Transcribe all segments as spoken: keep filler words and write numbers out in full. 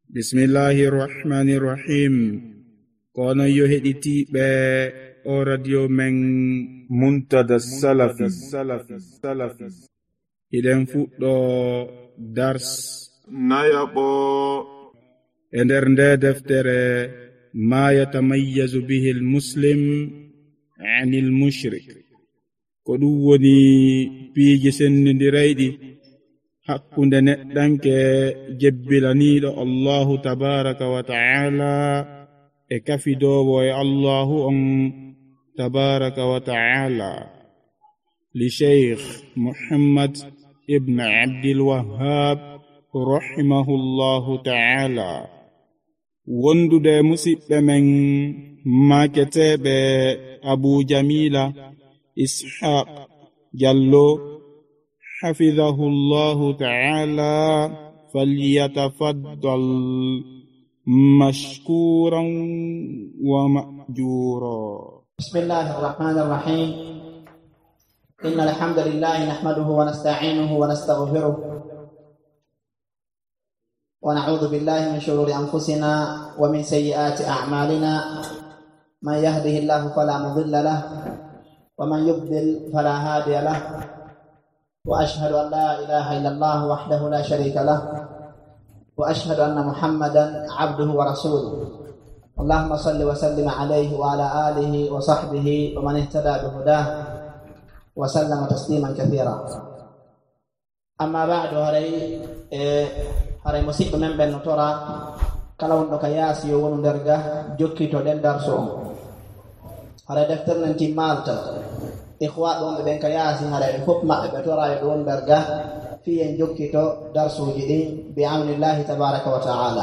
Bismillahi rahmani rahim. Kono yo heɗitiɓe o radio men Muntada Salafi Salafi iɗen fuɗɗo dars nayaɓo e nder nde deftere ma yatamayyazu bihi lmuslim ani lmushrik, ko ɗum woni piiji sennidirayɗi hakkunde neɗɗanke jebbilaniɗo Allahu tabaraka wa ta'ala e kafidowo e Allahu on tabaraka wa ta'ala. Li Sheikh Muhammad ibn Abdul Wahhab rahimahullahu ta'ala. Wondude musidɓe men maketeɓe Abu Jamila Ishaq Jallo حفظه الله تعالى فليتفضل مشكورا ومأجورا. بسم الله الرحمن الرحيم. إن الحمد لله نحمده ونستعينه ونستغفره ونعوذ بالله من شرور أنفسنا ومن سيئات أعمالنا، من يهده الله فلا مضل له ومن يضلل فلا هادي له، وأشهد أن لا إله إلا الله وحده لا شريك له، وأشهد أن محمدا عبده ورسوله. اللهم صل وسلم عليه وعلى آله وصحبه ومن اهتدى بهداه وسلم تسليما كثيرا. أما بعد، هري هري مصيب من بن ترى كلون كياس يوون درجة جوكي تودن درسو هري دفتر ننتي مالتا إخوات دون بين كياسي هذا الحكم بتورا يدون برجع في ينجكتو درس جديد بعون الله تبارك وتعالى.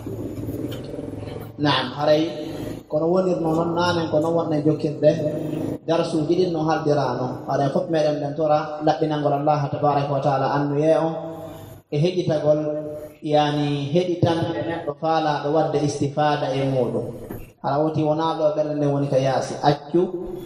نعم هاي كنون يرنون نان كنون نجكت ده درس جديد نهار درانو هذا الحكم بين تورا لا بنقول الله تبارك وتعالى أنه يوم هدي تقول يعني هدي تام فعلا دواد استفادة يمودو هذا وتي ونالو بين نوني كياسي أكيو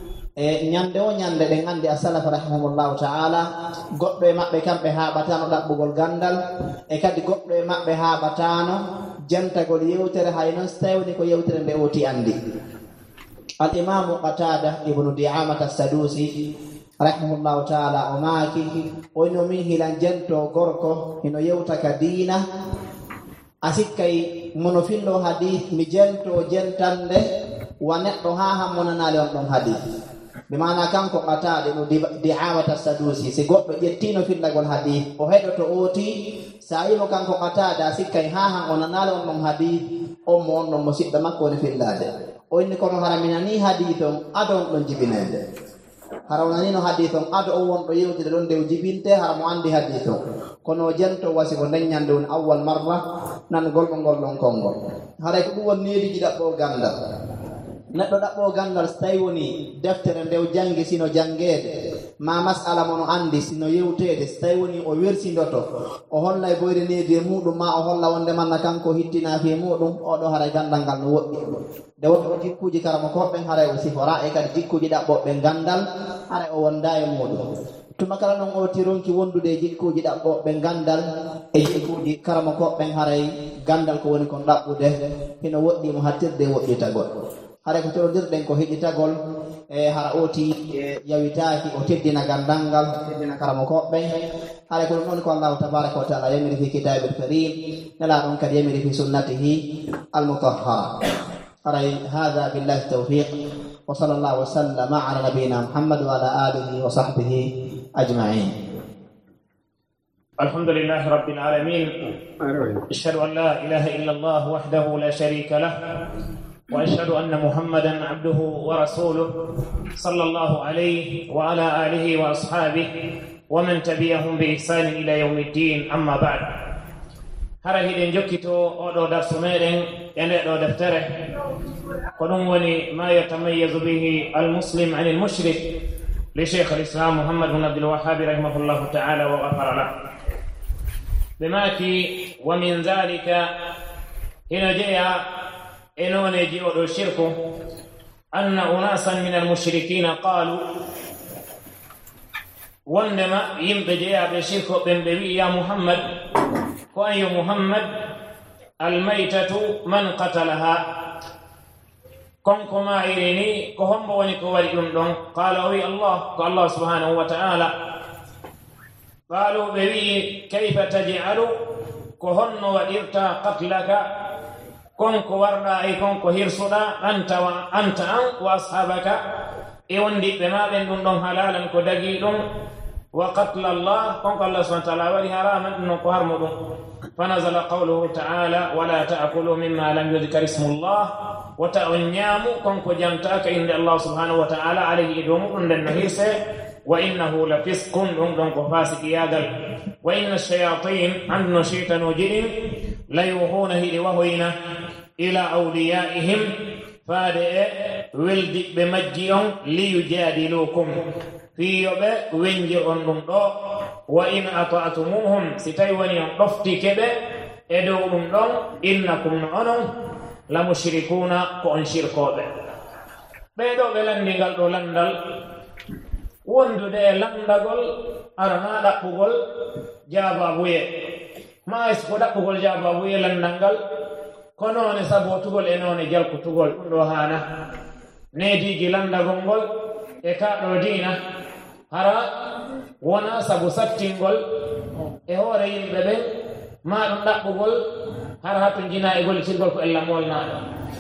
e nyande o nyande be ngandi asalafa rahimahullahu ta'ala. Goɗɗo e maɓɓe kamɓe haɓatano ɗaɓɓugol gandal, e kadi goɗɗo e maɓɓe haɓatano jantagol yewtere hay non so tawni ko yewtere nde oti andi. Al imamu Qatada ibnu Di'amata as-Sadusi rahimahullahu ta'ala o maaki oyno min hilan jento gorko hino yewta ka diina asikkay mono fillo hadith mi jento jentande wa neɗɗo ha hammonanali on ɗon hadith. bimana kanko Qatada no Di'awata as-Sadusi si goɗɗo ƴettino fillagol hadith o heɗoto oti sa yimo kanko Qatada sikkay ha han o nanale on ɗon hadith on mo on ɗon musidɓe makko woni fillade o inni kono hara minani hadith on ado on ɗon jibinede, hara onanino hadith on ado on wonɗo yewtide ɗon ndew jibinte hara mo andi hadith on kono jento wasi ko ndeññande woni awwal marra nan golɗo ngol ɗon konngol. haray ko ɗum won neediji ɗaɓɓo gandal. neɗɗo ɗaɓɓo gandal so tawi woni deftere ndew jangi sino jangede ma masala mono andi sino yewtede so tawi woni o wersindoto o holla e boyre needi e muɗum ma o holla wonde manna kanko hittina fi muɗum oɗo haray gandal ngal no woɗɗi nde woɗɗi o jikkuji karama koɓɓen haray o sifora e kadi jikkuji ɗaɓɓoɓe gandal haray o wonda e muɗum. tuma kala noon o tironki wondude e jikkuji ɗaɓɓoɓe gandal e jikkuji karama koɓɓen haray gandal ko woni kon ɗaɓɓude hino woɗɗimo hattirde e woɗɗitagol. hare ko toɗodirɗen ko heɗitagol e hara oti yawitaki o teddina gandal ngal teddina karamo koɓɓen. hare ko ɗum ɗon ko Allahu tabaraka wa ta'ala yamiri fi kitabil karim, nela ɗon kadi yamiri fi sunnatihi almutahhara. haray hadha billahi tawfiq wa sallallahu wa sallama ala nabiyyina Muhammad wa ala alihi wa sahbihi ajma'in. الحمد لله رب العالمين، أشهد أن لا إله إلا الله وحده لا شريك له، وأشهد أن محمدا عبده ورسوله صلى الله عليه وعلى آله وأصحابه ومن تبعهم بإحسان إلى يوم الدين. أما بعد، هذا هي جوكيتو أو درس ميرين يعني أو دفتره قنوني ما يتميز به المسلم عن المشرك لشيخ الإسلام محمد بن عبد الوهاب رحمه الله تعالى وغفر له. بماكي ومن ذلك هنا جاء إنون يجيء الشرك أن أناسا من المشركين قالوا وانما يمبجي بشرك بنبي يا محمد كأي محمد almaytatu man qatalaha konko ma irini ko hombo woni ko wari ɗum ɗon qala wi allah ko allah subhanahu wa ta'ala qalu ɓe wi kayfa taj'alu ko honno waɗirta qatlaka konko warɗa e konko hirsuɗa anta wa anta an wa ashabaka e wondiɓe ma ɓen ɗum ɗon halalan ko dagi ɗum wa qatla allah konko allah subhanahu wa ta'ala waɗi haraman ɗum non ko harmo ɗum فنزل قوله تعالى ولا تأكلوا مما لم يذكر اسم الله وتأنيام كنكو جمتاك إن الله سبحانه وتعالى عليه إدوم عند النهيس وإنه لفسق عند فاسق ياغل وإن الشياطين عند نشيطا وجن ليوهونه لوهين إلى أوليائهم فادئ ولد بمجيهم ليجادلوكم في يوم وينجي عندهم wa in ata'tumuhum sitay woni on ɗofti keɓe e dow ɗum ɗon innakum no onon la mushrikuna ko on shirkoɓe ɓeɗo ɓe landingal ɗo landal wondude e landagol arana ɗaɓɓugol jababuye ma is ko ɗaɓɓugol jababuye landal ngal ko noone sabotugol e noone jalkutugol ɗum ɗo hana nediji landagol ngol e kaɗo dina hara wona sabu sattingol e hoore yimɓe ɓen ma ɗum ɗaɓɓugol hara hatto jina e gollitirgol ko ella molnaɗo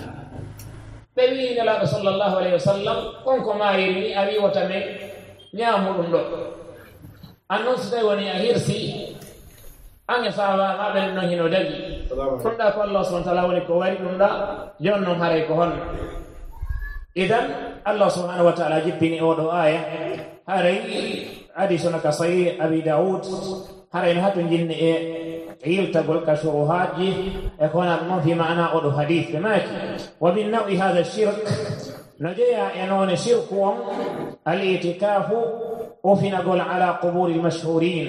ɓe wi nelaɗo sallllahu alayhi wa sallam konko mayiri ni a wiwota men ñaamu ɗum ɗo an noon so tawi woni a hirsi an e fawama ɓen noon hino dagi ɗum ɗa ko allah subahana taala woni ko wari ɗum ɗa jon noon haray ko honno idan allah subhanahu wa taala jippini oɗo aya haray حديث كصحيح أبي داود هرين هاتو جن يلتقل كشروهات يكون في معنى أولو حديث ماكي وبالنوع هذا الشرك نجيا ينون شرك الاعتكاف وفي نقول على قبور المشهورين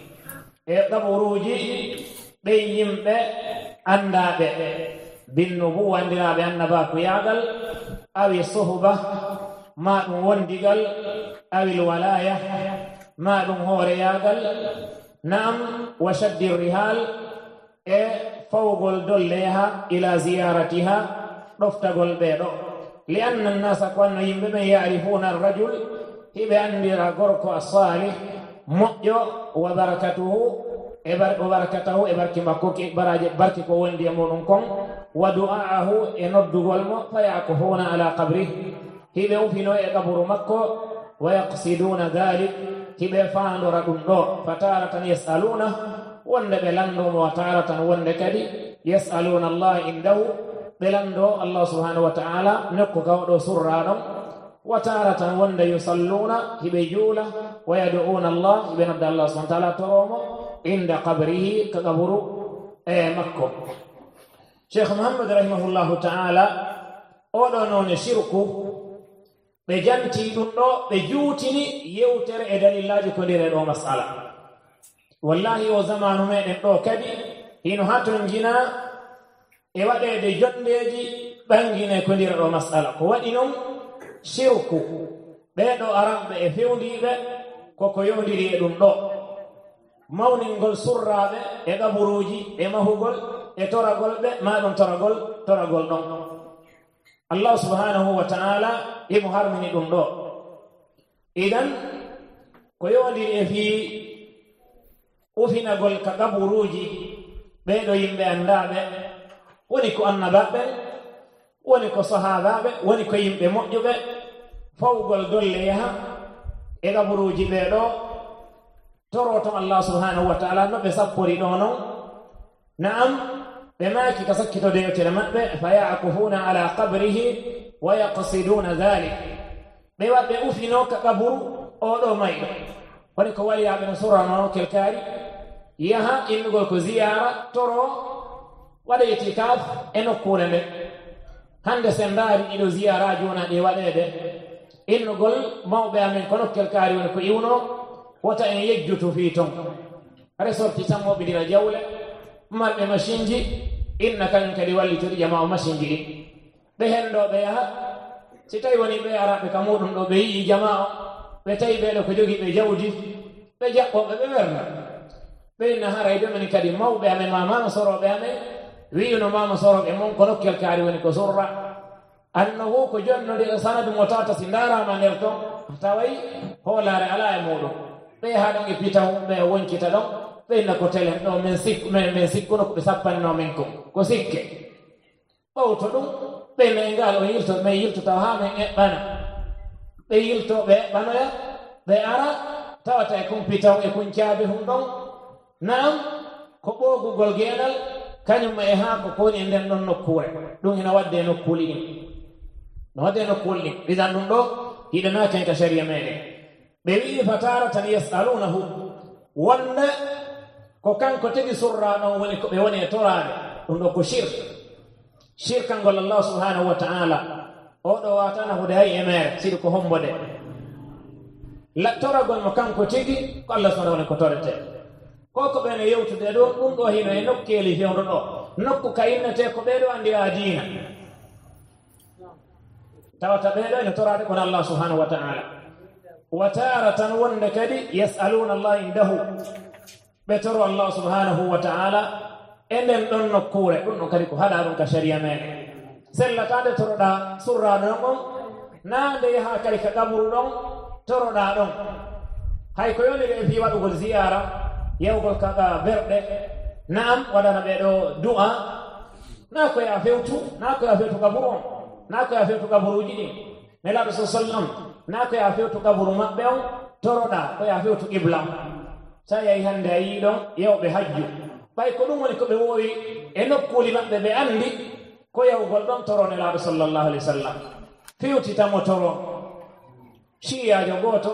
قبروجي بيم أندا بالنبوة عندنا بأن باكو يعقل أو الصحبة ما وندقل أو الولاية ما دم هو رياقل نعم وشد الرهال فوق الدليها إلى زيارتها رفتق البيض لأن الناس كانوا يمبما يعرفون الرجل بأن رقرك الصالح مؤجو وبركته وبركته إبرك مكوك بركك وندي مونكم ودعاءه ينضق الماء فيعكفون على قبره هبه في نوع قبر مكة ويقصدون ذلك هبه فاندو رقندو فتارة يسألونه وند بلندو وتارة وند كدي يسألون الله عنده بلندو الله سبحانه وتعالى نقو قودو سرانو وتارة وند يصلون هبه جولة ويدعون الله بنبدا الله سبحانه وتعالى ترومو عند قبره كقبر مكة شيخ محمد رحمه الله تعالى أولو نون شركو ɓe janti ɗum ɗo ɓe juutini yewtere e dalillaji ko ndire ɗo masala wallahi o zamanu meɗen ɗo kadi hino haton jina e waɗede jondeji ɓangine ko ndira ɗo masala ko waɗi noon shirku ɓeɗo aranɓe e fewdiɓe koko yowdiri e ɗum ɗo mawningol surraɓe e ɗaɓuruji e mahugol e toragol ɓe ma ɗum toragol toragol ɗon Allah subhanahu wa ta'ala imo harmini ɗum ɗo idan ko yowdiri e fi ufinagol ka kaburuji ɓeɗo yimɓe andaɓe woni ko annabaɓe woni ko sahabaɓe woni ko yimɓe moƴƴuɓe fawgol dolle yaha e kaburuji ɓeɗo toroton Allah subhanahu wa ta'ala no ɓe sappori ɗo noon na'am ɓe maaki ka sakkito dewtere maɓɓe fa ya'kufuna ala qabrihi wa yaqsiduna dhalik ɓe waɓe ufino ka kaburu oɗo mayɗo woni ko waliyaɓe no surano kelkari yaha innugol ko ziyara toro waɗa itikaf e nokkure nde hande sen ndaari ɗiɗo ziyaraji wona ɗi waɗede innugol mawɓe amen ko nokkel kaari woni ko iwno wota en yejjutu fii ton resorti tan moɓidira jawle marɓe machine ji inna kañum kadi wallitori jama o machine ji ɗi ɓe henɗoɓe yaha si tawi woni ɓe araɓe ka muɗum ɗo ɓe yii jama o ɓe tawi ɓeɗo ko jogi ɓe jawdi ɓe jaɓɓoɓe ɓe werna ɓe inna haray ɗumeni kadi mawɓe amen ma mama soroɓe amen wiino mama soroɓe mon ko nokkel kaari woni ko surra annahu ko jonnode e sanadu mo tata si ndarama nder ton taway hoolare ala e muɗum ɓe haɗon e pitaw ɓe woncita ɗon ɓeyna ko telen ɗo min sikku min sikkuno ko ɓe sappanno min ko ko sikke ɓawto ɗum ɓe men ngal o yilto min yiltotaw ha min eɓɓana ɓe yilto ɓe eɓɓanoya ɓe ara tawata e kumpitaw e kuncaabe hum ɗon naam ko ɓoogugol geeɗal kañum e haa ko koni e nden ɗon nokkure ɗum ina wadde nokkuli ɗin no wadde nokkuli ɗin ɗiɗan ɗum ɗo hiɗanaken ka sharia meɗen ɓe wi'i fatara tan yasalunahu wonde ko kanko tigi surra ɗon woni ko ɓe woni e torade ɗum ɗo ko shirk shirkangol allah subhanahu wa ta'ala oɗo watana hude hay e mere siɗi ko hombode toragol mo kanko tigi ko allah subhanahu woni ko torete koko ɓene yewtude ɗo ɗum ɗo hino e nokkeli fewdo ɗo nokku ka innete ko ɓeɗo andira diina tawata ɓeɗo ene torade kono allah subhanahu wa ta'ala wa taratan wonde kadi yasaluna allah indahu ɓe toro allah subhanahu wa ta'ala e nden ɗon nokkure ɗum ɗon kadi ko haɗa ɗum ka sharia meɗen sellatade toroɗa surraɗo on nande yaha kadi ka ƙaburu ɗon toroɗa ɗon hay ko yoniri e fi waɗugol ziyara yewgol kaga berɗe naam waɗana ɓeɗo du'a na ko ya fewtu na ko ya fewtu kaburu on na ko ya fewtu kaburuji ɗin nelaɗo sa sallam na ko ya fewtu kaburu maɓɓe on toroɗa ko ya fewtu qibla sa yahi hande a yii ɗon yewɓe hajju ɓay ko ɗum woni ko ɓe wowi e nokkuli maɓɓe ɓe andi ko yewgol ɗon toro nelaɗo sallllahu alih w sallam fewtitamo toro ciyajo goto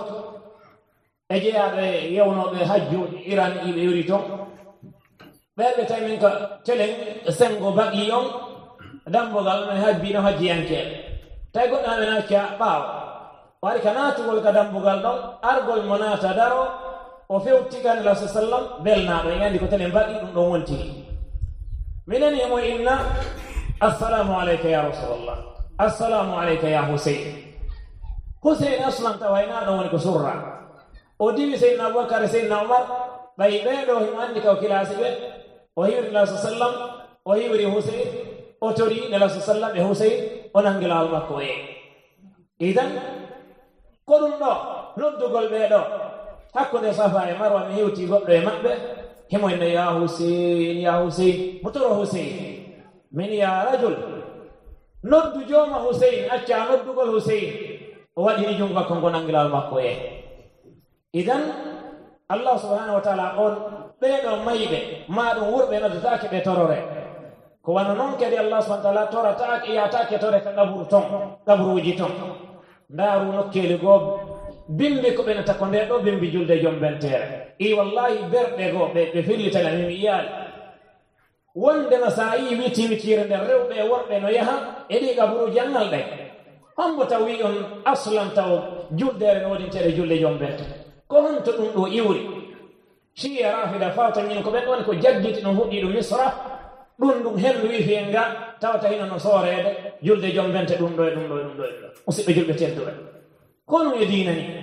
e jeyaɓe yewnoɓe hajju iran iɓe yori ton ɓeɓe tawi min ko telen sengo baƙi on dambogal men hajbino hajjiyankeɓe tawi goɗɗaɓe nacca ɓaawo wari ka natugol ka dambogal ɗon argol mo naata daro o fewtigani la sa sallam belnaɗo en andi ko telen baƙi ɗum ɗon wontiri minen emo inna assalamu aleyka ya rasulallah assalamu aleyka ya husein husein aslan tawaynaɗo woni ko surra o diwi seydna aboubacary seydna omar ɓay ɓeɗo himo anndi kaw kilasi ɓe o hiwri nela sa sallam o hiwri husein o tori nela sa sallam e husein o nangi lawol makko o yeeyi idan ko ɗum ɗo noddugol ɓeɗo hakkude safa e marwa mi hewti goɗɗo e maɓɓe himo inno ya husein ya husein mo toro husein min ya rajul noddu jooma husein acca noddugol husein o waɗini jungo makko ngo nangi lawol makko o yeeyi idan allah subhanahu wa ta'ala on ɓeɗo mayɓe ma ɗum wurɓe noddatake ɓe torore ko wano noon kadi allah subhanahu wa ta'ala toratake yatake tore ka ƙaburu ton ƙaburuji ton ndaaru nokkeli goo bimbi ko ɓenata ko nde ɗo bimbi julde joom bentere i wallahi berɗe goo ɓe ɓe fillitala mimi iyaali wondema sa yi witi witire nder rewɓe e worɓe no yaha e ɗi ƙaburuji annal ɗe hombo taw wi on aslan taw juldere no wodinteɗe julde joom bentere ko honto ɗum ɗo iwri ciya rafida fawtañin ko ɓen ɗon ko jaggiti no huɗɗi ɗum misra ɗum ɗum hendu wi fiyen nga tawata hino no soorede julde joom bente ɗum ɗo e ɗum ɗo e ɗum ɗo e ɗum musidɓe julɓe tedduɓe ko ɗum e diina ni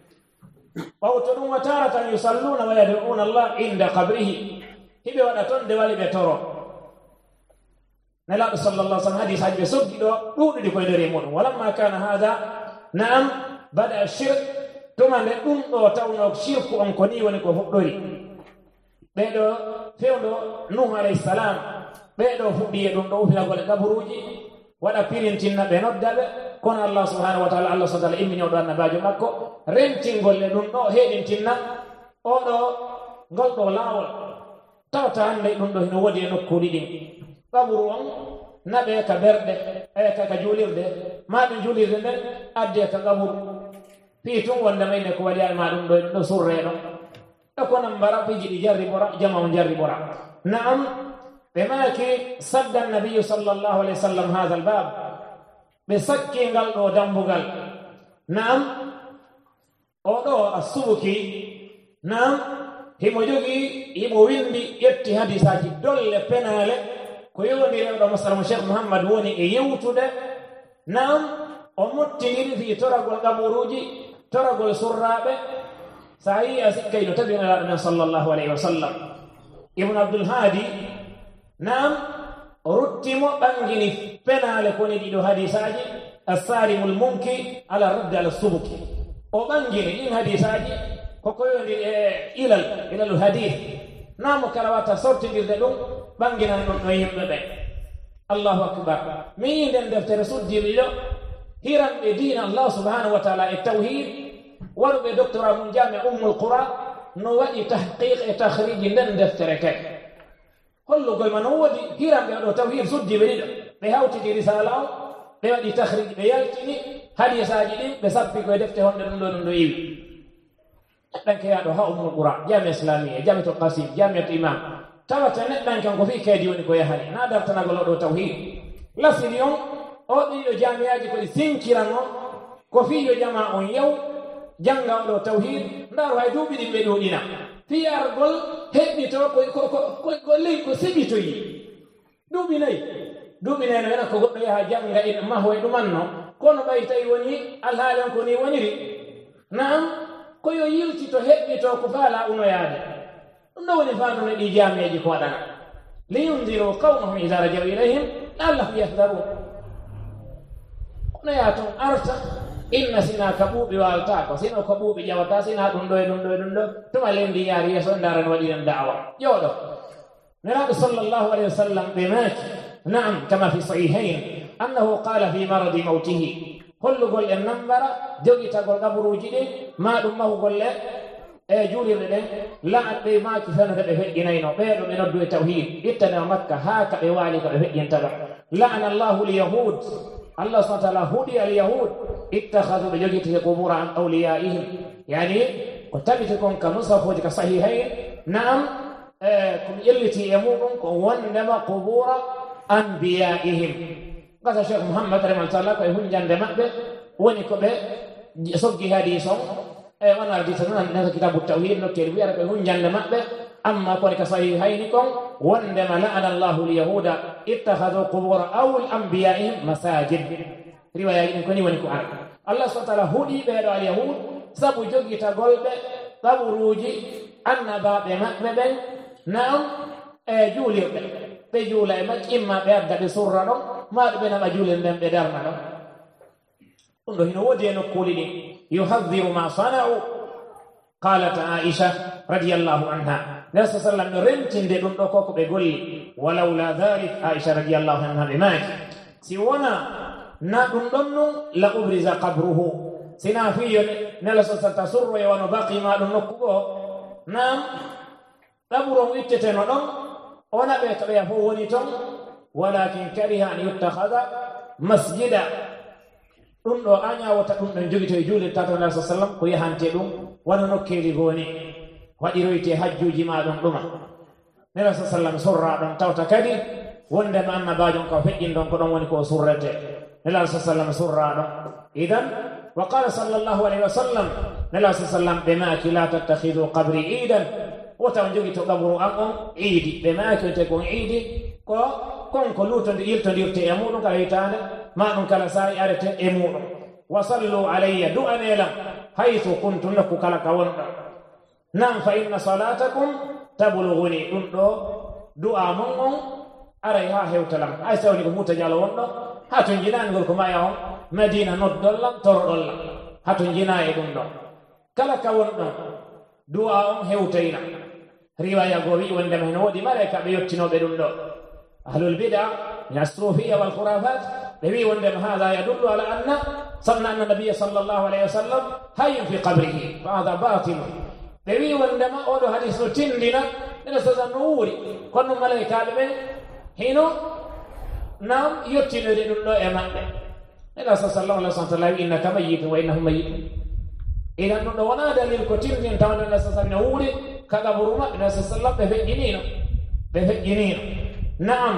ɓawto ɗum wa taratan yusalluna wa yad'una allah inda qabrihi hiɓe waɗa toon de wali ɓe toro nelaɗo sallallah sallam hadis haji ɓe soggi ɗo ɗuɗuɗi koye nder e muɗum walamma kana hada naam bada shirk tuma nde ɗum ɗo tawno shirku on ko ni woni ko fuɗɗori ɓeɗo fewɗo nuh alayhisalam ɓeɗo fuɗɗi e ɗum ɗo ufiragol e kaburuji waɗa pirintinna ɓe nodda ɓe kono allah subhanahu wa taala allah subhanahu wa taala immini oɗo annabajo makko rentingol e ɗum ɗo heɗintinna oɗo ngol ɗo laawol tawta hande ɗum ɗo hino woodi e nokkuɗi ɗin kaburu on naɓe ka berɗe e kaka juulirde maɓe juulirde nden adde ka kaburu fii tun wonde mayne ko waɗi ma ɗum ɗo ɗum ɗo surre ɗon ɗo kono mbara piji ɗi jarri bora jama on jarri bora naam ɓe maaki sadda nabiyu sallllahu alayhi wa sallam hada al bab ɓe sakki ngal ɗo dambugal naam oɗo a subuki naam himo jogi himo windi ƴetti hadisaji dolle penale ko yowndi rewɗo masala mo cheikh mouhammad woni e yewtude naam o mottiniri fi toragol kaburuji toragol surraɓe sa yi a sikkay no tabi nelaɗo men sallllahu alayhi wa sallam ibnu abdulhadi naam ruttimo ɓangini penale koni ɗiɗo hadisaji assarimul munki ala radde ala subuki o ɓangini ɗin hadisaji koko yondir e ilal ilalul hadith namo kala watta sortidirde ɗum ɓanginan ɗum ɗo yimɓe ɓe allahu akbar mi yi nden deftere suddiɓe ɗo hiranɓe diina allah subhanahu wa taala e tawhid waɗuɓe doctorat mum jami ummul qura no waɗi tahqiq e tahriji nden deftere ke hollugol ma no woodi hiranɓe oɗo tawhid suddiɓe ɗiɗo ɓe hawtidi risala o ɓe waɗi tahriji ɓe yaltini hadisaji ɗin ɓe sappi koye defte honɗe ɗum ɗo ɗum ɗo yiwi neɗɗan keyaɗo ha ummul qura jami islamia jamiatul qasim jamiatul imam tawata neɗɗan kan ko fi keedi woni ko yahani na dartanagol oɗo tawhid lasini on o ɗiɗo jamiyaji koɗi sinkiran on ko fiyo jama on yaw janga oɗo tawhid ndaaro hay duuɓi ɗin ɓe ɗuɗina fiyargol heɓɓito ko ley ko siɓitoyi duuɓi nayi duuɓi nayi no wena ko goɗɗo yaha janga ina maho e ɗumanno kono ɓayi tawi woni alhaali on ko ni woniri naam koyo yiltito heɓɓito ko faala unoyaade ɗum ɗo woni faanduno ɗi jamiyaji ko waɗana liyundiru qawmahum ida rajaw ilayhim laallahum yahdarun kono yaa toon arta inna sina ka ɓuuɓi waalta ko sino ko ɓuuɓi ƴawata sina ɗum ɗo e ɗum ɗo e ɗum ɗo tuma lendi yaari yeeso ndaran waɗiren da'wa ƴewɗo neraɗo sallllahu alayhi wa sallam ɓe maaki naam kama fi sahihain annahu qala fi maradi mawtihi hollugol en nambara jogitagol gaburuji ɗin ma ɗum mahugol le e juulirɗe ɗen la'an ɓe maaki fenode ɓe feƴƴinayno ɓeeɗo ɓe noddu e tawhid ittanema makka haa ka ɓe waali ka ɓe feƴƴintaɗo la'ana allahu lyahud allah subhana taala huɗi alyahud ittahadu ɓe jogitike qubura an awliyaihim yani ko tabiti kon ka musafoji ka sahihain naam e komi ƴelliti e muɗum ko wondema qubura anbiyaihim gasa cheikh mouhammad rahimahullah koye hunjande maɓɓe woni ko ɓe soggi hadis on e wona hadis noon nata kitabu tawhid nokkeli wiyata koye hunjande maɓɓe amma koni ka sahihayni kon wondema la'ana allahu lyahuda ittahadu qubura awl anbiyaihim masajid riwayaji ɗin koni woni ko ara allah subhana taala huuɗi ɓeeɗo alyahud sabu jogitagolɓe kaɓuruji annabaɓe maɓɓe ɓen naam e juulirɓe ɓe juula e makki imma ɓe adda ɓe surra ɗon ma ɓe naɓa juulen nden ɓe darna ɗon ɗum ɗo hino woodi e nokkuli ɗin yuhadiru ma sana'u qalat aisha radiallahu anha nden sa sallam no rentinde ɗum ɗo ko ko ɓe golli walawla dhalik aisha radiallahu anha ɓe maaki si wona na ɗum ɗon nun la ubrisa qabruhu sina fiyo nela so salta surro e wano baqi ma ɗum nokku goo nam ɗaɓuron itteteno ɗon ona ɓe to ɓeya fof woni ton walakin kariha an yuttahada masjida ɗum ɗo añawota ɗum ɗon jogito e juulde tata nela sa sallam ko yahante ɗum wano nokkeli gooni waɗiroyte hajjuji ma ɗum ɗuma nela sa sallam surra ɗon tawta kadi wondema annabajon ko feƴƴin ɗon ko ɗon woni ko surrete nela sa sallam surra ɗon idan wa qala sallllahu alayhi wa sallam nela sa sallam ɓe maaki la tattakhidu qabri idan wota jogi to kaburu am on iidi ɓe maaki te kon iidi ko kon ko lutondi yiltodirte e muɗum kala hitande ma ɗum kala sa'i arete e muɗum wa sallu alayya du'anelam haythu kuntum nokku kala ka wonɗo nam fa inna salatakum tablughuni ɗum ɗo du'a mon on aray ha hewtalam hay sawni ko muta jalo wonɗo ha to jinanigol ko maya on madina noddollam torɗollam ha to jina e ɗum ɗo kala ka wonɗon du'a on hewtayna riwaya go wi wondema heno woodi malaika ɓe yottinoɓe ɗum ɗo ahlul bida min astrofiya wal khurafat ɓe wi wondema hada yadullu ala anna sanna anna nabiya sallllahu alayhi wa sallam hayyun fi qabrihi fa hada batilu ɓe wi wondema oɗo hadis no tindina ene sosan no wuuri kono malaikaɓe ɓen hino nam yottinoyde ɗum ɗo e maɓɓe ena sa sallahu alah sallam taala wi innaka mayitun wa innahum mayitun idan ɗum ɗo wona dalil ko tindin tawde ene sa sallam no wuuri kaga buru maɓɓe ene sa sallam ɓe feƴƴinino ɓe feƴƴinino naam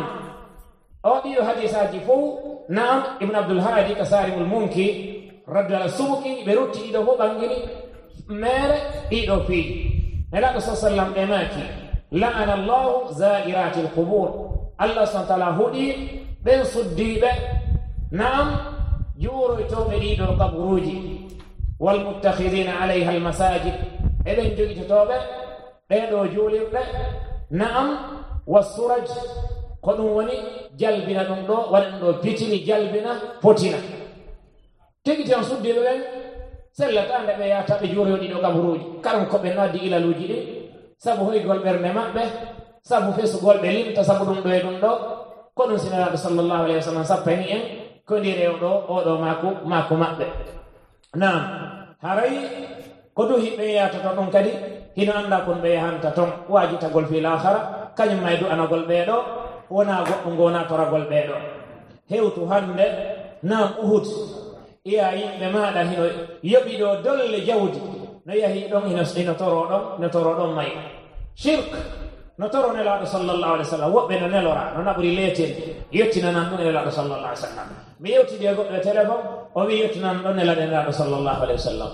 o ɗiɗo hadisaji fof naam ibne abdulhadi ka sarimul munki raddu ala subuki ɓe rutti ɗiɗo fof ɓangini mere ɗiɗo piiji nelaɗo sa sallam ɓe maaki la'ana allahu zairati lqubur allah subhana taala huɗi ɓen suddiɓe naam juuroytoɓe ɗiɗo kaburuji walmuttahidina alayha almasajid eɓen jogitotoɓe ɓeɗo juulirɗe naam wassuraj ko ɗum woni jalbina ɗum ɗo waɗa ɗum ɗo pitini jalbina potina tigi tan suddiɓe ɓen sellatande ɓe yahata ɓe juuroyo ɗiɗo gaburuji karam ko ɓe naddi ilaluji ɗi sabu hoygol ɓernde maɓɓe sabu fesugol ɓe limta sabu ɗum ɗo e ɗum ɗo ko ɗum sinanaɗo sallllahu alayhi wa sallam sappani en ko ndi rew ɗo oɗo maako maako maɓɓe nam haray ko du hiɓɓe yahata ɗum kadi hino anda kon ɓe yahanta toon wajitagol fi lahara kañum may du anagol ɓeeɗo wona goɗɗum gona toragol ɓeeɗo hewtu hande nam uhud iya yimɓe maɗa hino yoɓi ɗo dolle jawdi no yahi ɗon ino ino toro ɗon no toro ɗon may shirk no toro nelaɗo sallllahu alih w sallam woɓɓe no nelora no naɓuri leetel yettinanan ɗum nelaɗo sallllahu alih w sallam mi yewtidi e goɗɗo e téléphone o wi yettinan ɗon nelaɗo nelaɗo sallllahu alih wa sallam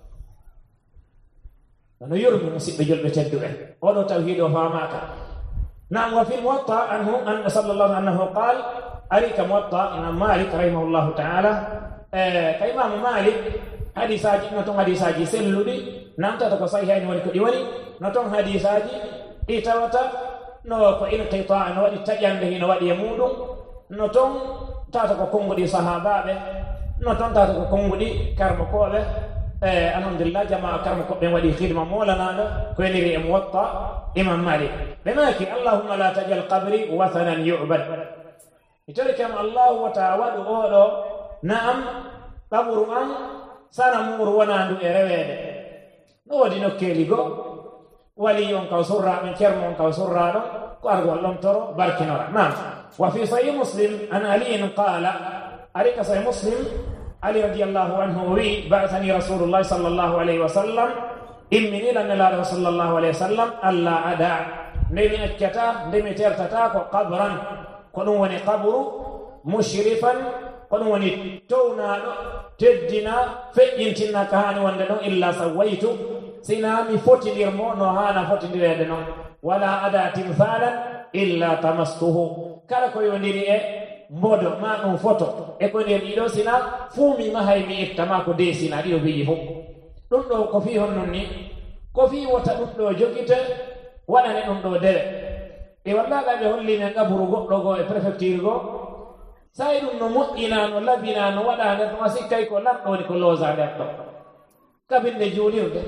no yurmi musidɓe julɓe tedduɓe oɗo tawhid o famaka nam wa fi muwatta anhu an sallallahu annahu qal arika muwatta imam malik rahimahullahu taala e ka imamu malik hadisaji no toon hadisaji selluɗi namtata ko sahihani woni ko ɗi woni no toon hadisaji ɗi tawata no ko inqita no waɗi taƴande hino waɗi e muɗum no toon tata ko konnguɗi sahabaɓe no toon tata ko konnguɗi karmakoɓe e alhamdulillah jama karmakoɓe waɗi hidma molanaɗo ko weniri e muwatta imam malik ɓe maki allahumma la tajal qabri wathanan yubad mi tori kam allahu wata waɗu oɗo naam ɓaɓuru an sana muru wonandu e reweede no wodi nokkeli go wali on kaw surraɓe cermo on kaw surraɗo ko argol ɗon toro barkinora nam wa fi sahih muslim an aliin qala arika sahih muslim ali radiallahu anhu o wi ba'athani rasulullahi sallllahu alayhi wa sallam imminila nelaɗo sallllahu alayhi wa sallam alla ada ndemi accata ndemi tertata ko qabran ko ɗum woni qabru mushrifan ko ɗum woni townaɗo teddina feƴƴintinna ka hani wonde ɗon illa sawaytu sina mi fotidirmo no hana fotidirede noon wala ada timhalan illa tamastuhu kala ko yondiri e mbodo ma ɗum photo e ko nder ɗiɗo sina fuu mi mahay mi ittama ko desina ɗiɗo biji fof ɗum ɗo ko fi hon non ni ko fi wota ɗum ɗo jogite waɗane ɗum ɗo dewe e wallaga ɓe hollinen gaburu goɗɗo go e préfecture go sai ɗum no moƴƴina no labina no waɗa nder ɗum a sikkay ko lamɗo woni ko loosa nder ɗo kabinde juulirde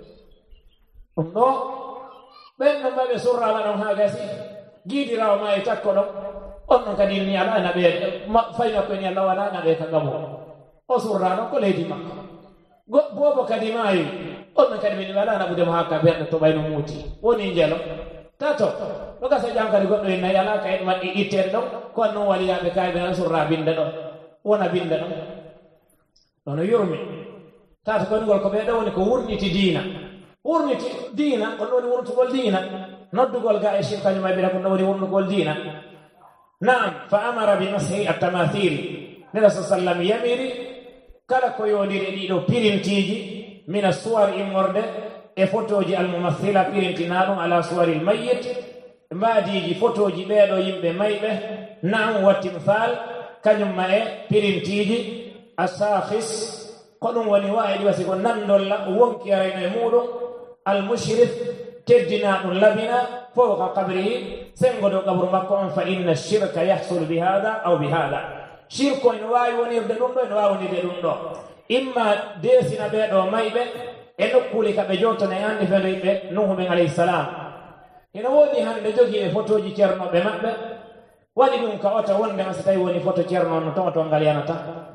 ɗum ɗo ɓen ɗon maɓe surrama ɗon ha gasi giidirawo ma e takko ɗon on ɗon kadi ni ala naɓe fay makko ni allah wala naɓe ka gabu o surra ɗon ko leydi makko bobo kadi maayi on ɗon kadi min wala naɓudemo hakka ɓerɗe to ɓayno muuti woni njelo tato ɗo gasa jam kadi goɗɗo en nayi ala ka en maɗɗi itten ɗon ko an noon waliyaɓe kayɓe nan surra binde ɗon wona binde ɗon ɗono yurmi tata konugol ko ɓeɗo woni ko wurniti diina wurniti diina on ɗo woni wurnutugol diina noddugol ga e shir kañum aybira ko ɗo woni wurnugol diina naam fa amara bi mashi attamathil nela sa sallam yamiri kala ko yondiri ɗiɗo pirintiji mina suwar immorde e photoji almumathila pirintinaɗum ala suwari lmayit mbaadiji photoji ɓeeɗo yimɓe mayɓe naam wattimthal kañum ma e pirintiji asakhis ko ɗum woni wawiɗi wasi ko nandolla wonki arayno e muɗum almushrif teddina ɗum labina fowka qabrihi sengo dow qabru makko on fa inna shirka yahsul bi hada aw bi hada shirko ene wawi wonirde ɗum ɗo ene wawi wonirde ɗum ɗo imma desina ɓeeɗo mayɓe e nokkuli kaɓe jottone andi fendo yimɓe nuhuɓen alayhi salam ene woodi hande jogii e photoji ceernoɓe maɓɓe waɗi ɗum ka ota wondema so tawi woni photo ceerno no toon to ngal yanata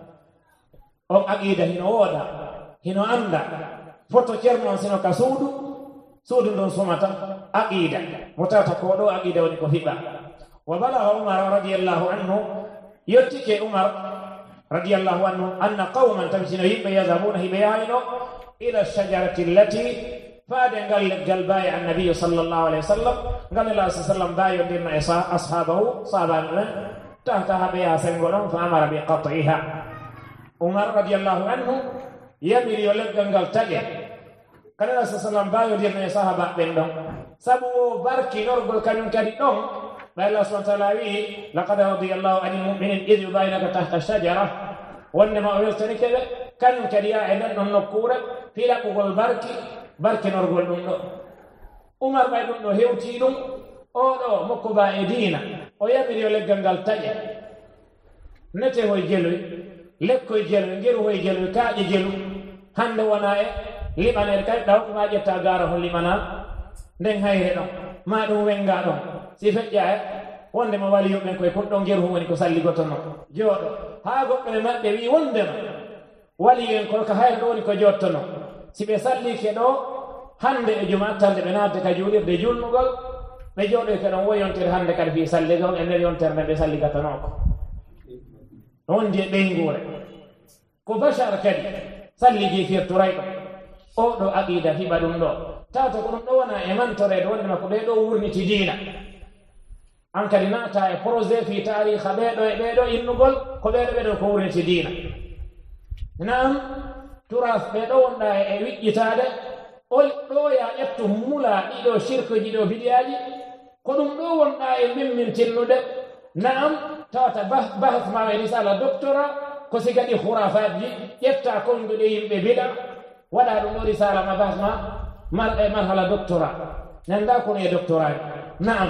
on aqida hino wooda hino anda photo ceerno on sino ka suudu suudu ndon sumata aqida mo tawata ko ɗo aqida woni ko hiɓa wa balagha umar radiallahu anhu yettike umar radiallahu anhu anna qawman tamsino yimɓe yadhabuna hiɓe yahayno ila shajarati allati faade ngal leggal baayi annabiyu sallllahu alayhi wa sallam ngal ela sa sallam baayondirno e ashabahu sahabaɓe ɓen tahta haɓe yaha sengo ɗon fa amara bi qatiha umar radiallahu anhu yamiri yo leggal ngal taƴe kanela sa sallam bayodirno e sahaba ɓen ɗon sabu o barkinorgol kañum kadi ɗon ɓay allah subahana taala wi laqad radiallahu ani lmuminin id yubayinaka tahta shajara wondema o weltanike ɓe kañum kadi ya e nden ɗon nokkure filaɓugol barki barkinorgol ɗum ɗo umar ɓay ɗum ɗo hewti ɗum oɗo mokko ba e diina o yamiri yo leggal ngal taƴe nete hoye jeloy lekkoye jeloy ngeru hoye jeloy kaaƴe jelu hande wona e limanede kadi ɗaw ma ƴetta gara hon limana nden hayre ɗon ma ɗum wenga ɗon si feƴƴa e wondema wali yumɓen koye kon ɗon ngeru hon woni ko salligotono jooɗo haa goɓɓe maɓɓe wi wondema wali en ko ko hayre ɗo woni ko jottono si ɓe sallike ɗo hande e juma attande ɓe naatde ka juulirde julnugol ɓe jooɗoy ke ɗon wo yontere hande kadi fi salligol e nder yontere nde ɓe salligatanoko wondi e ɓeyngure ko bachar kadi salliji firtoray ɗo o ɗo aqida hiɓa ɗum ɗo tawta ko ɗum ɗo wona e mantorede wondema ko ɓeeɗo wurniti diina an kadi naata e projet fi tariha ɓeeɗo e ɓeeɗo innugol ko ɓeeɗo ɓeeɗo ko wurniti diina naam turas ɓeeɗo wonɗa e wiƴƴitade ol ɗo ya ƴettu mula ɗiɗo shirkuji ɗo biɗiyaji ko ɗum ɗo wonɗa e mimmintinnude naam tawata bahas ma e risala doctorat ko sigadi hurafatji ƴetta konduɗe yimɓe biɗa waɗa ɗum ɗo risala ma bahas ma mar e marhala doctorat nanda kono e doctorat naam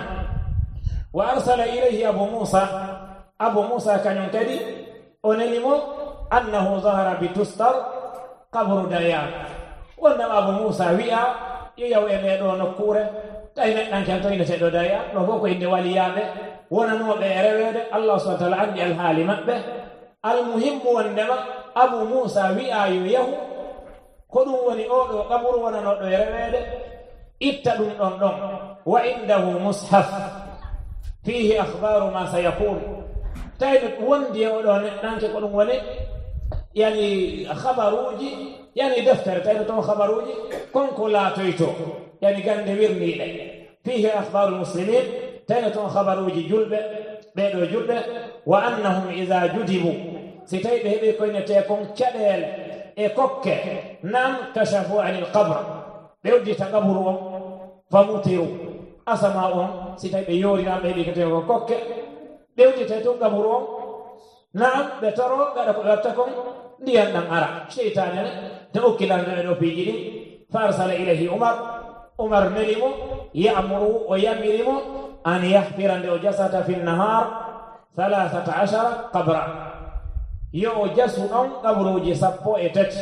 wa arsala ilayhi abu musa abu musa kañum kadi o nenimo annahu zahara bi tustar qabru dayan wondema abu musa wi'a yo yaw e ɓeɗo nokkure tawi neɗɗan ken to inneteɗo daya ɗo fof ko inde waliyaɓe wonanoɓe e rewede allah subahana taala andi alhaali maɓɓe almuhimmu wondema abu musa wi'a yo yahu ko ɗum woni oɗo qabru wonanoɗo e rewede itta ɗum ɗon ɗon wa indahu mushaf fihi akhbaru ma sayakun tawi wondi e oɗo neɗɗanke ko ɗum woni yani habaruji yani deftere tawi toon habaruji konko laatoyto yani gande wirniɗe fihi akhbaru muslimin tawi toon habaruji julɓe ɓeɗo julɓe wa annahum ida judibu si tawi ɓe heeɓi koynete kon caɗele e kokke nam kashafu anil qabr ɓe uddita qabru on famutiru asama on si tawi ɓe yorinama ɓe heeɓi kete kon kokke ɓe uddita toon qabru on naam ɓe toro gaɗa ko ɓe watta kon ndiyan ɗan ara cheytane ne ukkilanɗo e ɗo piiji ɗi farsala ilayhi umar umar nelimo yamuru o yamirimo an yahfira nde o jasata fi nnahar thalathata ashara qabra yo o jasu ɗon qabruji sappo e tati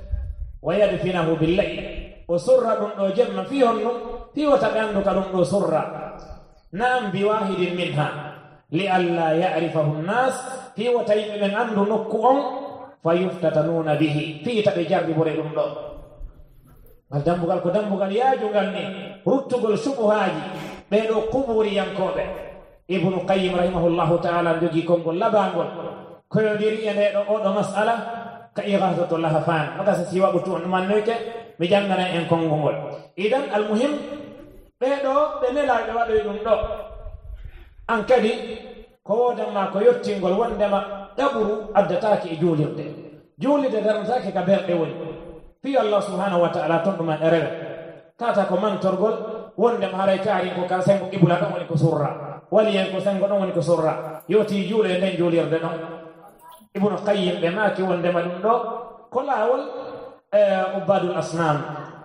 wa yadfinahu billayl o surra ɗum ɗo jemma fi honno fi wata ɓe anndu ka ɗum ɗo surra naam bi wahidin minha li alla yarifahu nnas fi wata yimɓe ɓen anndu nokku on fa yuftatanuna bihi fiita ɓe jarribore ɗum ɗo ngal dambugal ko dambugal yaajungal ni ruttugol subuhaji ɓeɗo kuburiyankoɓe ibnu qayyim rahimahullahu taala jogii konngol labangol koyodiri e ndeɗo oɗo masala ka igasatu lahafan nogasa si waɓutu on ɗumannoyke mi jangana en konngol ngol idan almuhim ɓeɗo ɓe nelaɓe waɗoy ɗum ɗo an kadi ko wodanma ko yottingol wondema ɗaɓuru addatake e juulirde juulirde darnatake ka berɗe woni fi allah subhanahu wa taala ton ɗuman e rewe tata ko mantorgol wondema haray kaari ko ka sengo qibla ɗon woni ko surra wali en ko sengo ɗon woni ko surra yoti juule e nden juulirde ɗon ibnu qayyim ɓe maaki wondema ɗum ɗo ko laawol ubadul asnam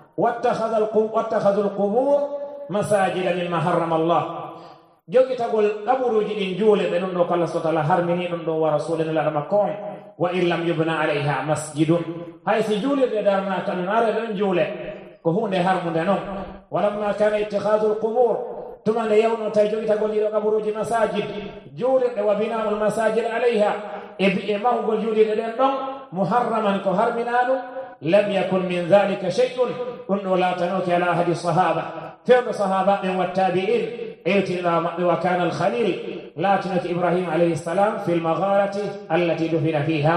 wattakhadhu alqubur masajida mimma harrama allah jogitagol ɗaɓuruji ɗin juule ɓe ɗum ɗo ko allah subahana taala harmini ɗum ɗo wa rasulina laɗa makko on wa in lam yubna alayha masjidun hay si juulirɗe darnaka ɗum are ɗon juule ko hunde harmude noon walamma kana ittihadu lqubur tuma nde yawno tawi jogitagol ɗiɗo ɗaɓuruji masajid juulirɗe wa binaul masajid alayha e e mahugol juulirɗe ɗen ɗon muharraman ko harmina ɗum lam yakun min dhalika shay'un ɗum ɗo laatanoke ala ahadi sahaba fewɗo sahaba ɓen wattabi'in eytiniɗa maɓɓe wa kana alkhalil laatinoke ibrahima alayhi salam fi lmagarati allati dufina fiha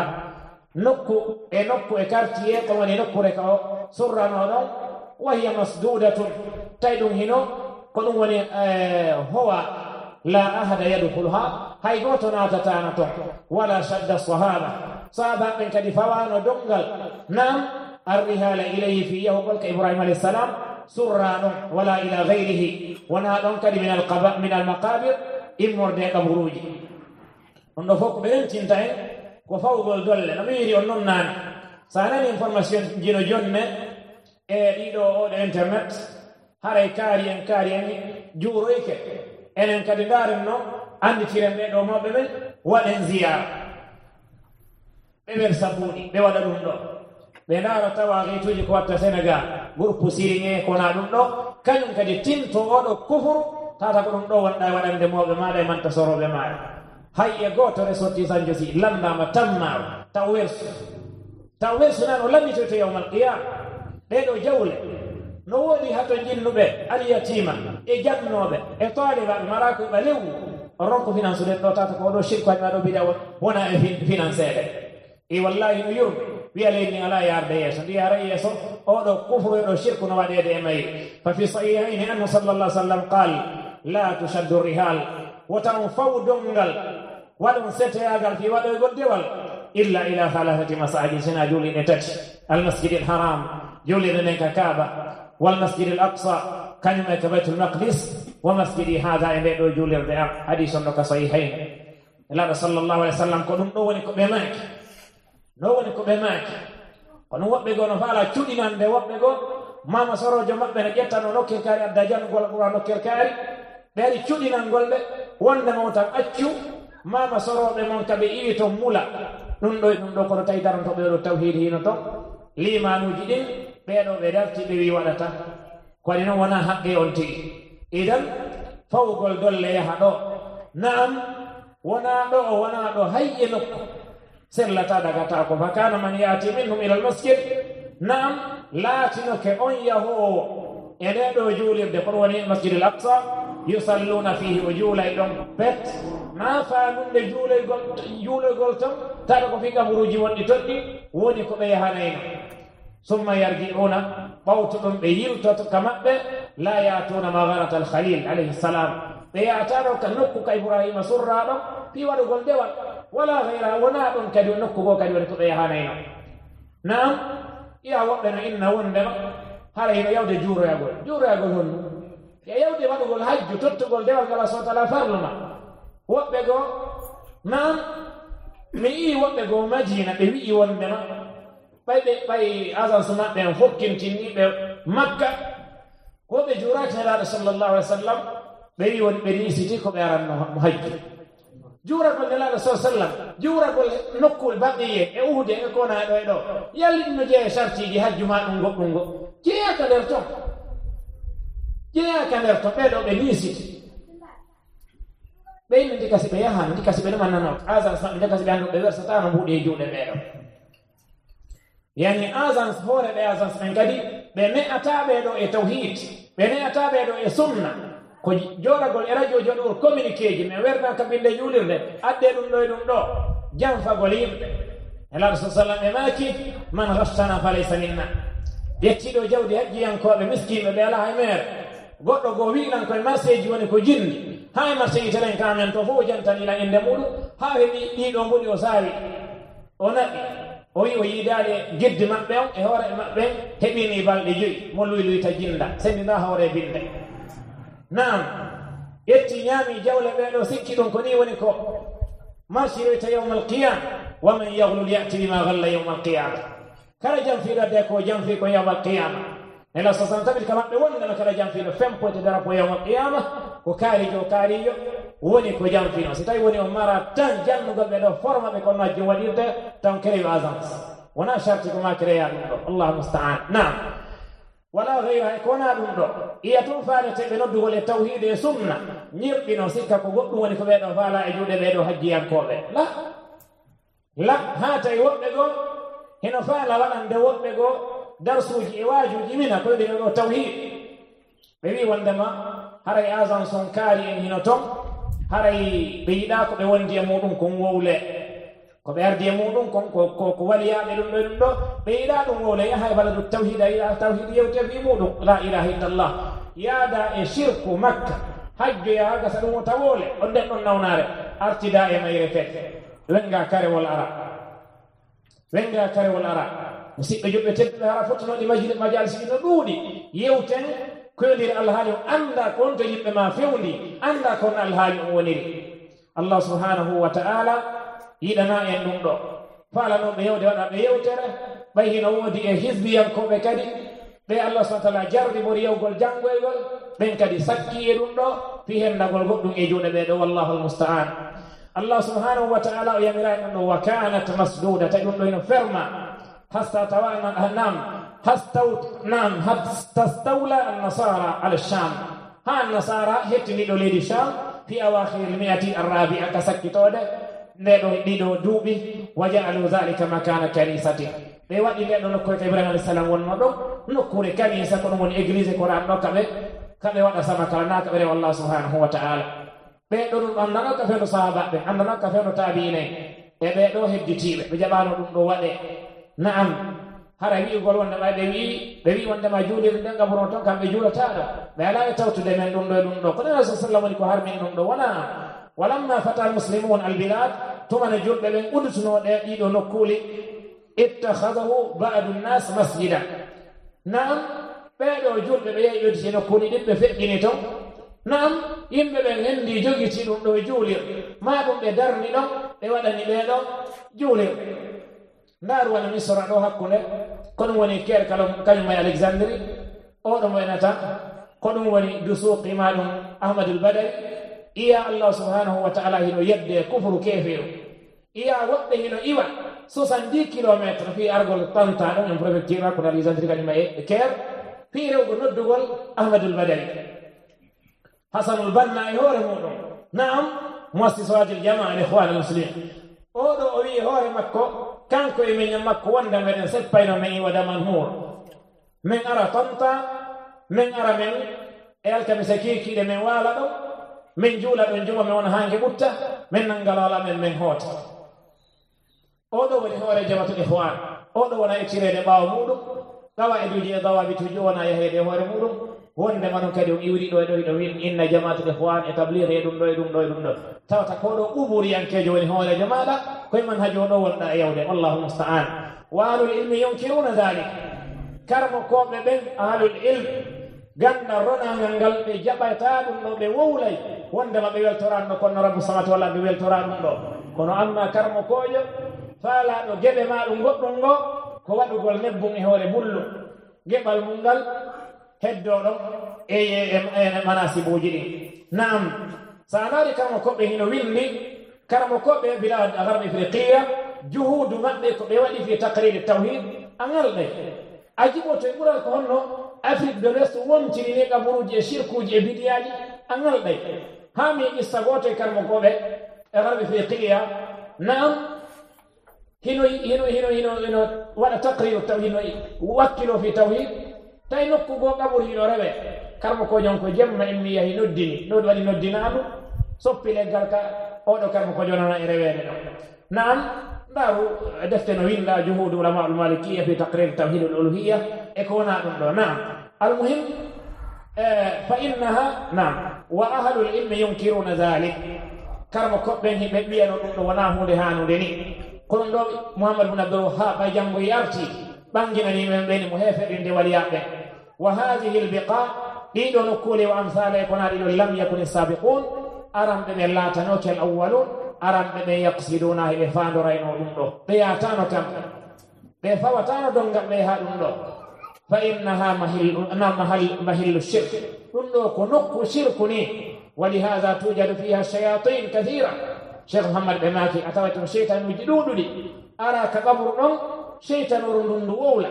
nokku e nokku e quartier ko woni nokkure ka o surrano ɗon wa hiya masdudatun tawi ɗum hino ko ɗum woni howa la ahada yadkhuluha hay goto natatano ton wala shadda sahaba sahaba ɓen kadi fawano dongal nam arrihala ilayhi fi yahugol ka ibrahima alayhi salam surra ɗon wala ila gayrihi wona ɗon kadi min almaqabir immorde kaburuji on ɗo fof ko ɓe entinta en ko fawgol dolle no mi wiri on noon naane sa nani information jino jonne e ɗiɗo oɗo internet haray kaari en kaari en juuroyke enen kadi ndaren no anditiren ɓe ɗo mawɓe ɓen waɗen ziyara ɓe ɓer sabuɗi ɓe waɗa ɗum ɗo ɓe ndaara tawa rituji ko watta sénégal groupe siriŋe kona ɗum ɗo kañum kadi tinto oɗo kufuru tata ko ɗum ɗo wonɗa waɗande mawɓe maɗa e manta soroɓe maɗa hay e gotore sotti sanjo si landama tammaro taw wersu taw wersu nan o lammitoto yawmal qiyama ɗeɗo jawle no woodi hato jinnuɓe alyatima e jatnoɓe e talibaɓe mara ko ɓa lewu o ronko finance ɗen ɗo tata ko oɗo shirko añi waɗo mbiɗa wona e financére i wallahi no yurɓe wiya leydi ala yarde yeeso ndi yara yeeso oɗo kufru eɗo shirku no waɗede e mayri fa fi sahihayni annu sallallah sallam qal la tushaddu rihal wotan faw dongal waɗum seteyagal fi waɗoygol dewal illa ila thalathati masajid sina juuliɗe tati almasjid alharam juuliɗe nden ka kaaba walmasjid al aqsa kañum e ka baytul maqdis wa masjidi hada e nde ɗo juulirde am hadis on ɗo ka sahihayni elaɗo sallllahu alih w sallam ko ɗum ɗo woni ko ɓe maaki no woni ko ɓe maaki kono woɓɓe goo no faala cuɗinande woɓɓe goo mama sorojo maɓɓe ne ƴettano nokkir kaari adda jangol ɓura nokkir kaari ɓe ari cuɗinangol ɓe wonde mon tan accu mama soroɓe mon kaɓe iwi to mula ɗum ɗo ɗum ɗo kono tawi daranto ɓeɗo tawhid hino to limanuji ɗin ɓeɗo ɓe darti ɓe wi waɗata kadi noon wona haqqe on tigi idan fawgol dolle yaha ɗo naam wona ɗo o wona ɗo hayye nokku sellata dagata ko fa kana man yati minhum ila almasjid naam laatinoke on yahowo e nde ɗo juulirde kono woni masjid al aqsa yusalluna fihi o juulay ɗon pet ma faaminde juuloygol juuloygol ton taɗa ko fi gaburuji wonɗi toɗɗi woni ko ɓe yahanayno summa yarji'una ɓawto ɗum ɓe yiltoto ka maɓɓe la yatuna magharata alkhalil alayhi salam ɓe yataɗo ka nokku ka ibrahima surraɗo fi waɗugol dewal wala gayra wona ɗum kadi nokku goo kadi woni ko ɓe yahanayno naam iya woɓɓe no inna wondema hara hino yawde juuroyagol juuroyagol honnu ya yawde waɗugol hajju tottugol dewal ngala sotala farluma woɓɓe goo naam mi ii woɓɓe goo madina ɓe wi'i wondema ɓay ɓe ɓay agence maɓɓe en hokkintinniɓe makka ko ɓe juuraki nelaɗo sallllahu alih w sallam ɓe wi woni ɓe nisiti ko ɓe aranno hajju juuragol nelaɗo sa sallam juuragol nokkul baqiye e uhude e kona ɗo e ɗo yalli ɗum no jeeya sartiji hajju ma ɗum goɗɗum go jeeyaka nder ton jeeyaka nder ton ɓeɗo ɓe nisiti ɓeyno ndikasi ɓe yahano ndikasi ɓe ɗumannanot agence maɓɓe ndikasi ɓe anno ɓe wersatano mbuuɗi e juuɗe ɓeɗo yani agence hoore ɓe agence ɓen kadi ɓe ne'ata ɓeɗo e tawhid ɓe ne'ata ɓeɗo e sunna ko joɗagol e radio joɗogol communiqué ji min wernaka binde juulirde adde ɗum ɗo e ɗum ɗo janfagol yimɓe elaɗo sa sallam ɓe maaki man gastana falaysa minna yettiɗo jawdi hajjiyankoɓe miskiɓe ɓe ala hay mere goɗɗo goo wiɗan koye marché ji woni ko jinni ha e marché ji telen kamen to fof jantan ila inde muɗum ha heɓi ɗiɗo mbuɗi o saawi o naɓi o wi o yiidade geddi maɓɓe on e hoore maɓɓe heɓini balɗe joyi mo luy luyta jinda sendida hoore binde naam ƴetti ñaami jawle ɓeɗo sikki ɗum ko ni woni ko marsiroyta yawma alqiyama wa man yaglul yati bima galla yawma alqiyama kala janfiɗade ko janfi ko yawma alqiyama ela sosan tabit ka maɓɓe wondema kala janfiɗo fempoyte dara ko yawma alqiyama ko kaarijo kaarijo woni ko janfino si tawi woni o mara tan jannugol ɓe ɗo forma ɓe kono majjum waɗirde tan créé agence wona charti ko ma créa ɗum ɗo allahu mustaan naam wala gayra e kona ɗum ɗo iya tun faaleteɓe noddugol e tawhide e sunna ñirɗino sikka ko goɗɗum woni ko ɓeɗo faala e juuɗe ɓeɗo hajjiyankoɓe la la ha tawi woɓɓe goo heno faala waɗande woɓɓe goo darsuji e waajuji mina ko wiɗe ɗo tawhid ɓe wi wondema haray agence on kaari en hino ton haray ɓe yiɗa ko ɓe wondi e muɗum kon wowle ko ɓe ardi e muɗum kon ko waliyaɓe ɗum ɗo ɗum ɗo ɓe yiɗa ɗum wowle yaha e baladu tawhid a yiɗa tawhid yewte fi muɗum la ilaha illallah yaada e shirku makka hajjoya ha gasa ɗum o tawole on nden ɗon nawnare artida e mayre fete wenga karewol ara wenga karewol ara musidɓe joɓɓe tedduɓe hara fottonoɗi majalisi no ɗuuɗi yewten koyodiri alhaali o anda konto yimɓe ma fewndi anda kono alhaali o woniri allah subhanahu wa ta'ala yiɗana en ɗum ɗo faalanoɓe yewde waɗa ɓe yewtere ɓay hino woodi e hisbiyankoɓe kadi ɓe Allah subhanahu wa ta'ala jardi mo rewgol jangoygol ɓen kadi sakki e ɗum ɗo fi hendagol goɗɗum e juuɗe ɓe ɗo wallahu almusta'an. Allah subhanahu wa ta'ala o yamirani ɗum ɗo wa kanat masduda tawi ɗum ɗo ino ferma hasta tawana nam hastaw nam hastastawla an-nasara ala sham ha an-nasara hettiniɗo leydi sham fi awakhir al-mi'ati ar-rabi'a ka sakkitode ndeɗo ɗiɗo duuɓi wa ja'alu dhalika makana kanisati ɓe waɗi ndeɗo nokkure ka Ibrahima alayhi salam wonno ɗo nokkure kanisa ko ɗum woni église ko ɗan ɗo kaɓe kaɓe waɗa sama kala na kaɓe rewa Allah subhanahu wa ta'ala ɓe ɗo ɗum andano ka feno sahaba ɓe andano ka feno tabi'ine e ɓe ɗo hedditiɓe ɓe jaɓano ɗum ɗo waɗe na'am hara wi'ugol wonde ɓay ɓe wi ɓe wi wondema juulirde nde gaburon toon kamɓe juulataɗo ɓe ala e tawtude men ɗum ɗo e ɗum ɗo kono rasul sallam woni ko harmin ɗum ɗo wona walamma fata almuslimun albilad tumane julɓe ɓen uddutunoɗe ɗiɗo nokkuli ittakhadahu ba'du nnas masjida na'am ɓeɗo julɓe ɓe yehi ƴodditi nokkuli ɗin ɓe feƴƴini ton na'am yimɓe ɓen hendi jogiti ɗum ɗo e juulir ma ɗum ɓe darni ɗon ɓe waɗani ɓeɗo juulir ndaaru wona misra ɗo hakkunde ko ɗum woni ker kala kañum e alexandrie oɗo mo enata ko ɗum woni dusuqi ma ɗum ahmadul badari iya Allah subhanahu wa ta'ala hino yedde kufru kefiru iya woɓɓe hino iwa soixante-dix kilométre fi argol tanta ɗum en préfecture hakkunde alexandrie kañum e ker fi rewgo noddugol ahmadul badari hasanul banna e hoore muɗum naam muassisatul jamaa al ikhwan al muslimin oɗo o wi hoore makko kanko e miñam makko wonda meɗen seppayno men iwa damanhur min ara tanta min ara men e alkamisa kikiɗe min waala ɗo min juula ɗon juma min wona hange ɓutta min nangalala men min hoota oɗo woni hoore jamatul ihwan oɗo wona eccireede ɓaawo muɗum ɗawa e duuji e dawabituji wona yaheede hoore muɗum wonde manon kadi o iwri ɗo e ɗo e ɗo win inna jamatul ihwan e tablir e ɗum ɗo e ɗum ɗo e ɗum ɗo tawata ko ɗo ɓuɓuriyankejo woni hoorejo maɗa koye man hajo ɗo wonɗa e yawde wallahu musta'an wa ahlul ilmi yunkiruna dhalik karmo koɓe ɓen ahlul ilm ganda ronangal ngal ɓe jaɓata ɗum ɗo ɓe wowlay wondema ɓe weltoranno kono rabbu samati walla ɓe weltora ɗum ɗo kono amma karmo kojo faalaɗo geɓe ma ɗum goɗɗum ngo ko waɗugol nebbum e hoore bullu geɓal mum ngal heddoɗo e e manasibuji ɗin naam sa naari karmo koɓɓe hino winni karmo koɓɓe bilad garbe ifriqiya juhudu maɓɓe ko ɓe waɗi fi taqrir tawhid angalɗe a jiɓoto e ɓural ko honno Afrique de l'Ouest wontini ni gaburuji e shirkuji e bidiyaji angalɗe ha mi issa goto e karmo koɓe e garbe ifriqiya naam hino hino hino hino hino waɗa taqrir tawhid no wakkilo fi tawhid tawi nokku goo ɓaɓuri hino rewe karmo ko jon ko jemma en mi yahi noddini ɗo waɗi noddinaɗum soppi leggal ka oɗo karmo ko jonana e reweede ɗo naam ndaaru defte no winda juhudu ulama ul malikiya fi taqrir tawhid al uluhiyya e ko wona ɗum ɗo naam almuhim fa innaha naam wa ahlul ilmi yunkiruna dhalik karmo koɓɓen hiɓe ɓiyano ɗum ɗo wona hunde hanude ni kono ɗo Muhammad ibn Abdul Wahhab ay janngo yarti ɓanginani men ɓeni mo heeferinde waliyaɓe wa hadihi albiqa ɗiɗo nokkule wa amsala e kona ɗiɗo lam yakuni sabiqun aranɓe ɓe laatanoke al awwalun aranɓe ɓe yaqsiduna heɓe fandorayno ɗum ɗo ɓe yatano kam ɓe fawatano dongal ɓe ha ɗum ɗo fa innaha mahillu shirk ɗum ɗo ko nokku shirku ni wa lihada tujadu fiha shayatin kathira cheikh Muhammad ɓe maki a tawa ton cheytanuji ɗuɗuɗi ara ka ɓabru ɗon cheytanuru ndun ndu wowla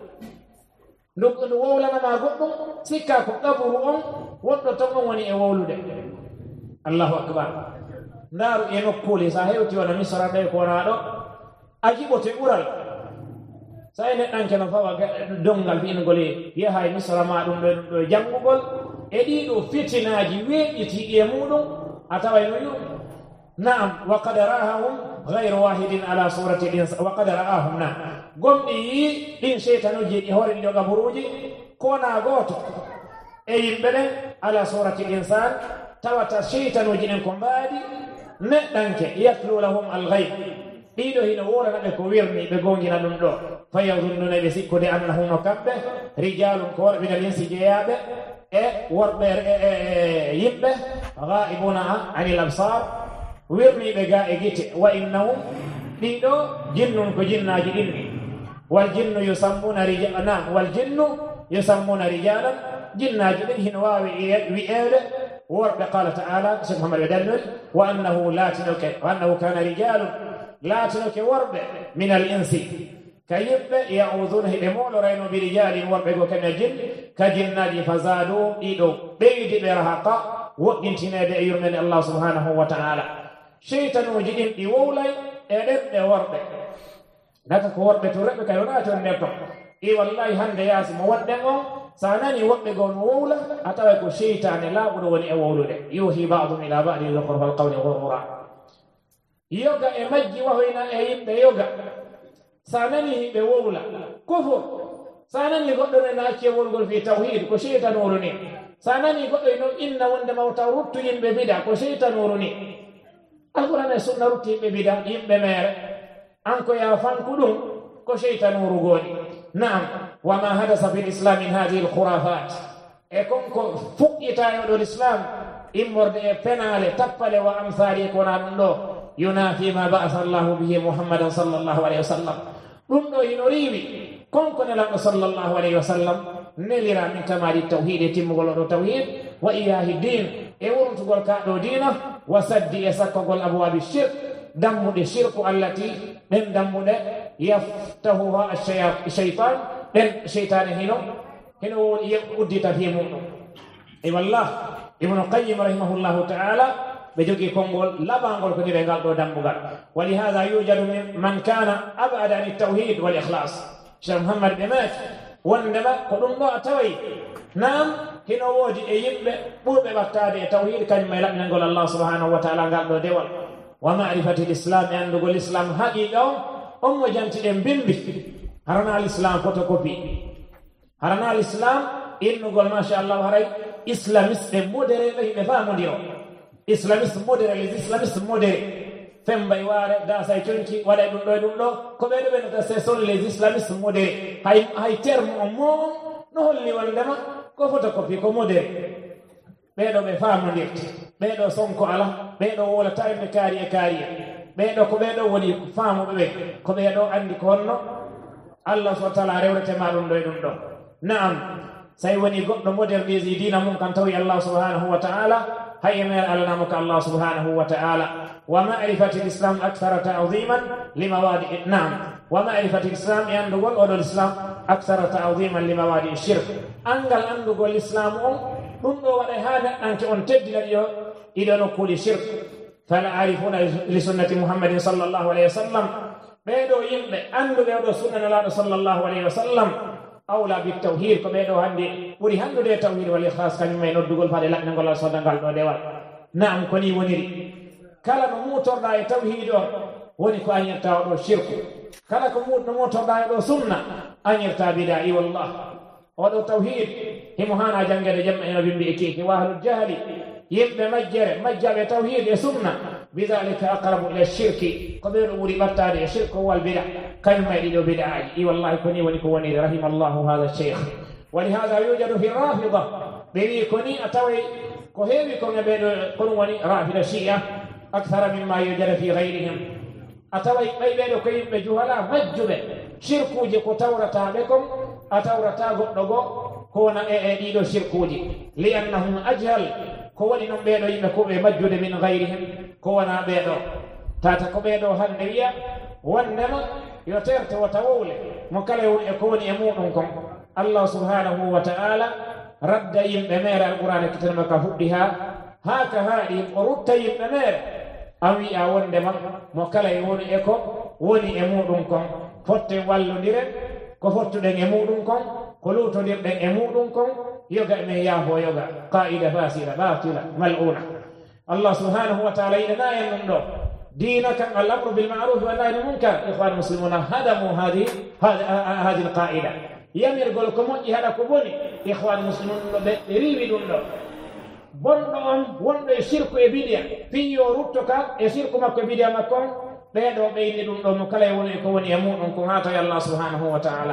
ndu ndu wowlanama goɗɗum sikka ko ɓabru on wonɗo ton on woni e wowlude allahu akbar ndaaru e nokkuli sa hewti wona misra ɗo ko wona ɗo a jiɓote ɓural sa e neɗɗanke no fawa dongal fi'ingol yaha e misra ma ɗum ɗo ɗum ɗo janngugol e ɗiɗo fitinaji weeƴiti e muɗum a tawa no yum naam wa qad ra'ahum ghayru wahidin ala surati al-insan wa qad ra'ahum na gomɗi yi ɗin sheytanuji e hoore ɗiɗo gaburuji kona goto e yimɓe ɓen ala surati al-insan tawata sheytanuji ɗen ko mbaadi neɗɗanke yatlu lahum al-ghayb ɗiɗo hino worana ɓe ko wirni ɓe gongina ɗum ɗo fa yadhunnuna ɓe sikkude annahum no kamɓe rijalum ko worɓe nal insi jeeyaɓe e worɓe e yimɓe ghaibuna anil absar wirniɓe ga e gite wa innahum ɗiɗo jinnum ko jinnaji ɗinni wal jinnu yusammuna rijal nam wal jinnu yusammuna rijalan jinnaji ɗin hino wawi wi'ede worɓe. qala ta'ala cheikh mohamad ɓe dannori wa annahu latinoke wa annahu kana rijalun latinoke worɓe min al insi ka yimɓe yauduna hiɓe molorayno bi rijalin worɓe go kene jinni ka jinnaji fa zadu ɗiɗo ɓeydi ɓe rahaqa woɗɗintinede e yurmede allah subhanahu wa ta'ala. cheytanuji ɗin ɗi wowlay e ɗemɗe worɓe naka ko worɓe to reɓe kay wona toon nder ton i wallahi hande yaasi mo wonɗen on sa nani woɓɓe goo no wowla a tawa ko cheytane laaɓuɗo woni e wowlude yuhi badum ila badi zukhru fal qawli ghurura. yoga e majji wahoyna e yimɓe yoga sa nani yimɓe wowla kufur. sa nani goɗɗo ne nacce wolgol fi tawhid ko cheytanuru ni. sa nani goɗɗo no inna wonde mawta ruttu yimɓe bida ko cheytanuru ni. alquran e sunna rutti yimɓe bida yimɓe mere an ko ya fanku ɗum ko cheytanuru goni. naam wama hadasa fi l'islam min hadihi l'khurafat e konko fuɗɗitayoɗo l'islam immorde e penale tappale wa amsali kona ɗum ɗo yunafi ma ba'atha allahu bihi muhammadan sallallahu alayhi wa sallam. ɗum ɗo hino riwi konko nelaɗo sallallahu alayhi wa sallam nelira min tamari tawhid e timmugol oɗo tawhid wa iyahi din e wurtugol kaɗo dina wa saddi e sakkogol abwabi shirk dammuɗe shirku allati ɗen dammuɗe yaftahuha cheytan ɗen cheytane hino hino uddita fi muɗum. e wallah ibnu qayyim rahimahullahu ta'ala ɓe jogii konngol laɓangol ko ndire ngal ɗo dammugal. wa lihada yujadu man kana abada ani tawhid wal ikhlas. cheikh mouhammad ɓe maati wondema ko ɗum ɗo a taway naam hino woodi e yimɓe ɓurɓe ɓattade e tawhid kañum e laɓnangol allah subhanahu wa taala ngal ɗo dewal wa marifati l'islam e andugol islam haqiqa on on mo jantiɗen bimbi harana l'islam photocopie harana l'islam innugol machallah haray islamiste modéré ɓe yimɓe famodiro islamiste modéré les islamistes modéré fembay waare dasay conki waɗay ɗum ɗo e ɗum ɗo ko ɓeɗo ɓe nota ce sont les islamistes modéré hay hay terme o moom no holli wondema ko photocopie ko modéré ɓeɗo ɓe famodirte ɓeɗo sonko ala ɓeɗo wolata ɓe kaari e kaari ɓeɗo ko ɓeɗo woni faamuɓe ɓe ko ɓeɗo andi ko honno allah subhanahu wa taala rewretema ɗum ɗo e ɗum ɗo. naam say woni goɗɗo modernise dina mum kan tawi allah subhanahu wa taala hay mer alanamo ka allah subhanahu wa ta'ala wa ma'rifati l'islam akthara ta'ziman limawadi. naam wa ma'rifati l'islam e andugol oɗo l'islam akthara ta'ziman limawadi shirk. angal andugol l'islam on ɗum ɗo waɗa ha neɗɗanke on teddina ɗiɗo iɗo nokkuli shirk. fala arifuna li sunnati muhammadin sallallahu alayhi wa sallam ɓeɗo yimɓe anduɓe oɗo sunna nelaɗo sallallahu alayhi wa sallam awla bi tawhid ko ɓeɗo hande ɓuri handude e tawhid wal ikhlas kañum e noddugol faade laɓnagol al sodangal ɗo dewal. naam koni woniri kala no mutorɗa e tawhid o woni ko añirta oɗo shirku. kala ko no mutorɗa e ɗo sunna añirta bida i wallah oɗo tawhid himo hana jangede jamma eno bimbi e keke wahlul jahli yimɓe majjere majjaɓe tawhid e sunna bidalika aqrabu ila shirki ko ɓeɗo ɓuri ɓattade e shirku wal bida kañum e ɗiɗo bidaaji i wallahi koni woni ko woniri rahimallahu hada cheikh. wa lihada yujadu fi rafida ɓe wi koni a taway ko heewi kon e ɓeɗo ko ɗum woni rafida shia akthara mimma yujadu fi gayrihim. a taway ɓay ɓeɗo ko yimɓe juhala majjuɓe shirkuji ko tawrataɓe kon a tawrata goɗɗo go ko wona e e ɗiɗo shirkuji li annahum ajhal ko waɗi noon ɓeɗo yimɓe ko ɓe majjude min gayrihim ko wona ɓeɗo tata ko ɓeɗo hande wiya wondema yo terte wata wowle mo kala woni e ko woni e muɗum kon allah subhanahu wa ta'ala radda yimɓe mere alqur'ana kitanma ka fuɗɗi ha ha ka haaɗi o rutta yimɓe mere a wi'a wondema mo kala e woni e ko woni e muɗum kon fotte wallodire ko fottuɗen e muɗum kon ko lutodirɗen e muɗum kon yoga men yaafo yoga qa'ida fasida batila mal'una. allah subhanahu wa ta'ala yiɗana en ɗum ɗo dina kan al-amru bil ma'ruf wa nahy anil munkar. ikhwan muslimuna hadamu hadi hadi al-qa'ida yamirgol ko moƴƴi haɗa ko boni ikhwan muslimun ɗo ɓe riwi ɗum ɗo bonɗo on wonɗo e shirku e bidiya fiyo rutto ka e shirku makko e bidiya makko on ɓeɗo ɓeyni ɗum ɗo mo kala e woni ko woni e muɗum ko ha tawi allah subhanahu wa ta'ala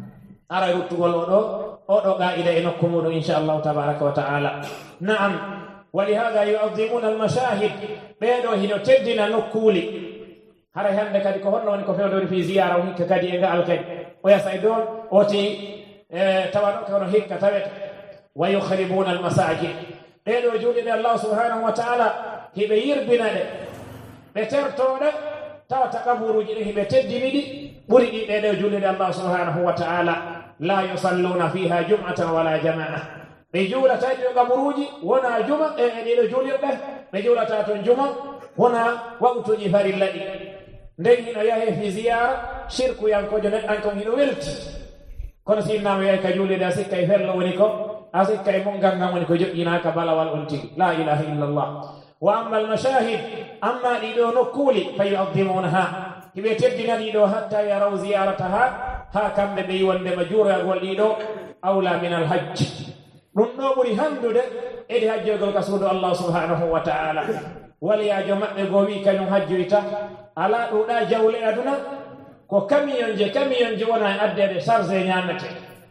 ara ruttugol oɗo oɗo qa'ida e nokku muɗum inchallahu tabaraka wa ta'ala. naam wa lihada yu'azzimuna al-mashahid ɓeɗo hino teddina nokkuli haray hande kadi ko honno woni ko fewdori fi ziyara o hikka kadi e ngal kadi o yasa e doon oti tawano kono hikka tawete wa yukhribuna almasajid ɗeɗo juuɗeɗe Allah subhanahu wa ta'ala hiɓe yirbinaɗe ɓe tertoɗe tawata kaburuji ɗe hiɓe teddiniɗi ɓuri ɗi ɗeɗe juuɗeɗe Allah subhanahu wa ta'ala la yusalluna fiha jum'atan wala jama'a ɓe juulata ɗo kaburuji wona juma e ɗeɗo juulirɗe ɓe juulata toon juma wona wawtuji farilla ɗi nden hino yahe fi ziyara shirku yankojo neɗɗan kon hino welti kono si innama yahay ka juulide a sikka e fello woni ko a sikka e mongal ngam woni ko joƴƴinaka balawal on tigi la ilaha illa allah wa amma almashahid amma ɗiɗo nokkuuli fa yu'azzimunaha hiɓe teddina ɗiɗo hatta yaraw ziyarataha ha kamɓe ɓe yiwondema juuragol ɗiɗo awla min alhajj ɗum ɗo ɓuri handude eɗi hajjogol ka suudu allah subhanahu wa ta'ala waliyajo maɓɓe goo wi kañum hajjoyta ala ɗuɗa jawle aduna ko camion je camion je wona e addede chargé ñamete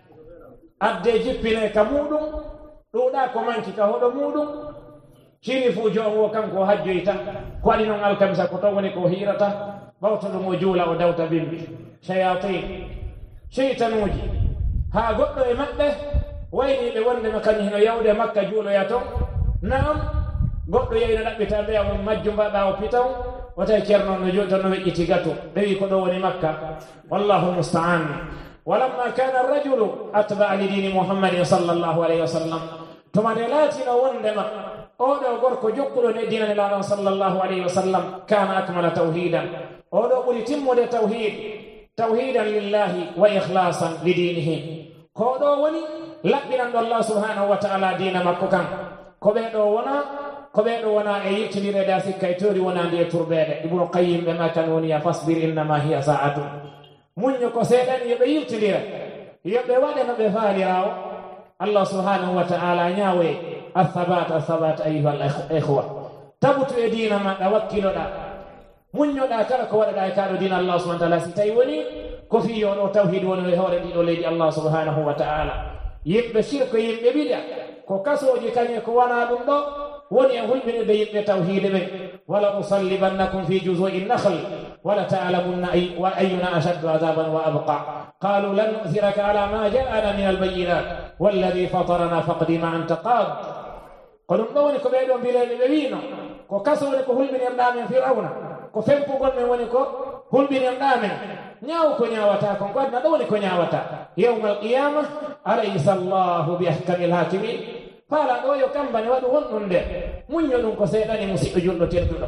adde jippine ka muɗum ɗuɗa ko manki ka hoɗo muɗum cini fuu joom wo kanko hajjoyta ko waɗi noon alkamisa ko taw woni ko hirata ɓawta ɗum o juula o dawta bimbi shayatin cheytanuji ha goɗɗo e maɓɓe wayniɓe wondema kañum hino yawde makka juuloya ton naam goɗɗo yeyno ɗaɓɓita mbiya mum majju mbaɗa o pitaw wata ceerno no joni tan no weƴƴiti gatu ɓe wi ko ɗo woni makka wallahu musta'an walamma kana arrajulu atba'a li dini muhammadin sallallahu alayhi wa sallam tuma nde laatino wondema oɗo gorko jokkuɗo ne dinane laaɗon sallallahu alayhi wa sallam kana akmala tawhidan oɗo ɓuri timmude tawhid tawhidan lillahi wa ikhlasan li dinihi ko ɗo woni laɓɓinanɗo allah subhanahu wa ta'ala dina makko kan ko ɓeɗo wona ko ɓeɗo wona e yittidirede a sikka e tori wona ndi e turɓeɗe ibnu qayyim ɓe ma kan woni ya fasbir innama hiya sa'atu muñño ko seeɗani yoɓe yirtidira yoɓe waɗe no ɓe faalirawo allah subhanahu wa ta'ala ñaawe athabat athabat ayuha al ihwa tabutu e dina maɗa wakkiloɗa muññoɗa kala ko waɗaɗa e kaɗo dina allah subhanahu wa ta'ala si tawi woni ko fiyoɗo tawhid woni e hoore ɗiɗo leydi allah subhanahu wa ta'ala yimɓe shirko yimɓe ɓiɗa ko kasoji kañe ko wona ɗum ɗo woni e hulɓinirde yimɓe tawhide ɓe wala usallibannakum fi juzui nahl wala ta'lamunna ayyuna ashaddu adaban wa abqa qalu lan nu'thiraka ala ma ja'ana min albayinat walladhi fatarana faqdi ma anta qad ko ɗum ɗo woni ko ɓeɗo mbireɓe ɓe wino ko kaso woni ko hulɓinirɗamen firawna ko fempugol men woni ko hulɓinirɗamen ñaaw ko ñaawata kon ko adna ɗo woni ko ñaawata yawma alqiyama alaysa allahu bi ahkami alhakimin faala ɗo yo kambane waɗu wonɗum nde muñño ɗum ko seeɗani musidɗo julɗo tedduɗo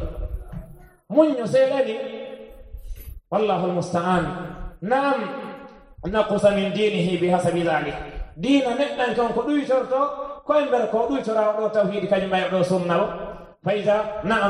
muñño seeɗani wallahu almusta'an naam naqusa min dinihi bi hasabi dhalik diina neɗɗan kon ko ɗuytorto koye mbere ko ɗuytorawo ɗo tawhidi kañum mayo ɗo sunna o fa ida naam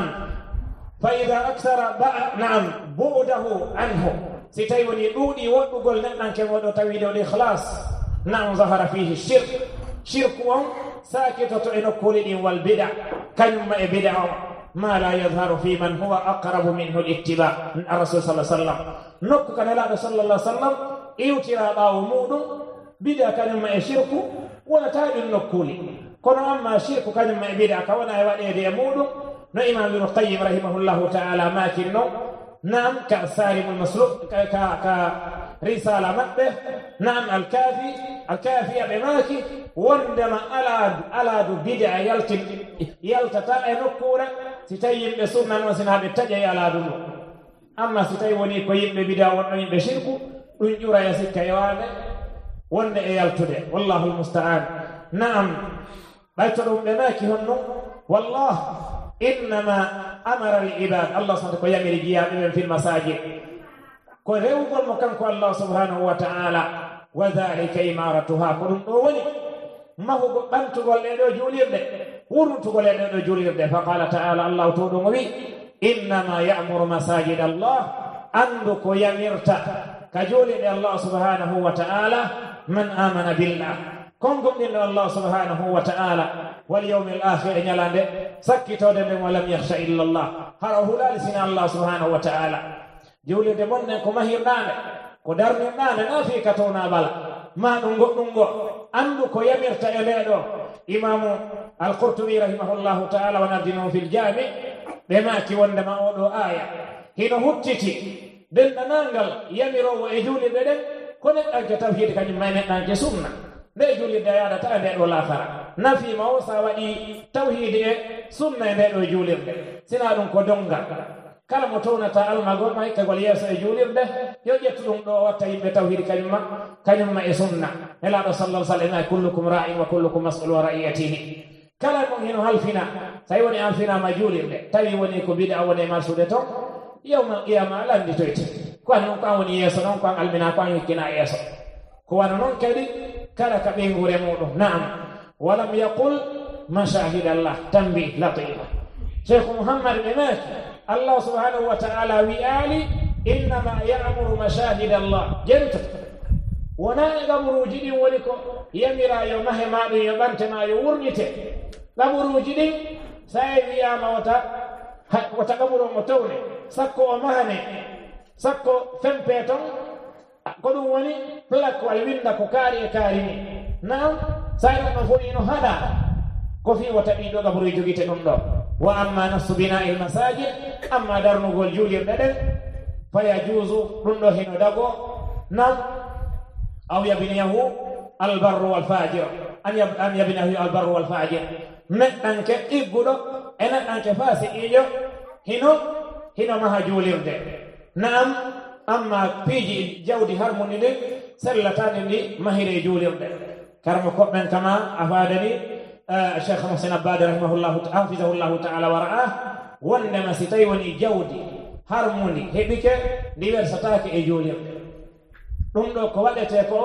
fa ida aksara ba naam bu'dahu anhu si tawi woni ɗuuɗi woɗɗugol neɗɗan ken woɗo tawhide o l'ihlas naam zahara fihi shirk shirku on sakitoto e nokkuli ɗin wal bida kañumma e bida o ma la yadharu fi man huwa aqrabu minhu l'ittiba rasul sa sallam nokku ka nelaɗo sallallah sallam iwtira ɓawo muɗum bida kañumma e shirku wonata ɗum nokkuli kono amma shirku kañumma e bida ka wona e waɗede e muɗum no imam ibnu qayyim rahimahullahu ta'ala makin no naam ka salimul masluk ka ka risala maɓɓe naam alkafi alkafiya ɓe maaki wondema alaadu alaadu bida yaltin yaltata e nokkure si tawi yimɓe sunna noon sina ɓe taƴa e alaadu mum amma si tawi woni ko yimɓe bida wonɗo yimɓe shirku ɗum ƴura e sikka e waade wonde e yaltude wallahu almusta'an naam ɓayto ɗum ɓe maaki honno wallah innama amara al ibad allah subhanahu ko yamiri jiyaɓe ɓen fil masajid ko rewgol mo kanko allah subhanahu wa ta'ala wa dhalika imaratuha ko ɗum ɗo woni mahugo ɓantugol ɗeɗo juulirɗe wurnutugol e ɗeɗo juulirɗe fa qala ta'ala allah to ɗum o wi innama ya'muru masajid allah andu ko yamirta ka juuliɗe allah subhanahu wa ta'ala man amana billah kon gomɗinɗo allah subhanahu wa ta'ala wal yawmi al akhir e ñalande sakkitode nden wa lam yakhsha illa allah hara hulali sina allah subhanahu wa ta'ala juulirde bonɗen ko mahirɗande ko darnirɗande na fi ka towna bala ma ɗum goɗɗum go andu ko yamirta e leɗo imamu al-Qurtubi rahimahullahu ta'ala wa nardino fil jami ɓe maki wondema oɗo aya hino huttiti denɗanangal yamirowo e juulirɗe ɗen kono ɗanke tawhid kañum may neɗɗanke sunna nde julirde yaɗata e nde ɗo lafara nafima o sa waɗi tawhidi e sunna e nde ɗo julirde sina ɗum ko dongal kala mo townata almagol ma hikkagol yeeso e julirde yo ƴettu ɗum ɗo watta yimɓe tawhidi kañumma kañumma e sunna nelaɗo sallah sallam e kullukum ra'in wa kullukum mas'ul wa ra'iyatihi kala mon heno halfina tawi woni halfinama julirde tawi woni ko mbiɗa woni e marsude toon yawmal qiyama ala anditoyte ko an noon ko an woni yeeso noon ko an almina ko an hikkina yeeso ko wana noon kadi kala ka ɓeygure muɗum naam walam yaqul mashahidallah tambi latifa cheikh mouhammad ɓe maki allah subhanahu wa ta'ala wi'ali innama ya'muru mashahidallah jento wona e gamuruji ɗin woni ko yamira yo mahe maɗum yo ɓantema yo wurnite gamuruji ɗin sa e wiyama wata wata gamuro mo tawne sakko o mahane sakko fempe ton ko ɗum woni plaque wal winda ko kaari e kaari ni naam sa e ɗum fof ino haɗa ko fi wata ɗiɗo gamuruji jogite ɗum ɗo wa amma nafsu bina il masajid amma darnugol julirɗe ɗen fa yajuzu ɗum ɗo heno dago nam aw yabniyahu albarru walfajir an yabniyahu albarru walfajir neɗɗanke ɗigguɗo e neɗɗanke fasiqijo hino hino maha julirde naam amma piiji jawdi harmoni ɗin sellatani ndi mahire julirde karmo koɓɓen kama afadani cheikh mohsin abbadi rahimahullahu hafizahullahu taala wa ra'ah wondema si tawi woni jawdi harmoni heɓike ndi wersatake e julirde ɗum ɗo ko waɗete ko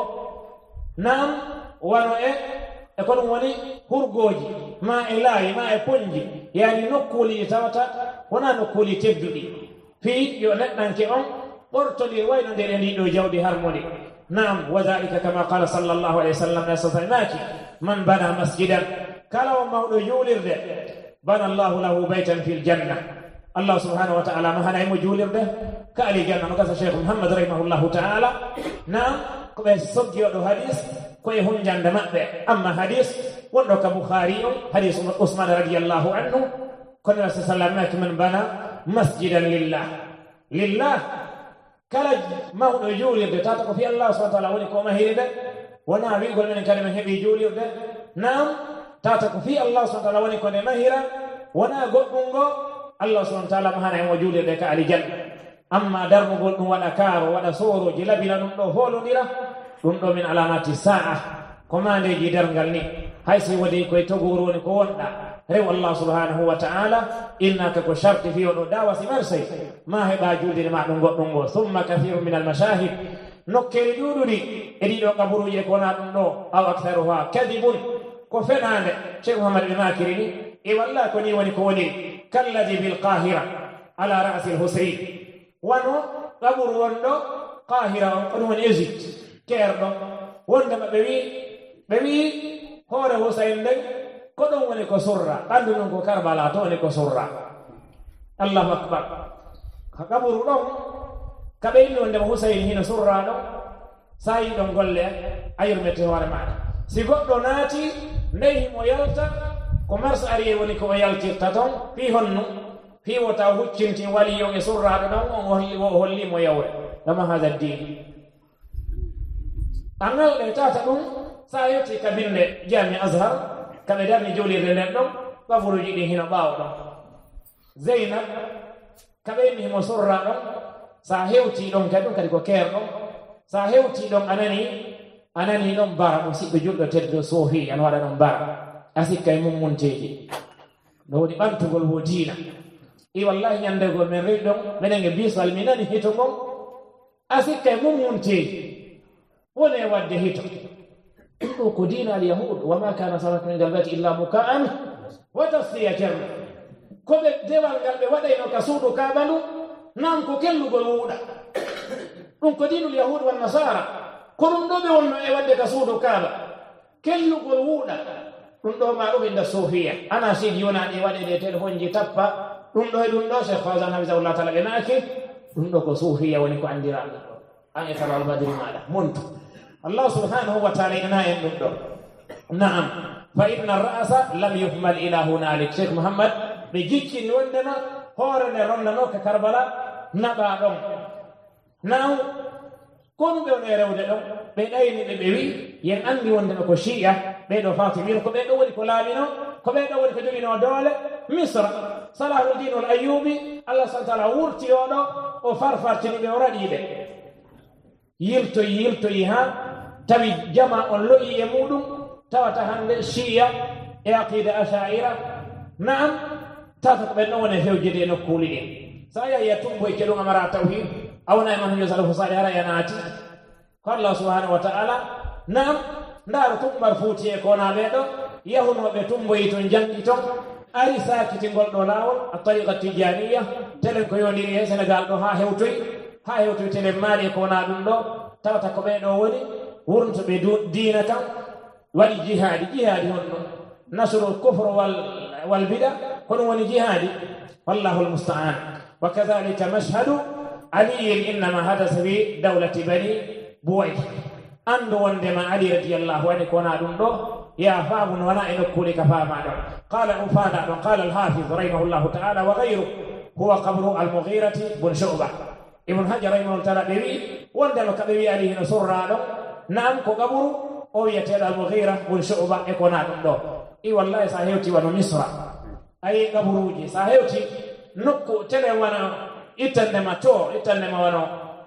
naam wano e e ko ɗum woni hurgoji ma e laayi ma e ponji yani nokkuli ɗi tawata wona nokkuli tedduɗi fii yo neɗɗanke on ɓortoɗi waynodir e ndiɗo jawdi harmoni naam wa dhalika kama qala sallallahu alayhi wa sallam nasasaymaki man bana masjidan kala o mawɗo juulirde bana allahu lahu baytan fi ljanna allah subhanahu wa taala mahanaymo juulirde ka ali janna no gasa cheikh mouhammad rahimahullahu taala naam ko ɓe soggiyoɗo hadis koye hunjande maɓɓe amma hadis wonɗo ka boukhari on hadis usman radiallahu anhu kono rasul sallam maki man bana masjidan lillah lillah kala mawɗo juulirde tata ko fi allah subhana taala woni ko mahiride wona wigol menen kadi men heeɓi juulirde naam tata ko fi allah subhana taala woni kone mahira wona goɗɗum ngo allah subhana taala mahanaymo juulirde ka ali janna amma darmugol ɗum waɗa kaaro waɗa soroji labina ɗum ɗo holodira ɗum ɗo min alamati sa'a ko mandeji dargal ni haysi waɗi koye togoro woni ko wonɗa rew allah subhanahu wa ta'ala innaka ko sharti fi oɗo dawasi marsay ma heɓa juldide ma ɗum goɗɗum ngo thumma kathiru min almashahid nokkeri ɗuɗuɗi e ɗiɗo kaburuji ko wona ɗum ɗo aw aktharuha kadibun ko fenande cheikh mouhamad ɓe makiri ni e walla ko ni woni ko woni kalladi bilqahira ala ra'si lhusrin wano kaburu wonɗo qahira on ko ɗum woni égypte keerɗo wondema ɓe wi ɓe wi hoore husayn nden ko ɗum woni ko surra ɓanndu ɗum ko karbala to woni ko surra allahu akbar ka kaburu ɗon ka ɓe yimmi wondema husayn hino surra ɗon sa yi ɗon golle a yurmete hoore maɗa si goɗɗo naati nden himo yalta ko mars ari woni ko o yaltirta ton fi honnu fi wota huccinti waliyo e surraɗo ɗon on holli o hollimo yawre dama hada dini angal ɗe tata ɗum sa yetti ka binde jami azhar kaɓe darni julirde nden ɗon kafuruji ɗi hino ɓaawo ɗon zeynab kaɓe yimmi himo surra ɗon sa hewti ɗon kadi ɗum kadi ko keerɗon sa hewti ɗon anani anani ɗon bara ɗum siɓɓe julɗo teddo sofi an waɗa ɗon bara a sikka e mummunteji no woni ɓantugol wo diina i wallahi ñandegol men rewi ɗon minen e bisal mi nani hito ngon a sikka e mummunteji woni e wadde hito ɗum ɗo ko diina al yahud wa ma kana salatu min galbati illa muka'an wa tasdiyatan ko ɓe dewal ngal ɓe waɗayno ka suudu kaɓalu nan ko kellugol wuuɗa ɗum ko diinul yahud wa nasara ko ɗum ɗo ɓe wonno e wadde ka suudu kaaba kellugol wuuɗa ɗum ɗo ma ɗum inda sofiya ana sidi wonaɗi waɗe ɗe téléphone ji tappa ɗum ɗo e ɗum ɗo cheikh fausan hafisahullah taala ɓe naaki ɗum ɗo ko sofiya woni ko andiraɗo an e tara albadiri maɗa muntu allah subhanahu wa taala ina en ɗum ɗo naam fa inna ra'asa lam yuhmal ila hunalik cheikh mouhammad ɓe jiccini wondema hoore nde ronnano ka karbala naɓa ɗon naw kono ɓe woni rewde ɗon ɓe ɗayni ɓe ɓe wi yen anndi wondema ko shi'a ɓeɗo fatimino ko ɓeɗo woni ko laamino ko ɓeɗo woni ko jogino doole misra salahuddin ul ayubi allah subahana taala wurti oɗo o farfartini ɓe o raɗiɓe yirtoyi yirtoyi ha tawi jama on loyi e muɗum tawata hande shi'a e aqida asha'ira naam tata ko ɓen ɗon woni fewjede e nokkuuli ɗin sa yahi a tumbo e keɗum amara tawhid awna e manhajo salafu salih hara yanaati ko allah subhanahu wa ta'ala naam ndaaro tumbar fuuti e kona ɓeɗo yahunoɓe tumboyi ton jangi ton ari sakitingol ɗo laawol a tariqa tijaniya telen ko yondiri e sénégal ɗo ha hewtoyi ha hewtoyi telen maali e kona ɗum ɗo tawata ko ɓeɗo woni wurnto ɓe diina kan waɗi jihaadi jihaadi honɗo nasru kufre wal wal bida ko ɗum woni jihaadi wallahu lmustaan wa kadhalika mashhadu aliyin innama hadasa fi dawlati bani buwayt andu wondema ali radiallahu anhu kona ɗum ɗo ya faamu wona e nokkuuli ka faama ɗon qala ɗum faada ɗon qala alhafiz rahimahullahu taala wa gayru huwa qabru almughirati bun shuba ibn hajar rahimahullahu taala ɓe wi wondema kaɓe wi ali hino surra ɗon naam ko qabru o wiyeteɗo almughira bun shuba e kona ɗum ɗo i wallahi sa hewti wano misra ayi qabruji sa hewti nokku tele wona ittandema to ittandema wano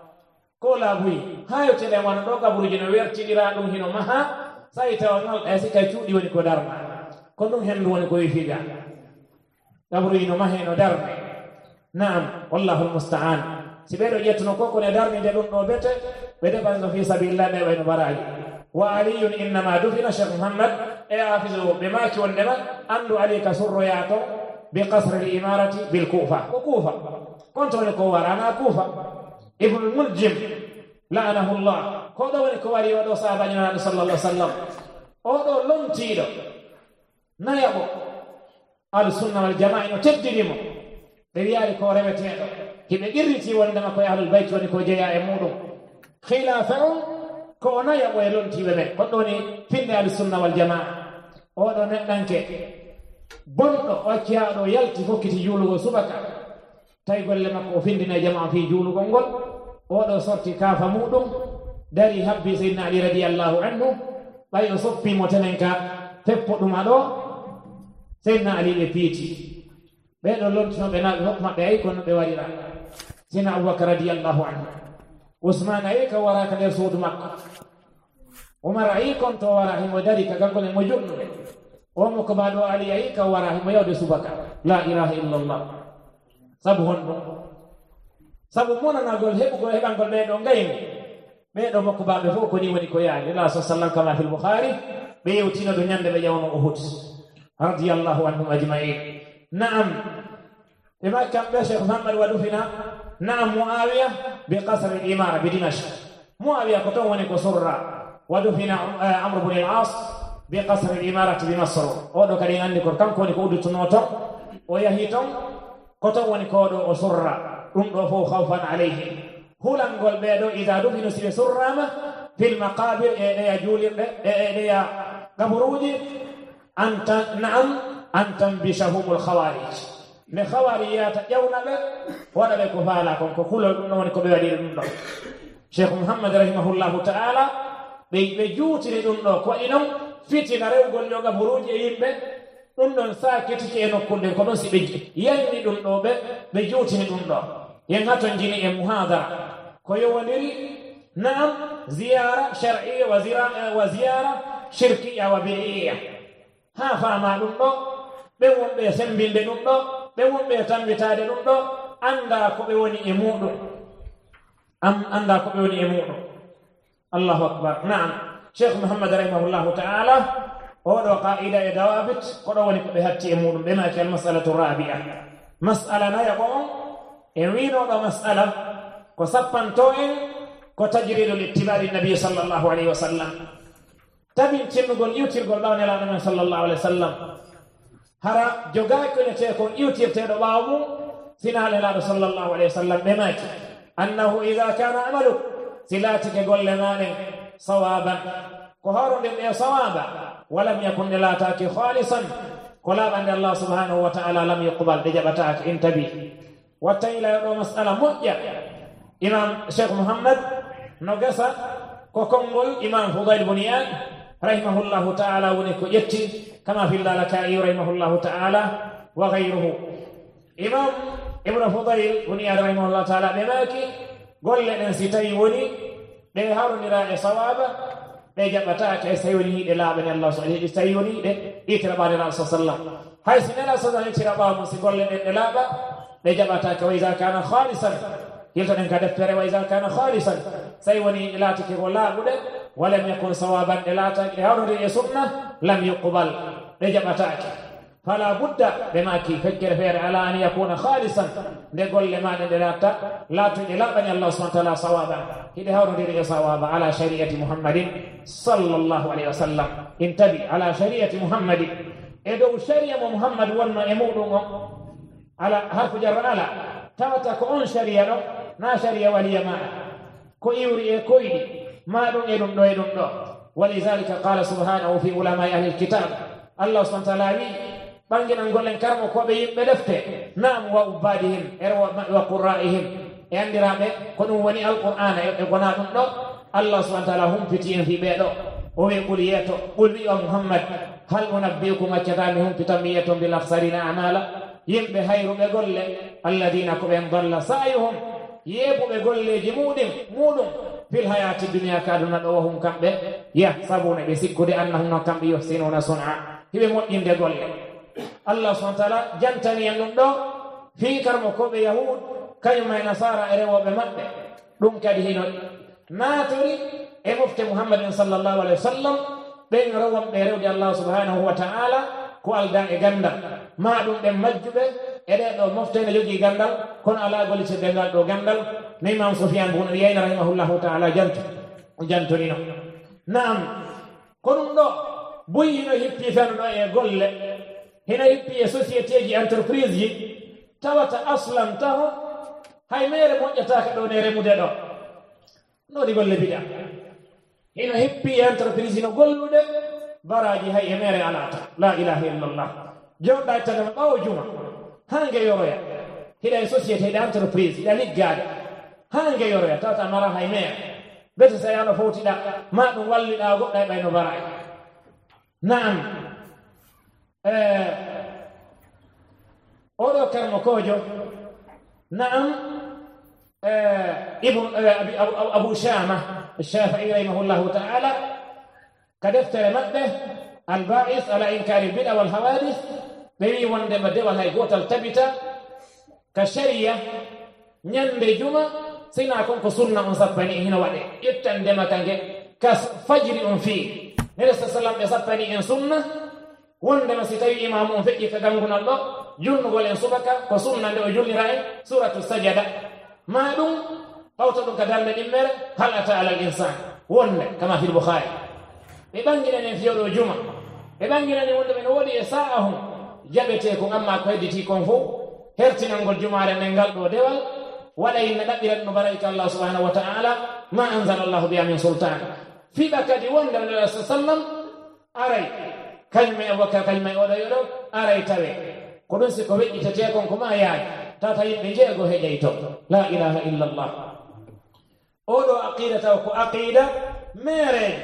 ko laabuyi ha hewteɗen wano ɗo qabruji no wertiɗira ɗum hino maha sayi tawa ngal ɗaya si kay cuuɗi woni ko darna ko ɗum henndu woni ko wi figa qabruji no mahe no darne naam wallahu lmustaan si ɓeɗo ƴettuno ko kone darnide ɗum ɗo bete ɓe deɓanno fi sabilillah ɓe wayno baraji wa aliyun innama dufina cheikh mouhammad e hafisu ɓe maki wondema andu ali ka surroya to bi qasre l imarati bil kuufa ko kuufa kontone ko warana kuufa ibnul muljim la'anahu llah ko ɗo woni ko wari oɗo sahabañonaɗo sallallah sallam oɗo lomtiɗo nayaɓo alsunna wal jamaa no teddinimo ɓe wiyari ko reweteɗo hiɓe qirriti wondema koye ahlul bayt woni ko jeeya e muɗum khilafa on ko o nayaɓo e lomtiɓe ɓen ko ɗo ni finde alsunna wal jamaa oɗo neɗɗanke bonɗo o acciyaɗo yalti fokkiti juulugo subaka tawi golle makko o findina jamaa fi juulugol ngol oɗo sorti kaafa muɗum dari habbi seydina ali radiallahu anhu ɓay o soppimo tenen ka feppo ɗum aɗo seydina ali ɓe piiti ɓeɗo lontinoɓe naɓe hop maɓɓe ayi kono ɓe waɗira seydina aboubacar radiallahu anhu ousmane ayi ka waraka nder suudu makko omar ayi kon to wara himo dari ka gangol e mo joɗnuɓe omo ko mbaɗo ali ayi ka wara himo yawde subaka la ilaha illallah sabu honɗum sabu monanagol heɓugol heɓangol ɓeɗo gayni ɓeɗo makko baɓe fof ko ni woni ko yaani la sa sallam kama fil boukhari ɓe yewtino ɗo ñande ɓe ƴawno uhud radiallahu anhum ajmain naam ɓe maki kamɓe cheikh mouhammad waɗufina naam muawiya bi qasre l imara bi dimashq muawiya ko ton woni ko surra waɗufina amre bune l as bi qasre l imarati bi masro oɗo kadi andi ko kanko woni ko uddutuno ton o yahi ton ko ton woni koɗo o surra ɗum ɗo fof hawfan alayhim hulangol ɓeeɗo ida dufino siɓe surrama fil maqabir e ɗeya juulirɗe e ɗeya gaburuji anta naam an tambishahum l khawarij nde khawari yiyata ƴewna ɓe waɗa ɓe ko faala kon ko kulol ɗum ɗo woni ko ɓe waɗiri ɗum ɗo cheikh mouhammad rahimahullahu taala ɓe ɓe juutiri ɗum ɗo ko waɗi noon fitina rewgol yo gaburuji e yimɓe ɗum ɗon sakitiki e nokkunde ko ɗon si ɓe yanni ɗum ɗo ɓe ɓe juutini ɗum ɗo yen haton jini e muhadara ko yowodiri naam ziyara shar'iyya wa zira wa ziyara shirkiyya wa bid'iyya ha fama ɗum ɗo ɓe wonɓe sembinde ɗum ɗo ɓe wonɓe tambitade ɗum ɗo anda ko ɓe woni e muɗum am anda ko ɓe woni e muɗum allahu akbar naam cheikh mouhammad rahimahullahu taala oɗo qa'ida e dawabit ko ɗo woni ko ɓe hatti e muɗum ɓe maki al masalatu rabia mas'ala nayaɓo on e winoɗo mas'ala ko sappanto en ko tajridul ittibari nabi sallallahu alayhi wa sallam tabin tinnugol iwtirgol ɓaw nelaɗo men sallallahu alayhi wa sallam hara jogaaki onete kon iwtirteɗo ɓaawo mum sina nelaɗo sallallahu alayhi wa sallam ɓe maki annahu ida kana amaluk si laatike golle maɗen sawaban ko hawrunden ɗe sawaba walam yakun ɗe laataki halisan ko laaɓande allah subhanahu wa taala lam yuqbal ɗe jaɓataki intabi watta ila ɗo masala moƴƴa imam cheikh mouhammad no gasa ko kongol imam Fudayl ibn Iyad rahimahullahu ta'ala woni ko ƴetti kama fi Lalaka'i rahimahullahu ta'ala wa ghayruhu. imam ibn Fudayl ibn Iyad rahimahullahu ta'ala ɓe maki golle ɗen si tawi woni ɓe harondira e sawaba ɓe jaɓatake e so tawi woni hiɗe laaɓani Allah so hiɗi so tawi woni ɗe itiraɓade rasul sallam hay si nela so tan ittiraɓa mum si golle ɗen ɗe laaɓa ɓe jaɓatake wa iza kana khalisan yiltoɗen ka deftere wa iza kana khalisan so tawi woni ɗe laatake ko laaɓuɗe walam yakun sawaban ɗe laatake ɗe hawrondiri e sunna lam yuqbal ɓe jaɓatake fala budda ɓe maki feccere feere ala an yakuna khalisan nde golle maɗe ɗe latta laatuɗe laaɓani Allah subhanahu wa ta'ala sawaban hiɗe hawrodiri e sawaba ala shari'ati muhammadin sallallahu alayhi wa sallam intabi ala shari'ati muhammadin e dow sharia mo muhammad wonno e muɗum on ala harko jarra ala tawata ko on sharia ɗo na sharia waliya maɗa ko iwri e koyɗi maɗum e ɗum ɗo e ɗum ɗo walidhalika qala subhanahu fi ulamai ahli lkitab Allah subhanahu wa ta'ala wi ɓanginan gollen karmo koɓe yimɓe defte nam wa ubadihim ere wa qurra'ihim e andiraɓe ko ɗum woni alqur'ana e gona ɗum ɗo Allah subhanahu wa ta'ala humpiti en fi ɓeɗo o wi qul yeeto qul wi o muhammad hal unabbiukum accatami humpitan mi yeeto bil akhsarina amala yimɓe hayruɓe golle alladina ko ɓen dalla sa'yuhum yeeɓuɓe golleji muɗum muɗum fil hayati duniya ka aduna ɗo wahum kamɓe yahsabuna ɓe sikkude annahum no kamɓe yuhsinuna sun'a hiɓe moƴƴinde golle Allah subhanahu wa ta'ala jantani en ɗum ɗo fi karmo koɓe yahud kañum e nasara e rewoɓe maɓɓe ɗum kadi hino natori e mofte muhammadin sallallahu alayhi wa sallam ɓen rewonɓe rewde Allah subhanahu wa ta'ala ko aldan e gandal ma ɗum ɓen majjuɓe e ɗe ɗo mofte ne jogii gandal kono ala gollitirde ngal ɗo gandal no imam Sufyan bun Uyayna rahimahullahu ta'ala jantu jantorino naam ko ɗum ɗo boyi hino hippi feno ɗo e golle hino hippi e société ji entreprise ji tawata aslan taho hay mere moƴƴataka ɗo ne remude ɗo noɗi golle biɗa hino hippi e entreprise no gollude baraji hay e mere alata la ilaha illallah jewɗa ittadema ɓawo juma hange yoroya hiɗa e société hiɗa entreprise hiɗa liggade hange yoroya tawata mara hay mere bete sa yano fowtiɗa ma ɗum walliɗa goɗɗa e ɓayno baraji naam oɗo karmo kojo naam ibn abu shama الشافعي رحمه الله تعالى كدفتر مبه الباعث على إنكار البدع والحوادث بيوي وندم دول هاي قوة التبتة كشرية نيندي جمع سينا كون كسرنا انصبني هنا وعلي يتندم كانك كفجر فيه نبي صلى الله عليه وسلم يصبني إن سنة وندم ستوي إمام فقه كغنغنا الله جن ولن سبك كسرنا لو جل رأي سورة السجدة ما دون قوتو كدال الإمر هل أتى على الإنسان ون كما في البخاري ببنجنا نفيرو جمع ببنجنا نقول من ولي ساعهم جبتكم أما كويدتكم فو هرتنا نقول جمعة ننقل ودول ولا إن نبيل المبارك الله سبحانه وتعالى ما أنزل الله بها من سلطان في بكد ون من الله صلى الله عليه وسلم أري كلمة وكا كلمة وديرو أري تبي قدنسي كويد تتيكم كما ياي تاتي بنجيكو هجيتو لا إله إلا الله oɗo aqida taw ko aqida mereje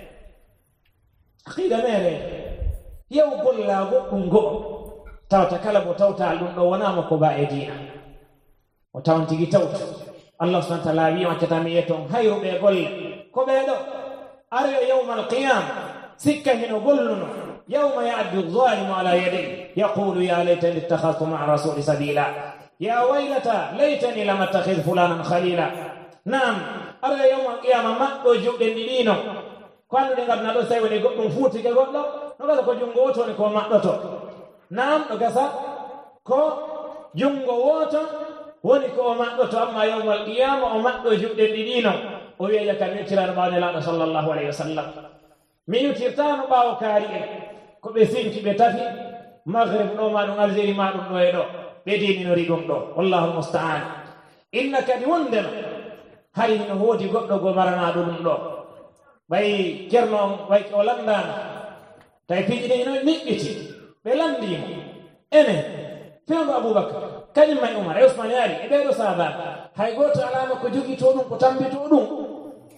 aqida mereje yew golla goɗɗum go'o tawta kala mo tawta ɗum ɗo wonama ko ba e diina o tawan tigi tawta Allah subhanahu wa ta'ala wi waccatami yeton hayruɓe golle ko ɓeɗo are yawma alqiyama sikka hino golluno yawma ya'addu adh-dhalimu ala yadayhi yaqulu ya laytani ittakhadhtu ma'a rasuli sabila ya waylata laytani lam attakhidh fulanan khalila naam ara yawma qiyama maɗɗo juɓɓe ɗiɗino ko andude ngam naɗo so tawi woni goɗɗum fuutike goɗɗo no gasa ko junngo woto woni ko maɗɗoto naam ɗo gasa ko junngo woto woni ko o maɗɗoto amma yawmal qiyama o maɗɗo juɓɗe ɗiɗino o wiya yakam mi yuttirano ɓawde laaɗo sallllahu alayhi wa sallam mi yutirtano ɓaawo kaari en ko ɓe finki ɓe tafi maghrib ɗo ma ɗum algérie ma ɗum ɗo e ɗo ɓe dininori ɗum ɗo wallahu almustaan inna kadi wondema hari no woodi goɗɗo go maranaɗo ɗum ɗo ɓay ceerno way o landama tawi piiji ɗi no niɓɓiti ɓe landimo enen fewndo aboubacar kañum may oumar e ousmane ali e ɓeɗo sahabaɓe hay goto alama ko jogui to ɗum ko tambito ɗum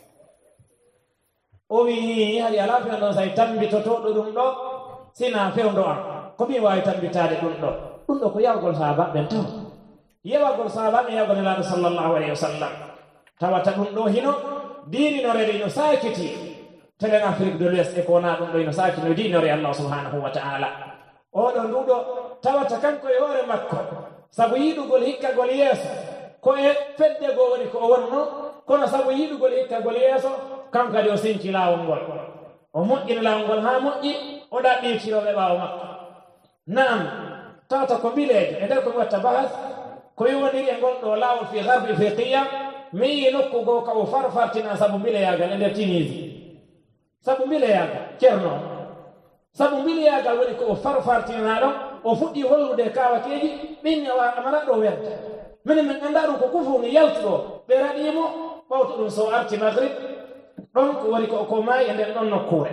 o wi hari ala fe non say tambitotoɗo ɗum ɗo sina fewndo am komi wawi tambitade ɗum ɗo ɗum ɗo ko yawgol sahaba ɓen taw yewagol sahaba ɓe yawgol nelaɗo sallllahu alayhi wa sallam tawata ɗum ɗo hino diininore ino sakiti telen afrique de l'ouest e ko wona ɗum ɗo ino sakino diinore allah subhanahu wa ta'ala oɗo nduɗo tawata kanko e hoore makko sabu yiɗugol hikkagol yeeso ko e fedde goo woni ko o wonno kono sabu yiɗugol hikkagol yeeso kanko kadi o sinci laawol ngol o moƴƴini laawol ngol haa moƴƴi o ɗaɓɓitiroɓe ɓaawo makko naam tawata ko bileeje e nder ko mi watta bahas ko yowoniri e ngol ɗo laawol fi garbi fiqiya mi yi nokku goo ka o farfartina sabu mbileyagal e nder tinisi sabu mbileyagal ceerno sabu mbileyagal woni ko o farfartina ɗon o fuɗɗi hollude kawakeji ɓinni awa amana ɗo werde minen min annda ɗum ko kufuni yaltuɗo ɓe raɗimo ɓawto ɗum so arti magrib ɗon ko woni ko ko maayi e nden ɗon nokkure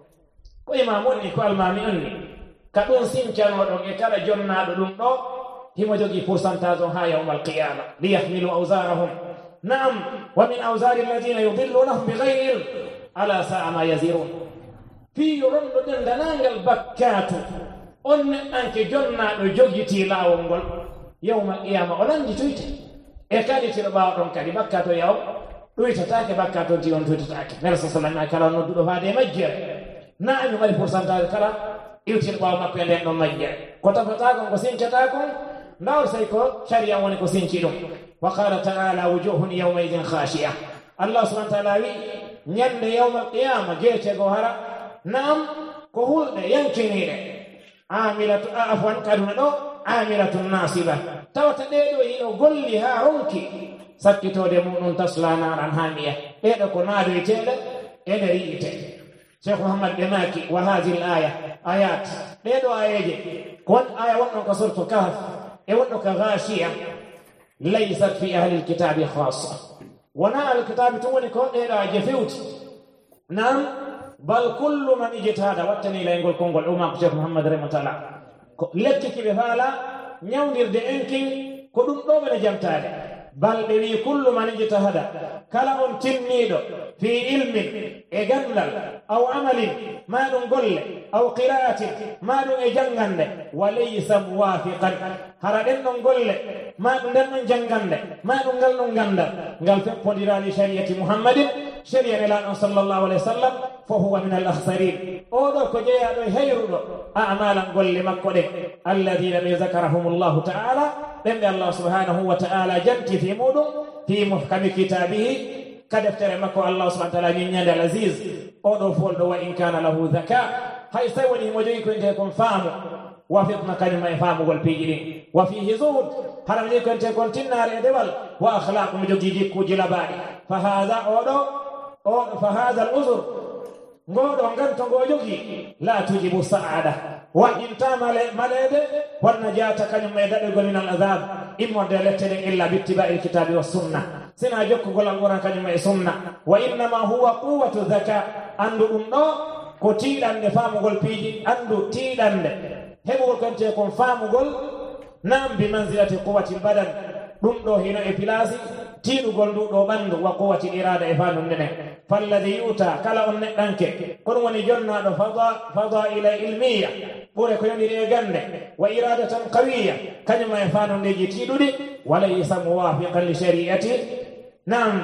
ko imam wonni ko almami onni ka ɗum sincanoɗon e kala jonnaɗo ɗum ɗo himo jogii pourcentage on ha yawma alqiyama liyahmilu awsarahum naam wa min awsari alladina yudillunahum bigayri ilm ala sa'a ma yazirun fiyo ronɗo dendanangal bakkatu on neɗɗanke jonnaɗo jogiti laawol ngol yawma alqiyama o landitoyte e kalitiro ɓaawɗon kadi bakkato yaw ɗoytatake bakkato ti on toytatake nela sa sallam a kala nodduɗo faade e majjere naami waɗi pourcentage kala iwtin ɓaawo makko e nden ɗon majjere ko tafatakon ko sincatakon ndawr say ko sharia woni ko sinci ɗum wa qala taala wujuhun yawmaidin khashiya allah subahana taala wi ñande yawma alqiyama jeetego hara naam ko hulɗe yankiniɗe amilatu afwan kaduna ɗo amilatun nasiba tawata ɗeɗo hino golli ha ronki sakkitode muɗum tasla naran hamiya ɗeɗo ko naadoyteɗe e nder yiite cheikh mouhammad ɓe maki wa hadi l aya ayat ɗeɗo ayeje ko won aya wonɗon ko surtu kahf e wonɗo ka gashiya laysat fi ahli lkitabi khassa wona alkitabi tun woni ko ɗeɗo aje fewti nam bal kullu man ijtihada wattani laygol konngol ɗuma ko cheikh mouhammad rahmatullah ko lekkikiɓe faala ñawdirde enkin ko ɗum ɗo ɓene jamtade bal ɓe wi kullu man ijtahada kala on tinniɗo fi ilmin e gandal aw amalin ma ɗum golle aw qira'atin ma ɗum e jangande wa laysa muwafiqan hara ɗen ɗon golle ma ɗum nden ɗon jangande ma ɗum ngal ɗon gandal ngal feppodiraali shariati muhammadin sharia nelaɗon sallllahu alayhi wa sallam fo huwa min al akhsarin oɗo ko jeeyaɗo e hayruɗo amalan golle makko ɗe alladina ɓe zakarahum llahu taala ɓen ɓe allah subhanahu wa taala janti fi muɗum fi muhkami kitabihi ka deftere makko allah subahana taala ñiññande al asis oɗo folɗo wa in kana lahu zaka hay so tawi woni himo jogui koyente kon faamu wafitna kañuma e faamugol piiji ɗin wa fihi zuhud haɗa mo jogui koyente kon tinnare e dewal wa akhlaqu mo jogui jikkuji labaɗi fa hada oɗo oɗo fa hada al usur ngoɗo ganto ngo jogui la tujibu saada waƴƴinta maleede wonna jaata kañum e daɗirgol min al adab immorde lettede illa bittiba il kitabi wa sunna sina jokkugol alquran kañum e sunna wa innama huwa quwatu zaka andu ɗum ɗo ko tiiɗande faamugol piiji andu tiiɗande heɓugol kante kon faamugol nam bi manzilati quwati badan ɗum ɗo hino e pilasi tiiɗugol nduɗo ɓanndu wa quwati irada e faanunde nden falladi yuta kala on neɗɗanke kono woni jonnaɗo fadaila ilmiya ɓure ko yoniri e gande wa iradatan qawiya kañuma e faanundeji tiiɗuɗi walaysa muwafiqan li shariati nam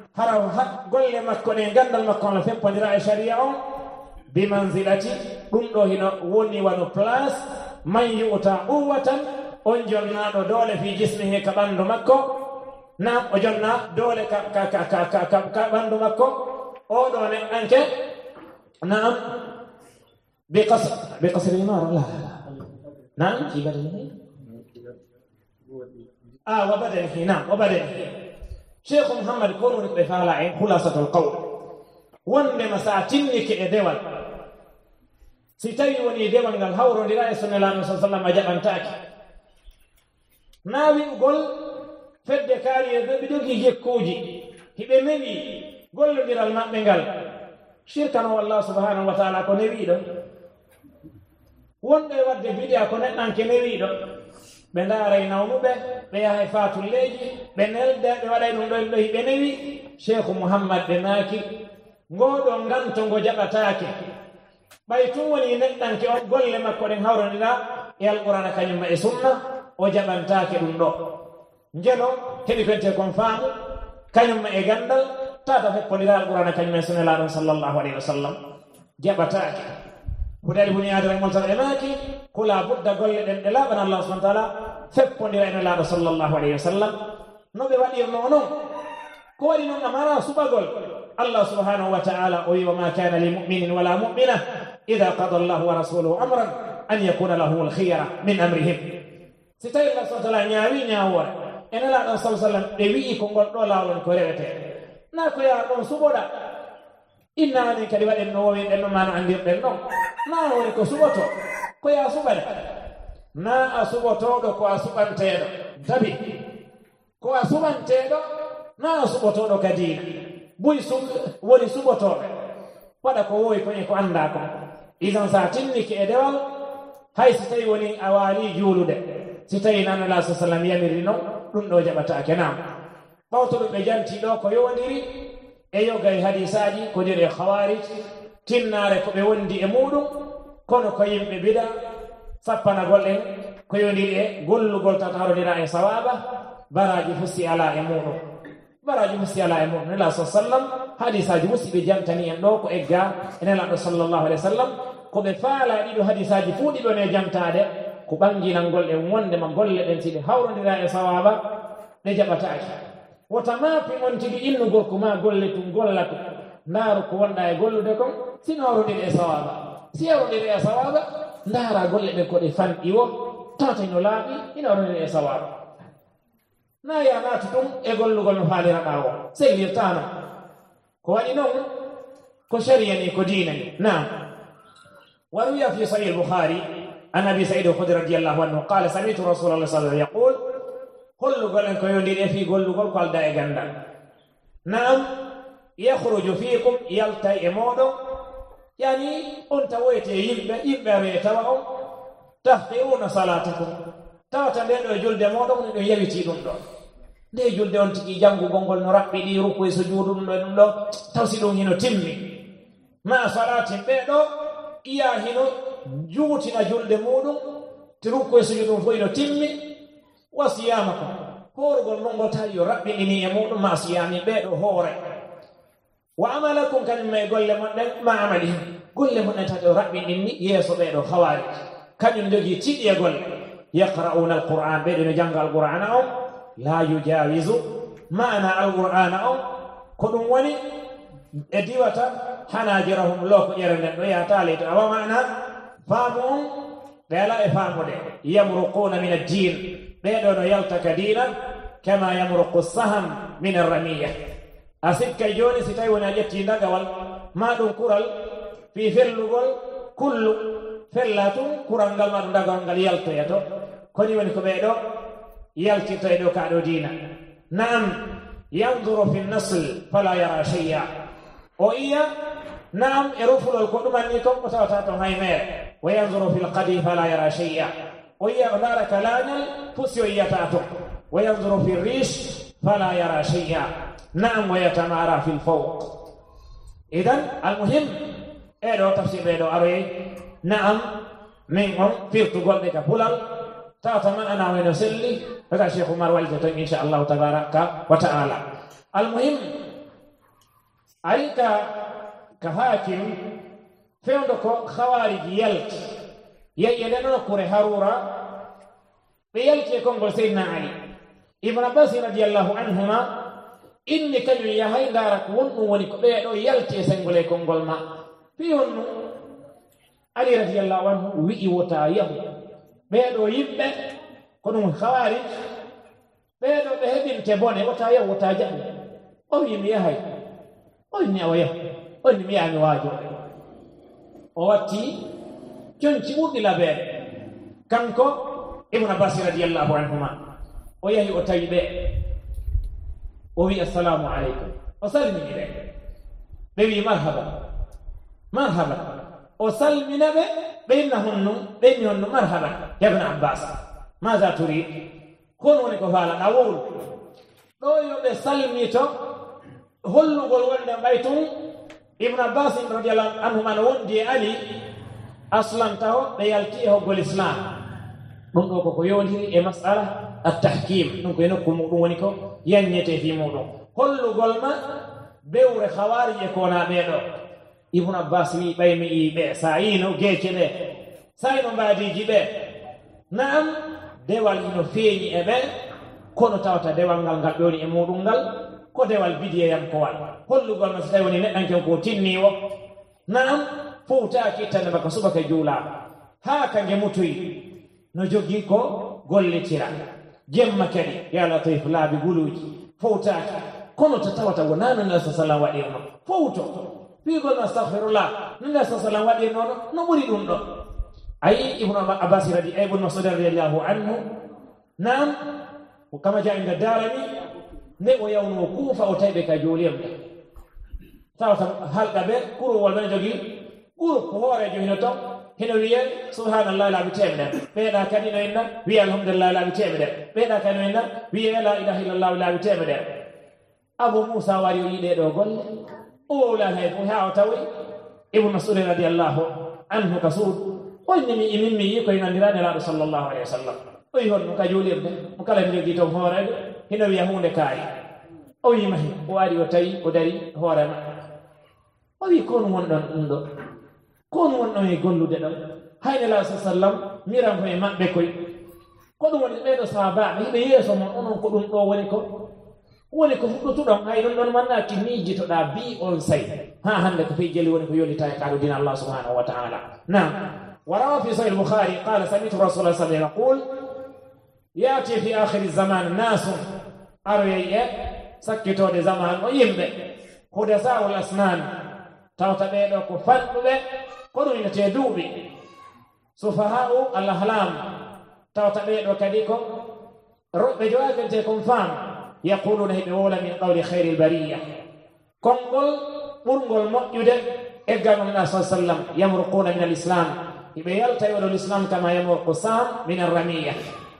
hara golle makko ɗe gandal makko no feppodira e sharia on bi manzilati ɗum ɗo hino woni wano place man yuta quwatan on jonnaɗo doole fi jismihi ka ɓanndu makko nam o jonna doole ka ka ka ka ka ka ka ɓanndu makko oɗo neɗɗanke nam bi qasr bi qasri imara la nam fi badanihi ah wa badanihi nam wa badanihi cheikh mouhammad ko woni ɓe faala en khulasatul qawl wonde ma sa tinnike e dewal si tawi woni dewal ngal hawrodira e sunnelaɗo sa sallam a jaɓantaki naawigol fedde kaari e ɓe jogii jekkuuji hiɓe mewi gollodiral maɓɓe ngal shirkano allah subhanahu wa taala ko newiiɗo wonɓe wadde bidia ko neɗɗanke newiiɗo ɓe ndaaray nawnuɓe ɓe yaha e faatulleeji ɓe nelde ɓe waɗay ɗum ɗo ɗo hiɓe newi cheikhu mouhammad ɓe maaki ngoɗo nganto ngo jaɓataake ɓay tun woni neɗɗanke on golle makko ɗen hawronira e alqur'ana kañumma e sunna o jaɓantaake ɗum ɗo njelo heɓi fente kon faamu kañumma e gandal tata feppodira alqur'ana kañum e sunna laaɗon sallllahu alayhi wa sallam jaɓataake huɗaɗi buni adama ngol taw e maaki kula budda golle ɗen ɗe laaɓana allah subahana taala feppodira ene laaɗo sallllahu alayhi wa sallam no ɓe waɗirno noon ko waɗi noon amara suɓagol allah subhanahu wa ta'ala o wi wa ma kana li muminin wala mumina ida qada allahu wa rasuluhu amran an yakuna lahum alkhiyara min amrihim si tawi allah subhana taala ñaawi ñaawore ene laaɗon sa sallam ɓe wi'i ko ngol ɗo laawol ko rewete na ko yaa ɗon suɓoɗa innani kadi waɗen no wowi ɗen no mano andirɗen ɗon na woni ko suɓoto ko yaa suɓade na a suɓotoɗo ko a suɓanteɗo tabi ko a suɓanteɗo na a suɓotoɗo kadiina buy su woni suɓotoɓe waɗa ko wowi koñe ko annda ko isan sa tinniki e dewal hay si tawi woni a waali juulude si tawi nanala sa sallam yamiri noon ɗum ɗo jaɓatake nam ɓawto ɗum ɓe janti ɗo ko yowndiri e yogay hadisaji ko nder e hawarij tinnare ko ɓe wondi e muɗum kono ko yimɓe bida sappanagol en ko yowndiri e gollugol tata harodira e sawaba baraji fusti ala e muɗum baraji musti ala e muɗum nela sa sallam hadisaji musi ɓe jantani en ɗo ko egga e nelaɗo sallllahu alih wa sallam ko ɓe faala ɗiɗo hadisaji fuu ɗiɗo ne jantade ko ɓanginalngol ɗen wondema golle ɗen si ɗe hawrodira e sawaba ɗe jaɓataki wota maapi on tigi innugol ko ma golle tum gollatu ndaaru ko wonɗa e gollude kon sino hawrodiri e sawaba si hawrodiri e sawaba ndaara golle ɓen ko ɗe fanɗi wo tawta no laaɓi ina hawrodiri e sawaba na ya naatu ɗum e gollugol no faaliraɗa o sellirtano ko waɗi noon ko sharia ni ko diina ni nam waruya fi sahih al-bukhari an abi sa'id al-khudri radiyallahu anhu qala sami'tu rasulullah sallallahu alaihi wasallam yaqul gollugol en ko yondiri fi gollugol ko alda e gandal nam yakhruju fiikum yalta e moɗo yani on tawoyte yimɓe yimɓe awe tawa on tahqi'una salatakum tawata nde ɗo julde moɗon ni ɗo yawiti ɗum ɗo nde julde on tigi janngugol ngol no raɓɓiɗi rukku e sujuudu ɗum ɗo ɗum ɗo taw si ɗum hino timmi ma salatin ɓeɗo iya hino juutina julde muɗum ti rukku e sujuudu ɗum fof hino timmi wa siyamakum horugol nongol tawi yo raɓɓiɗini e muɗum ma siyami ɓeɗo hoore wa amalakum kañum e golle mon ɗen ma amali golle mon ɗen tati o raɓɓiɗinni yeeso ɓeɗo hawari kañum jogii tiɗi e golle yaqra'una alquran ɓeɗo no janga alqur'ana on la yujawizu mana alqur'ana on ko ɗum woni e diwata hanajirahum loko ƴere nden ɗo yatale to awa mana faamu on ɓe ala e faamude yamruquna min addin ɓeɗo no yaltaka diina kama yamruqu saham min arramiya a sikka joni si tawi woni a ƴetti ndagawal ma ɗum kural fi fellugol kullu fella tun kural ngal ma ɗum ndagawal ngal yaltoya to koni woni ko ɓeɗo yaltirta e ɗo kaɗo diina naam yanduru fi nasl fala yara shay'a o iya naam e rufulol ko ɗumanni kon o tawata ton hay mere wa yanduru fi lqadi fala yara shay'a o iya o ndaara ka laañal pusi o yiyata to wa yanduru fi riche fala yara shay'a naam wa yatamara fi lfawq idan almuhim eɗo tafsir ɓeɗo aroye naam min on firtugolɗe ka pulal tawata man ana weno selli haka cheikh oumar walita tan inchallahu tabaraka wa taala almuhim ari ka ka hakim fewndo ko hawariji yalti yeƴƴe nde noon kure harura ɓe yalti e konngol seydina ali ibne abbas radiallahu anhuma inni kañum yahay ndaara ko wonɗum woni ko ɓeeɗo yalti e senngol e konngol ma fi honnu ali radiallahu anhu wi'i wota yahu ɓeeɗo yimɓe ko ɗum hawarij ɓeeɗo ɓe heɓinte bone wota yahu wota jaɓi o wi mi yahay o inni awa yahu o inni mi yahami waajo o watti conci ɓurɗi labeeɗe kanko ibne abbas radiallahu anhuma o yahi o tawi ɓe o wi assalamu aleykum o salmini ɓe ɓe wi marhaba marhaba o salmina ɓe ɓe inna honnu ɓe inni honnu marhaba yabne abbas maga turid kono woni ko faalaɗa wowlu ɗo yo ɓe salmito hollugol wonde ɓay tun ibn Abbas radiyallahu anhu man wondi ali aslan taw be yalti ho gol islam dum do ko ko yondiri e mas'ala at-tahkim dum ko eno ko mudum woni ko yanyete fi mudum hollu golma bewre khawari e kona be do ibn Abbas wi baymi be sayino gece be sayino mbadiji be naam dewal ino feeñi e be kono tawta dewal ngal ngal doni e mudum ngal ko dewal bidiye yam ko wal hollu golma so tawi woni neddanke ko tinniwo naam fowtaaki tan baka subaka juula haa kange mutoyi no jogi ko gollitira jemma kadi ya latif laabi guluuji fowtaaki kono to tawata wona no nabi sallam waɗirno fowto fiigol astaghfirullah no nabi sallam waɗirnono no ɓuri ɗum ɗo ayi ibnu abbas radi ibnu mas'ud radiyallahu anhu naam kama ja inda darani ne o yawno kuufa o tayɓe ka jooliyamde tawata halɗa ɓe kurowol ɓen jogi groupe hoorejo hino to hino wiye subhanallah laabi temedere ɓeeɗa kadi no inna wiye alhamdulillah laabi temedere ɓeeɗa kadi no inna wiye la ilaha illallah laabi temedere abou moussa wari o yiɗe ɗo golle o la hay fo ha o tawi ibnu mas'ud radiyallahu anhu ka suud onnimi iminmi yi koye nandirani laaɗo sallllahu alayhi wa sallam o yi hon mo ka juulirde mo kala mi jogii toon hoorejo hino wiya hunde kaayi o wimahi o ari o tawi o dari hoorema o wi kono wonɗon ɗum ɗo kono wonɗon e gollude ɗon hayne la sa sallam miran ko e maɓɓe koye ko ɗum woni ɓeeɗo sahabaɓe hiɓe yeeso mon onon ko ɗum ɗo woni ko woni ko fuɗɗotuɗon hay ɗum ɗon mannaki miijitoɗa bi on sayi ha hande ko fi jeli woni ko yolita e kaɗo dina allah subhanahu wa taala nam warawa fi sahih al-bukhari qala sami'tu rasulullah sallallahu alaihi wasallam yaqul yati fi akhir az-zaman nasun aroye sakkitode zaman o yimɓe hudasa'ul asnan tawta ɓeeɗo ko fanɗuɓe ko ɗum inete duuɓi sufaha'u al-ahlam tawta ɓeeɗo kadi ko roɓɓe jowaagante kon faam yaquluna hiɓe wola min qawli khayri al-bariya konngol ɓurngol moƴƴude egganon na sa sallam yamruquna min al-islam hiɓe yalta yoɗo l'islam kama yamruqu sam min ar-ramiya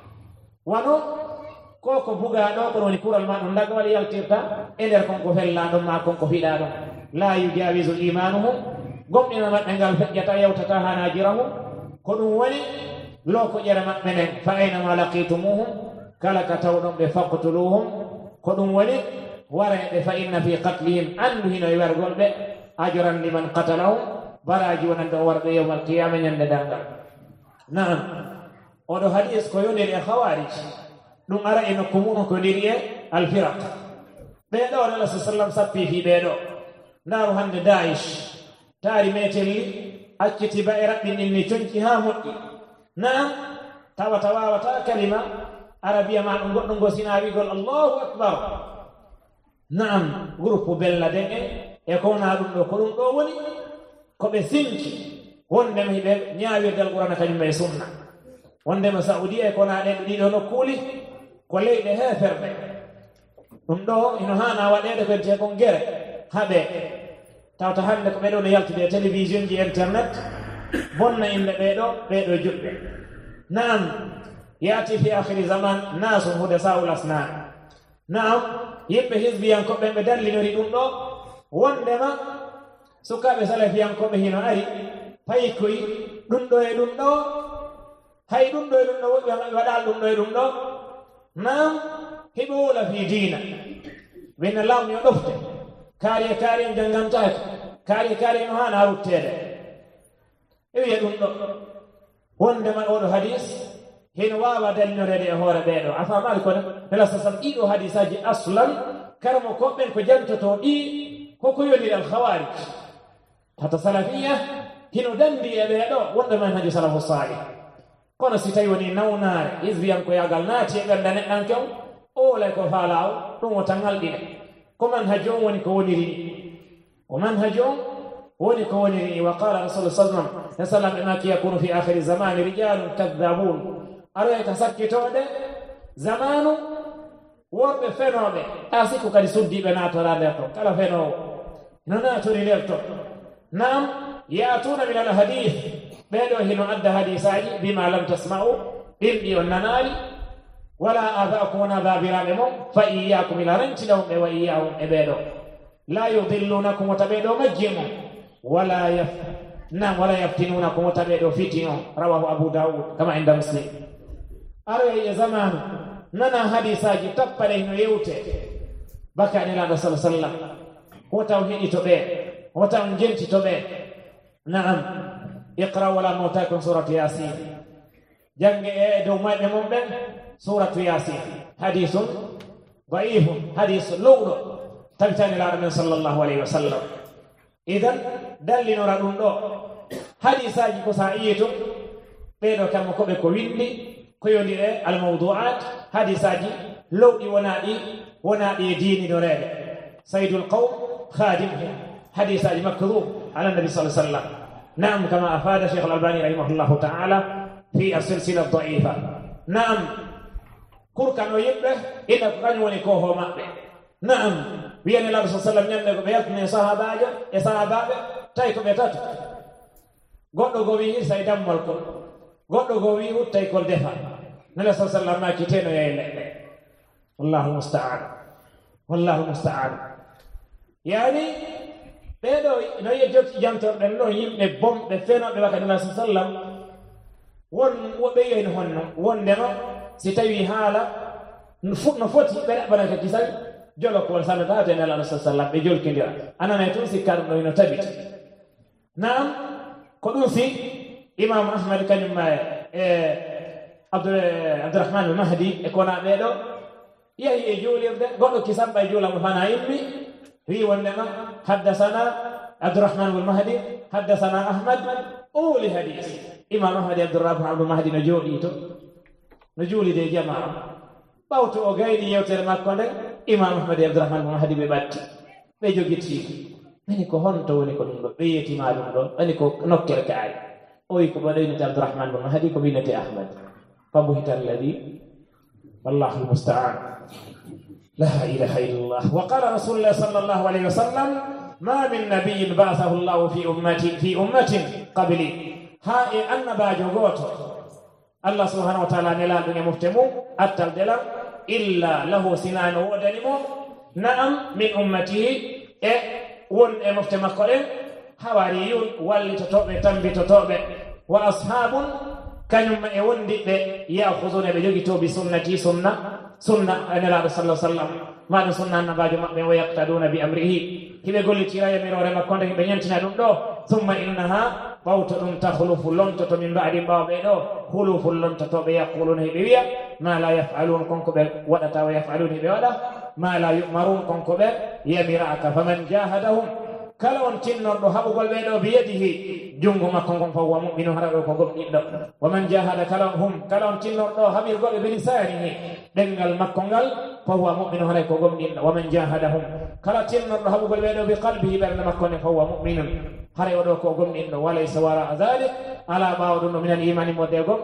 wano ko ko bugaɗo kono woni kural ma ɗum ndaga waɗi yaltirta e nder konko fellaɗon ma konko fiɗa ɗon la yujawisu imanuhum gomɗina maɓɓe ngal feƴƴata yewtata ha najirahum ko ɗum woni loko ƴere maɓɓe nden fa aynama laqitumuhum kala ka tawɗon ɓe faqtuluhum ko ɗum woni wareɓe fa inna fi qatlihim andu hino e wergol ɓe ajoran liman qatalahum baraji wonande o warɓe yawmal qiyama ñande dangal naam oɗo hadis ko yondiri e khawarij ɗum ara e nokku muɗum ko ndiri e alfiraq ɓeɗo nala sa sallam sappi fi ɓeɗo ndaaru hande daish taari metelli acciti ba e raɓɓinɗinni coñci ha moƴƴi naam tawata wawata kalima arabiya ma ɗum goɗɗo ngo sina wigol allahu akbar naam groupe bella den e e ko wona ɗum ɗo ko ɗum ɗo woni koɓe sinki wondema hiɓe ñawirdal qurana kañum e sunna wondema saudia e kona ɗen ɗiɗo nokkuuli ko leyɗe heferɓe ɗum ɗo ino hana waɗede ko te kon gere haɓe tawta hande ko ɓeɗo no yaltude télévision ji internet bonna inde ɓeɗo ɓeɗo juɗɓe naam yati fi akhiri zaman nasum hudasa'ul asnan naam yimɓe hisbiyankoɓe ɓe dallinori ɗum ɗo wondema sukaɓe salafiyankoɓe hino ari fayi koyi ɗum ɗo e ɗum ɗo hay ɗum ɗo e ɗum ɗo woɓɓe waɗal ɗum ɗo e ɗum ɗo naam heɓe wola fi diina wina lawmi o ɗofte kaari e kaari en janngantaki kaari e kaari no hana ruttede e wiya ɗum ɗo wondema oɗo hadis heno wawa dallinorede e hoore ɓeeɗo a famali kono nela sasam ɗiɗo hadisaji aslan karmo koɓɓen ko jantoto ɗi koko yoliri al khawarij hata salafiya hino dandi e ɓeeɗo wonde manhaji salafu salih kono si tawi woni nawnare isbiyankoyagal naati e ɓernda neɗɗanke o oolay ko faalaw ɗum o tangalɗine ko manhaji on woni ko woniri ko manhaji on woni ko woniri wa qala rasul sallam e sallam ema ki yakunu fi akhiri zamani rijalun kadhabun aroye ka sakkitode zamanu worɓe fenoɓe a sikku kadi suddiɓe natora nder to kala fenowo no natori nder to nam yatuna min al hadith ɓeɗo hino adda hadisaji bima lam tasma'u ɗimɗi on nanari wala aba'akum wona babiraɓe mon fa iyyakum ila rantinahum ɓe wa iyyahum e ɓeɗo la yudillunakum watabedo majjimo wala yaf nam wala yaftinunakum watabedo fitino rawahu Abu Dawud kama inda Muslim. Aro ya zamanu nana hadisaji tappale no yewte baka ni la sallallahu alaihi wasallam wata hidi tobe wata njenti tobe. Naam, iqra wala mutakum suratu yasin jange e do maɓe mum ɓen suratu yasin hadithun da'ifun hadith lowɗo tabitani laaɗo men sallallahu alayhi wa sallam. Idan dallinora ɗum ɗo hadisaji ko sa iyeto ɓeɗo kamma koɓe ko windi ko yoni e almawdu'at hadisaji lowɗi wonaɗi wonaɗi e diini ɗo reɓe sayyidul qawm khadimhum hadisaji makdhub ala nabi sallallahu alayhi wa sallam. نعم كما أفاد شيخ الألباني رحمه الله تعالى في السلسلة الضعيفة. نعم كركا ويبه إذا كان ونكوه مأبه. نعم بيان الله صلى الله عليه وسلم ينبغ بيكني صحابة صحابة تايكو بيتاتو قدو قويه سيدام والكل قدو قويه تايكو الدفع نبي صلى الله عليه وسلم ما كتينو يا إلي والله مستعان والله مستعان. يعني ɓeɗo no yejjoti jamtorɗen ɗo yimɓe bomɓe fenoɓe wakati nabi sallam won woɓe yoyno honno wondema si tawi haala no foti ɓe ɗaɓɓanake kisal jolokowol sannata te nelaɗo sa sallam ɓe jolkidira anana tun sikka ɗum ɗo ino tabiti. Naam ko ɗum fi imamu ahmad kañumma e abdourahman al mahdi e kona ɓeɗo yahi e juulirde goɗɗo kisamɓa e juulamo fana immi wi wondema حدثنا عبد الرحمن بن مهدي حدثنا أحمد أولي حديث إمام أحمد عبد الرحمن بن مهدي نجولي تو نجولي دي جماعة باوتو أغايدي يوتر مكوان إمام أحمد عبد الرحمن بن مهدي بباتي بيجو جيتيك مني كو هونتو وني كو نندو بيتي مالوم دو مني كو نوكر كاي أوي كو بدينة عبد الرحمن بن مهدي كو بينة أحمد فبهت الذي والله المستعان لا إله إلا الله. وقال رسول الله صلى الله عليه وسلم ما من نبي بعثه الله في أمتي في أمة قبلي ها أن باجو غوتو الله سبحانه وتعالى نلا دنيا مفتمو التلدلا إلا له سنان ودنمو نعم من أمته إيه ون مفتمع قرن حواريون واللي تطوبة تنبي تطوبة وأصحاب كانوا يون دي يأخذون بجوجتو بسنتي سنة سنة أن الله صلى الله عليه وسلم ما سنة نباجو مأمن ويقتدون بأمره كيف يقول لي ترى يمير ورما كنت بينتنا دو ثم إنها بوت تخلف لنت من بعد بابينو خلف لنت بيقولون هبيا ما لا يفعلون كنكب ولا ويفعلون بولا ما لا يؤمرون كنكب يميرك فمن جاهدهم كلون تنر هبو بالبينو بيده جنغ ما كنكم فهو مؤمن هرب كنكم ومن جاهد كلهم كلون تنر هبير قول بلسانه دنگل مكونغل فهو مؤمن هرب كنكم ومن جاهدهم كلا تنر هبو بالبينو بقلبه بل مكون فهو مؤمن هرب كنكم وليس وراء ذلك على بعض من الإيمان مدعوكم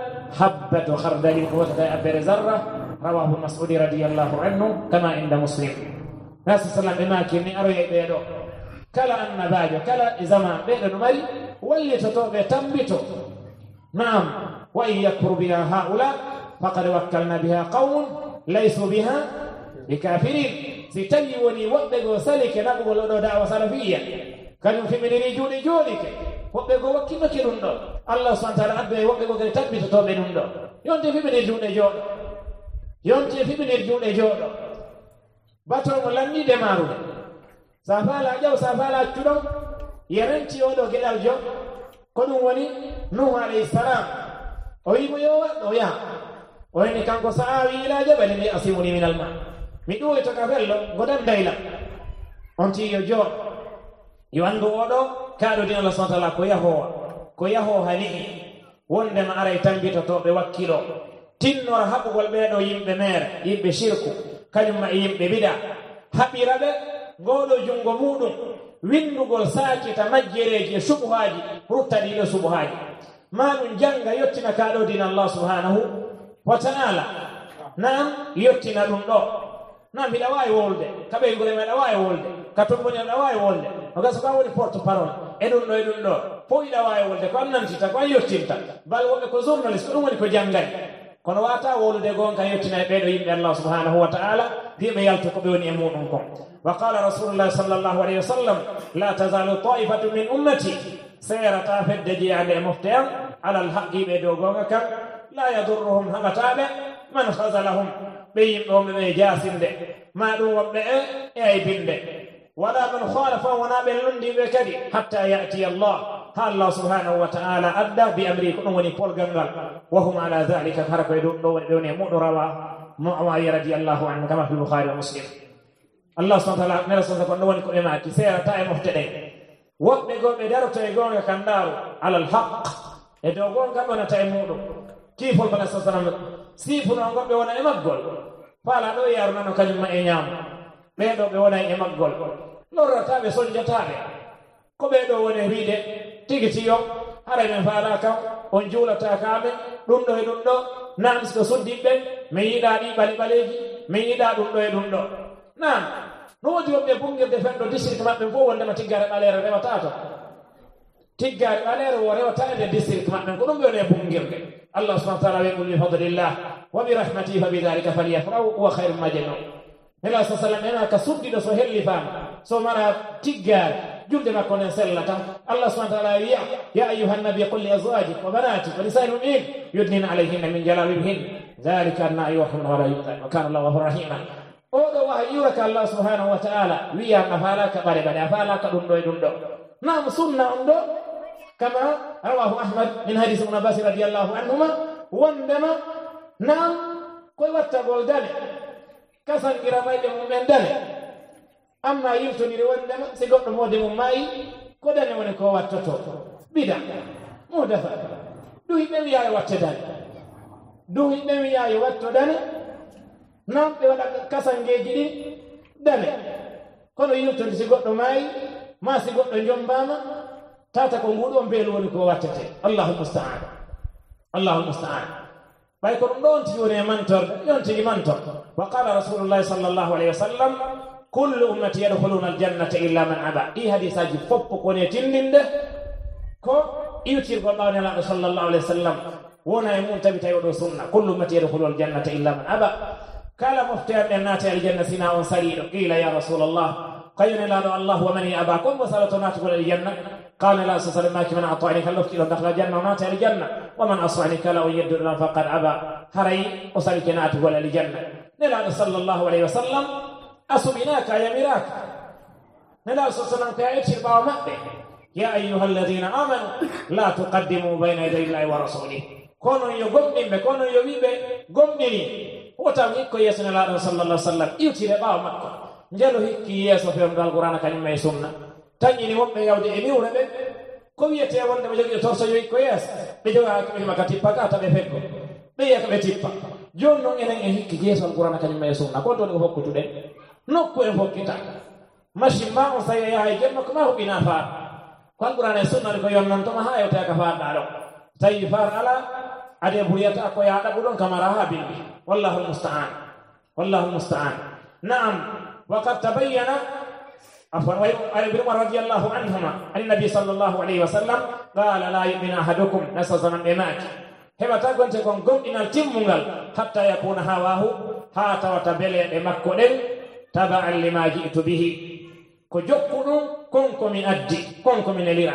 حبة خردل وتدعى أبر ذرة رواه المسعود رضي الله عنه كما عند مسلم ناس سلام بما كني أروي بيدو كلا أن باجو كلا زمان بين نمري واللي تتوبة تنبتو نعم وإن يكفر بها هؤلاء فقد وكلنا بها قوم ليسوا بها بكافرين ستيوني وقبقوا سلك نقبل له دعوة سلفية كانوا في من رجول جولك وقبقوا وكما كنون الله سبحانه وتعالى أبقى وقبقوا كي تنبتو توبة نندو يونتي في من رجول جول يونتي في من رجول جول باترون لني دمارو safala jaw safala cuɗo yerenti oɗo geɗal jo ko ɗum woni nuhu alayhi salam o wimo yo waɗɗo o yaha o wini kanko sa awi ila jabali mi asimuni min alma mi ɗuwoy to ka fello godan dayla on ti yo jooɗo yo andu oɗo kaɗo din Allah subhanahu wa ta'ala ko yahowa ko yahoha ni wondema aray tambitotoɓe wakkilo tinnora haɓugol ɓeɗo yimɓe mere yimɓe shirku kañumma e yimɓe bida haɓiraɓe ngoɗo jungo muɗum windugol saakita majjereji e subuhaji ruttadiɗo subuhaji ma ɗum janga yottina kaɗo din Allah subhanahu wa ta'ala nam yottina ɗum ɗo nam mbiɗa wawi wolde kaɓe ngure meɗa wawi wolde ka tomboni aɗa wawi wolde no gasa ka woni porte parole e ɗum ɗo e ɗum ɗo fo iɗa wawi wolde ko an nantita ko an yottinta bal woɓe ko journaliste ko ɗum woni ko janggani kono wata wolde gonka yottina e ɓeɗo yimɓe Allah subhanahu wa ta'ala wiɓe yalto ko ɓe woni e muɗum kon وقال رسول الله صلى الله عليه وسلم لا تزال طائفة من أمتي سيرة في الدجي عن المفتيان على الحق بدوغوغك لا يضرهم همتابة من خزلهم بيمهم بجاسم ما دوغم بأي أي بند ولا من خالف ونابل لندي بكدي حتى يأتي الله قال الله سبحانه وتعالى أدى بأمريكم ونقول جنغل وهم على ذلك خرقوا دون يمون روا معاوية رضي الله عنه كما في البخاري ومسلم الله سبحانه وتعالى نرسل سبحانه ونقول إماتي سيرة تائم مهتدين وقت يقول بدارة يقول كندارو على الحق يقول كما نتائمون كيف البنى صلى الله عليه وسلم سيفنا نقول بوانا إمقل فلا دو يارنا كلمة إنيام بيدو بوانا إمقل لورا تابي سنجا تابي ko be do woni wiide tigiti yo hara men faala kam on juulata kaabe dum do e dum do nan so suddibbe me yida di bali baleji me yida dum do e dum do nan no wodi wobbe bungirde fendo district mabbe fo wonde ma tiggare balere rewata to tiggare balere wo rewata e district mabbe ko dum be woni bungirde Allah subhanahu wa ta'ala yaqul bi fadlillah wa bi rahmatihi fa bidhalika falyafrahu wa khayrun ma jannah Nela sallallahu alaihi wasallam ka suddido so helli fam so mara tiggare julde makko nen sellata Allah subhanahu wa ta'ala ya ya ayyuhan nabiy qul li azwajik wa banatik wa nisa'il mu'minin yudnina alayhinna min jalabibihin dhalika anna ayyuhum wa la yu'tan wa kana Allahu rahima odo wa ayyuka Allah subhanahu wa ta'ala wiya afala ka bare bare afala ka dum do e dum do nam sunna on do kama rawahu ahmad min hadith ibn abbas radiyallahu anhuma wandama nam koy watta gol dane kasan gira mayde mum men dane amma yimtoniri wondema si goɗɗo moode mum maayi ko dane woni ko wattoto bida mo dafa du himɓe wiyayo watte dane du himɓe wiyayo watto dane non ɓe waɗa kasangeji ɗi dane kono yimtodi si goɗɗo maayi ma si goɗɗo jombama tata ko nguɗo mbeelu woni ko wattete allahu musta'an allahu musta'an ɓay ko ɗum ɗo on tigi woni e mantorde yon tigi mantor wa qala rasulullahi sallallahu alayhi wa sallam kullu ummati yadkhuluna aljannata illa man aba i hadisaji foppo kone tindinde ko iwtirgol ɓawnelaɗo sallallahu alayhi wa sallam wona e mum tabi tawi oɗo sunna kullu ummati yadkhulu aljannata illa man aba kala mofteerɗe naati aljanna sina on sariɗo qila ya rasulallah kayonelaɗo allah wa man aba kon mo saloto naatugol aljanna qala la sallallahu alayhi man ata'ani kala loftiɗo dakhala aljanna o naati aljanna wa man asani kala o yedduɗoɗan faqad aba haray o sarike naatugol aljanna nelaɗo sallallahu alayhi wa sallam asubinaka yamiraka nelaɗo sa sallam ko yaƴetir ɓawa maɓɓe ya ayyuha alladina amanu la tuqaddimu bayna yaday illahi wa rasulih konon yo gomɗinɓe konon yo wiɓe gomɗini wotam hikko yeeso nelaɗo sallallah sallam iwtire ɓawa makko njelo hikki yeeso fewgal qur'ana kañum e sunna tañini wonɓe yawde e miwre ɓe ko wiyete wonde ɓe jogi torso yo hikko yeesa ɓe joga ko maka tippa ka taɓe feggo ɓe yiya ko ɓe tippa joni noon enen e hikki yeesol qur'ana kañum e sunna kon toni ko hokkutuɗen nokku en fokkita machine ma on sayi yaha e jemma ko ma huɓina faar ko alqur'ana e sunna ko yonnantoma ha yewte ka faarɗa ɗo tawi faar ala ade buriyata ko yaɗa ɓuɗon kamara ha bindi wallahu almusta'an wallahu almusta'an na'am وقد تبين عفوا عن ابن عمر رضي الله عنهما عن النبي صلى الله عليه وسلم قال لا يؤمن احدكم نسز من اماك هبا تاغونte kon gomdinal timmungal hatta yakuna hawahu hata wata bele e makko den taba'an lima ji'tu bihi ko jokkuɗum konko mi addi konko mi nelira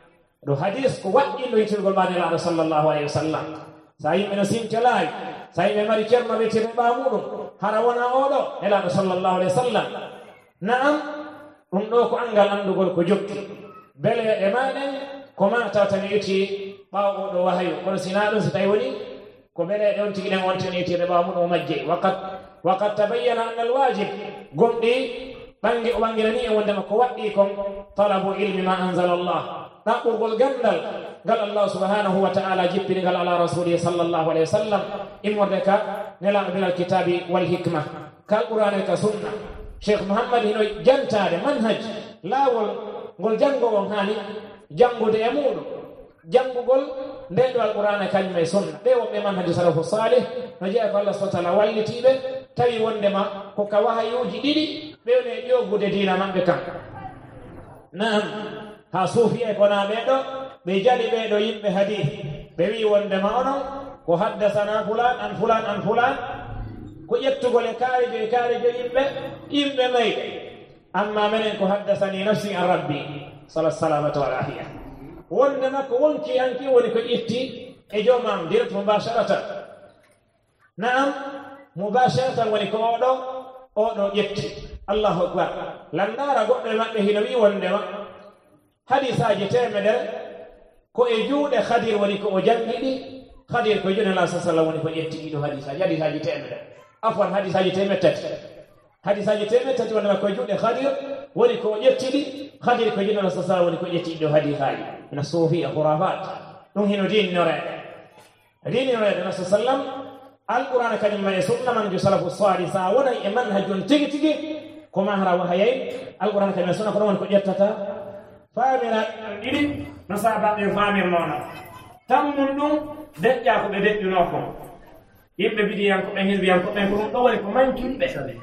do hadis ko waɗɗi no yitirgol banelaɗo sallallahu alayhi wa sallam sa yimɓe no simtelaayi sa yimɓe mari ceerno ɓe tirɓe ɓamuɗum hara wona oɗo nelaɗo sallallahu alayhi wa sallam na'am ɗum ɗo ko angal andugol ko jokki bele e maɗen ko mata tan yiti ɓawo oɗo wahayu kono sina ɗum so tawi woni ko bele ɗon tigi ɗen wonten yitirde ɓamuɗum o majje waqat waqad tabayyana anna alwajib gomɗi ɓangi o ɓangirani e wondema ko waɗɗi kon talabu ilmi ma anzala allah ɗaɓɓurgol gandal ngal allah subhanahu wa ta'ala jippini ngal ala rasulihi sallallahu alayhi wa sallam immorde ka nelaɗo min alkitabi wal hikma kal qur'ane ka sunna cheikh mouhammad hino jantade manhaj laawol ngol janngowon hani janngude e muɗum janngugol ndeɗo alqur'ana kañum e sunna ɓe wonɓe manhaji salafu salih no jeeya ko allah subhanahu wa ta'ala wallitiɓe tawi wondema ko ka wahayuji ɗiɗi ɓewne ƴogude dina maɓɓe kam naam ha suufi e kona ɓeɗo ɓe jali ɓeɗo yimɓe hadith ɓe wi wondema onon ko haddasana fulan an fulan an fulan ko ƴettugol e kaarijo e kaarijo yimɓe yimɓe mayɓe amma menen ko haddathani nafsi an rabbi sala salamatu wal afiya wondema ko wonki anki woni ko ƴetti e jomam direct mubasharatan naam mubasharatan woni ko oɗo oɗo ƴetti allahu akbar landara goɗɗo e maɓɓe hino wi wondema hadisaji temedere ko e juuɗe hadir woni ko o jangiɗi hadir ko juuɗe la sa sallam woni ko ƴetti ɗiɗo hadisaji hadisaji temedere afwan hadisaji temed tati hadisaji temed tati wondema ko juuɗe hadir woni ko ƴettiɗi hadir ko juuɗe la sa sallam woni ko ƴetti ɗiɗo hadisaji mina sufia khurafat ɗum hino dinnorede dinnorede la sa sallam alqur'ana kañum ma e sunna man jo salafu salih sa wonay e manhajun tigi tigi ko mahra wahayay alqur'ana kañum e sunna ko ɗon woni ko ƴettata famira ɗiɗi no sahabaɓe famirnono tammum ɗum deƴƴa ko ɓe deƴƴuno kon yimɓe bidiyankoɓe hisbiyankoɓe ko ɗum ɗo woni ko mankinɓe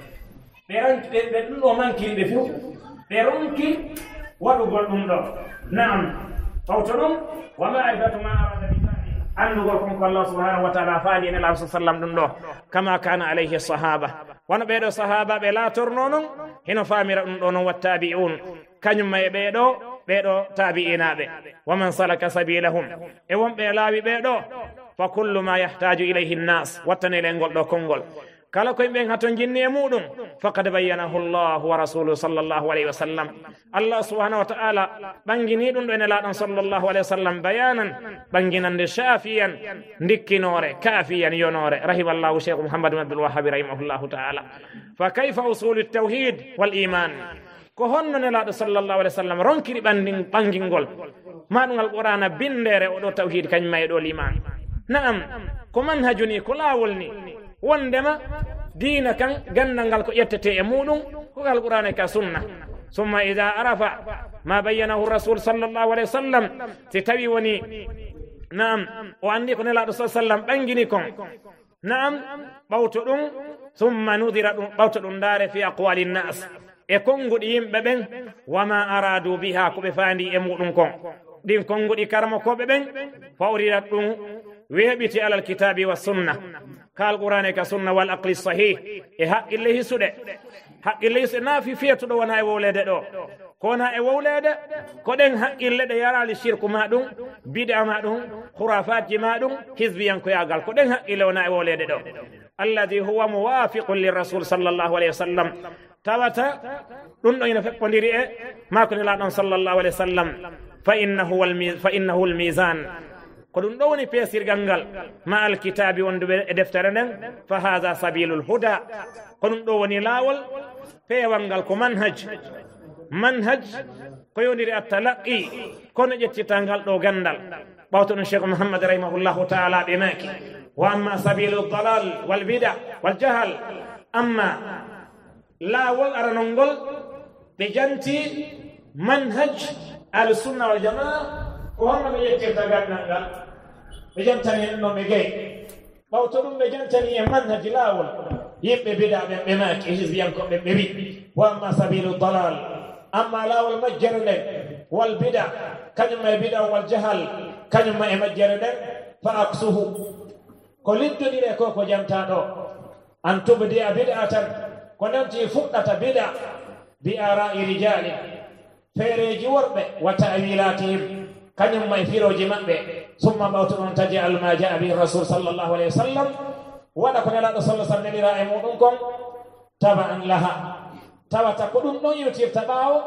ɓe ranki ɓe ɗum ɗo mankinɓe fo ɓe ronki waɗugol ɗum ɗo naam fawto ɗum wa ma'rifatu ma arada bi andugol kon ko allah subhanahu wa taala faali en alaɓa sa sallam ɗum ɗo kama kana alayhi sahaba wono ɓeɗo sahaba ɓe laatorno noon hino famira ɗum ɗo noon wattabi'un kañum ma e ɓeɗo ɓeɗo tabi'inaɓe waman salaka sabilahum e wonɓe laawi ɓeɗo fa kullu ma yahtaju ilayhi nnas wattanele ngol ɗo konngol kala ko yimɓe hato jinni e muɗum faqad bayyanahu llahu wa rasuluhu sallllahu alayhi wa sallam allah subhanahu wa ta'ala ɓangini ɗum ɗo ene laaɗon sallllahu alayhi wa sallam bayanan ɓanginande shafiyan ndikkinore kafiyan yonore rahimallahu cheikh mouhamadou abdoulwahabi rahimahullahu ta'ala fa kayfa usulu tawhid wal iman ko honno nelaaɗo sallllahu alih w sallam ronkiri ɓandin ɓangingol maɗum alqur'ana bindere oɗo tawhid kañum ma e ɗo liman naam ko manhaju ni ko laawol ni wondema diina kan gandal ngal ko ƴettete e muɗum ko alqur'ana ka sunna summa ida arafa ma bayyanahu rasul sallllahu alih wa sallam si tawi woni naam o andi ko nelaaɗo sa sallam ɓangini kon naam ɓawto ɗum summa nudira ɗum ɓawto ɗum ndaare fi aqwali nnas e konnguɗi yimɓe ɓen wama aradu biha ko ɓe faandi e muɗum kon ɗin konnguɗi karmakoɓe ɓen fawrirat ɗum weeɓiti alal kitabi wa sunna ka alqur'ane ka sunna wal aqli sahih e haqqille hisuɗe haqqille hisuɗe naafi fiyatuɗo wona e wowlede ɗo ko wona e wowlede ko ɗen haqqille ɗe yarali shirku ma ɗum bid'a ma ɗum khurafatji ma ɗum hisbiyankoyagal ko ɗen haqqille wona e wowlede ɗo alladi huwa muwafiqun lirrasul sallllahu alayhi wa sallam tawata ɗum ɗo ina feɓɓodiri e mako nelaɗon sallllahu alayhi wa sallam fa innahu almisan ko ɗum ɗo woni peesirgal ngal ma alkitabi wonduɓe e deftere nden fa hada sabilul huda ko ɗum ɗo woni laawol peewal ngal ko manhaj manhaj ko yondiri attalaqi kono ƴettita ngal ɗo gandal ɓawto ɗum cheikh mouhammad rahimahullahu taala ɓe maki wa amma sabilu dalal wal bida wal jahal amma laawol aranol ngol ɓe janti manhaj ahlusunna wal jamaa ko honno ɓe ƴettirta gandal ngal ɓe jantani en ɗon ɓe gay ɓawto ɗum ɓe jantani e manhaji laawol yimɓe bida ɓen ɓe maaki hisbiyankoɓe ɓe wi wa amma sabilu dalal amma laawol majjere nden wal bida kañumma e bida wal jahal kañumma e majjere nden fa aksuhu ko liddodire ko ko janta ɗo an tubdi a bida tan ko nanti fuɗɗata bida bi ara'i rijali feereji worɓe wa ta'wilatihim kañumma e firoji maɓɓe summa ɓawto ɗon tajal ma jaa bihi rasul sallllahu alayhi wa sallam waɗa ko nelaɗo sallah sallam nelira e muɗum kon taba an laha tawata ko ɗum ɗon iwtirta ɓaawo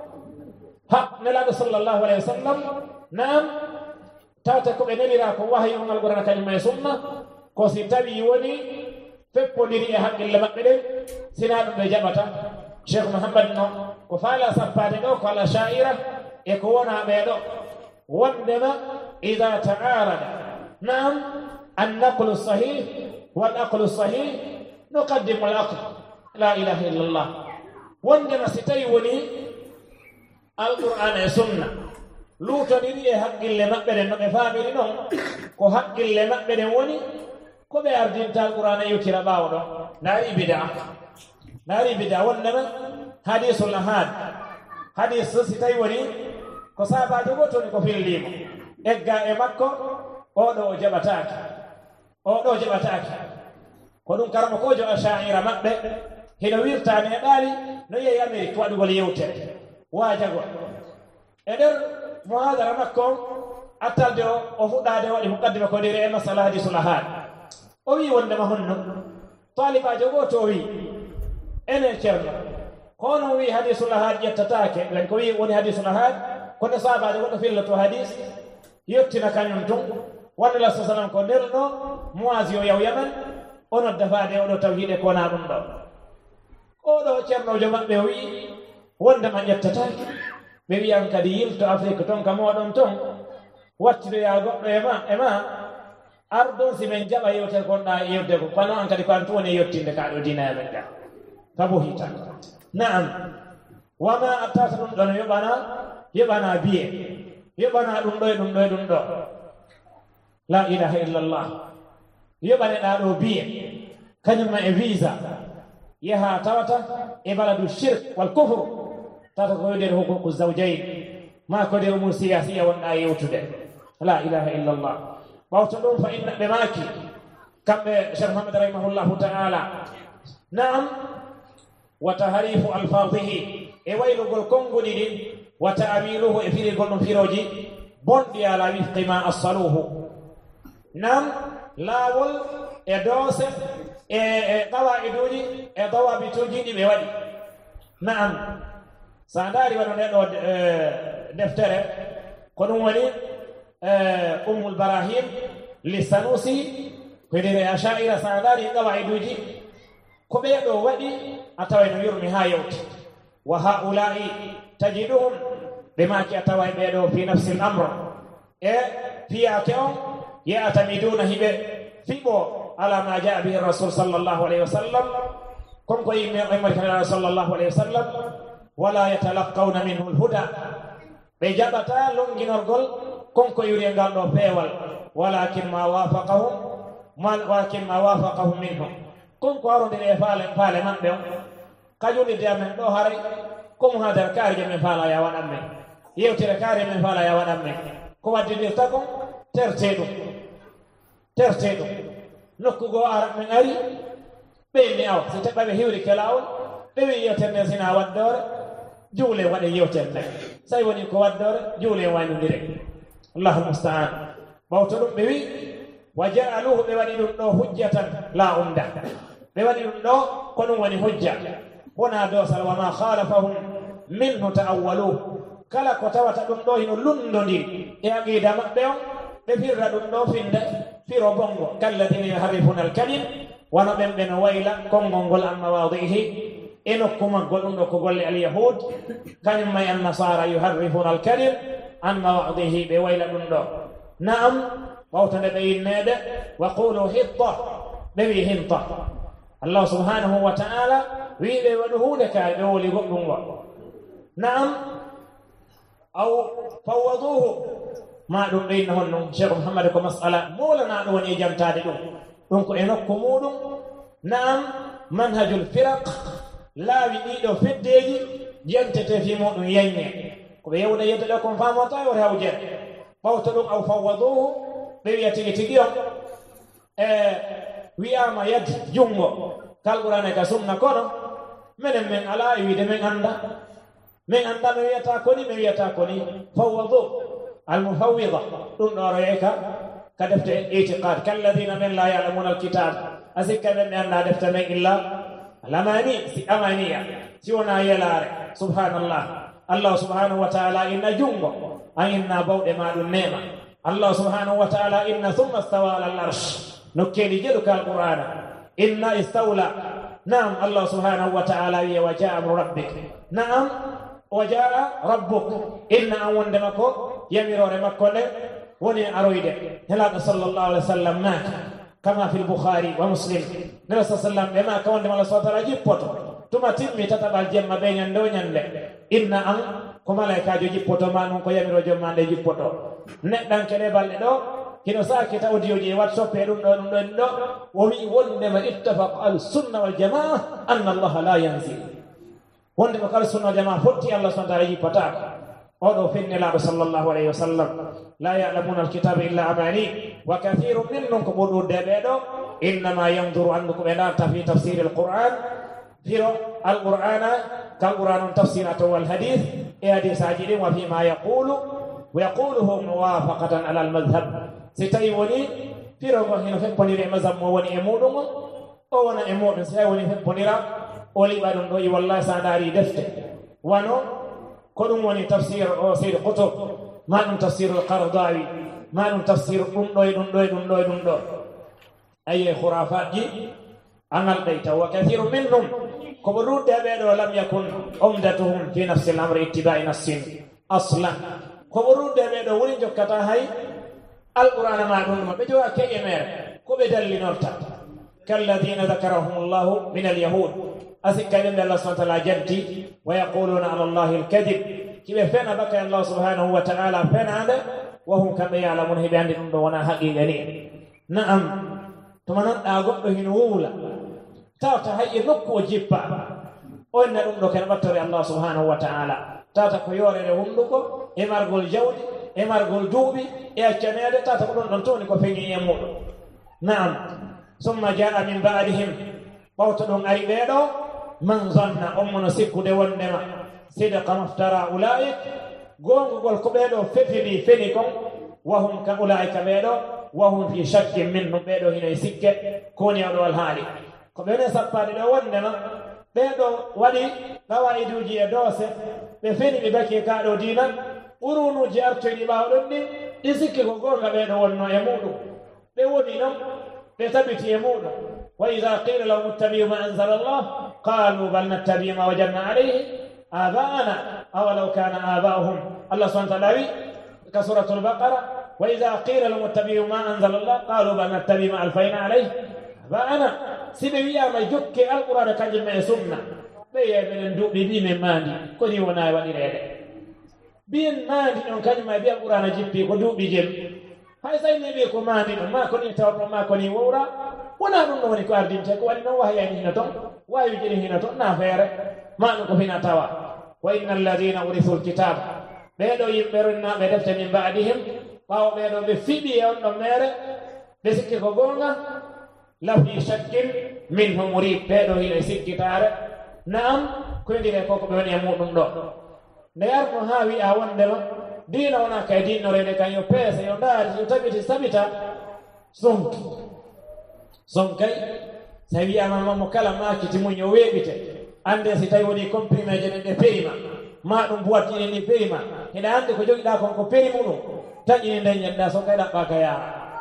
ha nelaɗo sallllahu alayhi wa sallam naam tawata ko ɓe nelira ko wahyi on alqur'ana kañumma e sunna ko si tawi woni feppodiri e haqqille maɓɓe ɗen sina ɗum ɓe jaɓata cheikh mouhammad no ko faala sappade ɗo ko ala sha'ira e ko wona ɓeeɗo wondema ida ta'arada naam annaqlu sahih wal aqlu sahih nuqaddimu al aql la ilaha illa allah wondema si tawi woni alqur'ana e sunna luutodiri e haqqille maɓɓe ɗen no ɓe faamiri noon ko haqqille maɓɓe ɗen woni ko ɓe ardinta alqur'ana yewtira ɓaawo ɗon naari bida naari bida wondema hadisul ahad hadis si tawi woni ko saabajo goto ni ko fillimo egga e makko oɗo o jaɓataki oɗo jaɓataki ko ɗum karmo kojo asha'ira maɓɓe hino wirtane ɗaali no yehi Amérique waɗugol yewtere waajagol e nder muhadara makko attalde o o fuɗɗade waɗi muqaddima ko ndiri e masala hadisul ahad o wi wondema honno talibajo goto o wi enen ceerno kono wi hadisul ahad ƴettatake len ko wi woni hadisul ahad kono sahabajo goɗɗo filloto hadis yettina kañum tun wonde la sa sallam ko nderno moisi o yaw yaman o nodda faade oɗo tawhiide kona ɗum ɗo oɗo ceernojo maɓɓe o wi wondema ƴettatake ɓe wiyan kadi yilto Afrique ton ka moɗon ton wattidoya goɗɗo e ma e ma ardon si men jaɓa yewtere konɗa e yewde ko kono an kadi ko an tuwoni yettinde kaɗo dina e men ɗa kabo hita naam wama attata ɗum ɗon yoɓana yoɓana biye yoɓana ɗum ɗo e ɗum ɗo e ɗum ɗo la ilaha illallah yoɓaneɗa ɗo biye kañumma e visa yaha tawata e baladu shirk wal kufre tata ko nder hukuku zawjayn ma ko de umur siyasiya wonɗa yewtude la ilaha illallah ɓawta ɗum fa inna ɓe maki kamɓe cheikh mohamed rahimahullahu taala naam wa taharifu alfadihi e waylugol konngudi ɗin wa ta'amiluhu e firigol ɗum firoji bonɗi ala wifqi ma assaluhu naam laawol e doose e qawa'iduji e dawabituji ɗi ɓe waɗi naam sa ndaari waɗo nde ɗo deftere ko ɗum woni ummul barahim li sanusi koydire ashaira sa ndaari qawa'iduji ko ɓeeɗo waɗi a tawa no yurmi ha yewti wa haula'i tajiduhum ɓe maki a tawa ɓeeɗo fi nafsi l amre e fiyake on ya'tamiduna hiɓe fiɓo ala ma jaa bihi rasul sallllahu alayhi wa sallam konko yimɓe ɓemmarikanaɗa sallllahu alayhi wa sallam wala yatalaqawna minhu lhuda ɓe jaɓata longinorgol konko yuri e ngal ɗo peewal walakin ma wafaqahum walakin ma wafaqahum minhu konko harondiri e faale faale maɓɓe on kañumide amen ɗo haray comme hadara kaarije men faala ya waɗan men yewtire kaari men faala ya waɗan men ko waddidirta kon terte ɗum terte ɗum nokkugo ara men ari ɓeyni aw so teɓɓaɓe hiwri kelawol ɓe wi yewtere nde sina waddore juule waɗe yewtere nde say woni ko waddore juule wañodire allahu mustaan ɓawto ɗum ɓe wi wa ja'aluhu ɓe waɗi ɗum ɗo hujjatan la umda ɓe waɗi ɗum ɗo ko ɗum woni hujja wona dosal wama khalafahum minhu ta'awwaluhu kala ko tawata ɗum ɗo hino lundodiri e aqida maɓɓe on ɓe firra ɗum ɗo finde firo bongo kalladina yuharrifuna alkalim wono ɓen ɓe no wayla konngol ngol an mawadihi e nokku maggol ɗum ɗo ko golle alyahud kañum may annasara yuharrifuna alkalim an mawadihi ɓe wayla ɗum ɗo naam ɓawtande ɓe yinneede wa qulu hitta ɓe wi hinta allah subhanahu wa ta'ala wi ɓe waɗu huunde kaye ɓe woli goɗɗum ngo naam aw fawaduhu ma ɗum ɓe yinno hon ɗum cheikh mouhammad ko masala molanaɗo woni e jamtade ɗum ɗum ko e nokku muɗum naam manhajul firaq laawi ɗiɗo feddeji jentete fi muɗum yeññe ko ɓe yewna yedde ɗo kon famota yore hawjere ɓawta ɗum aw fawaduhu ɓe wiya tigi tigi on e wiyama yad jungo kalɓurane ka sumna kono minen min ala e wiide min anda min anda mi wiyata koni mi wiyata koni fawwadu almufawwida ɗum ɗo roye ka ka defte itiqad kalladina min la ya'lamuna alkitab asikka men ɓe anda defte men illa alamani si amaniya si wona yelare subhanallah allah subhanahu wa ta'ala inna jungo a inna bawɗe ma ɗum nema allah subhanahu wa ta'ala inna thumma stawa ala al arsh nokkeli jeɗu ka alqur'ana inna istawla naam allah subhanahu wa ta'ala wiya wa jaa amru rabbik naam wa jaa rabbuk inna an wondema ko yamirore makko nde woni aroyde helaɗo sallllahu alih wa sallam maaka kama fi lbukhari wa muslim nela sa sallam ɓe maaka wondema allah subhana taala jippoto tuma timmi tataɓal jemma ɓe ñande o ñande inna an ko malaikajo jippoto ma ɗum ko yamiro jomma nde jippoto neɗɗankeɗe balɗe ɗo hino sakita audio ji e whatsapp e ɗum ɗo ɗum ɗon ɗo o wi wondema ittafaq al sunna wal jamaa anna allaha la yanzil wondema ko al sunna wal jamaa fotti allah subhana taala jippatako oɗo fennelaɗo sallllahu alayhi wa sallam la ya'lamuna alkitaba illa amani wa kathiru minhum ko ɓurɗurde ɓeɗo innama yanduru andu ko ɓe narta fi tafsiri alquran firo alqur'ana كالقرآن تفسيرات والحديث إهدي ساجدين وفيما يقول ويقوله موافقة على المذهب ستيوني في رغم في بنير مذهب وني أمودهم أو أنا أمود سيوني في بنير أولي بعدون دوي والله ساداري دفت وانو كلهم وني تفسير أو سير كتب ما نم تفسير القرضاوي ما نم تفسير دندوي دندوي دندوي دندوي أي خرافات جي أنا البيت وكثير منهم كبرود دابيرو لم يكن عمدتهم في نفس الأمر اتباع نفس أصلا كبرود دابيرو ولين جوكتا هاي القرآن ما دون بجوا كيمر كبدل لنورتا كالذين ذكرهم الله من اليهود أسكن الله سبحانه وتعالى جدي ويقولون على الله الكذب كيف فينا بكى الله سبحانه وتعالى فينا هذا وهم كما يعلمون بأن دون حقيقة نعم تمنون أقول هنولا tata hayye nokko jippa onna dum do ken battore Allah subhanahu wa ta'ala tata ko yorere hunduko e margol jawdi e margol duubi e accanede tata ko don don toni ko fengi e mudo na'am summa jaa min ba'dihim bawto don ari bedo man zanna ummun sikkude wondema sidqa muftara ulaik gongol ko bedo fefini feni kon wa hum ka ulaika bedo wa hum fi shakkin minhum bedo hina sikke koni ado al hali ko bene sappade do wonnema be do wadi qawaiduji e dose be feni be baki ka do dina urunuji artoydi bawdon ni isike ko gonga be do wonno e mudu be woni non be tabiti e mudu wa idha qila lahum ittabi'u ma anzala Allah qalu bal nattabi'u ma wajadna alayhi abana aw law kana aba'uhum Allah subhanahu wa ta'ala ka suratul baqara wa idha qila lahum ittabi'u ma anzala Allah qalu bal nattabi'u ma alfayna alayhi abana sibe wiya ma jokke alqur'ana kanjum e sunna be yeben dubi bi men mandi ko ni wona wadi rede bien mandi non kanjum ma bi alqur'ana jippi ko dubi jem hay say ne be ko mandi ma ko ni tawto ma ko ni wora wona dum woni ko ardinte ko wadi non wahya ni hina ton wayu jeni hina ton na fere ma no ko fina tawa wa innal ladina urithul kitab be do yimberna be defte min ba'dihim bawo be do be fibi e on do mere be sikke ko gonga la fi shakkin minhum murid bedo hina sikkitare naam ko ndire ko ko be woni mudum do ne yarno hawi a wonde ma dina wona kay dino rede kan yo pesa yo ndari yo tabiti sabita sonki sonkay sawi amama mo kala makiti mun yo webite ande si tay woni comprimé je de peyma ma dum buwati ni peyma heda ande ko jogi da kon ko peri mudum taji ndey nyanda so kay da ba kaya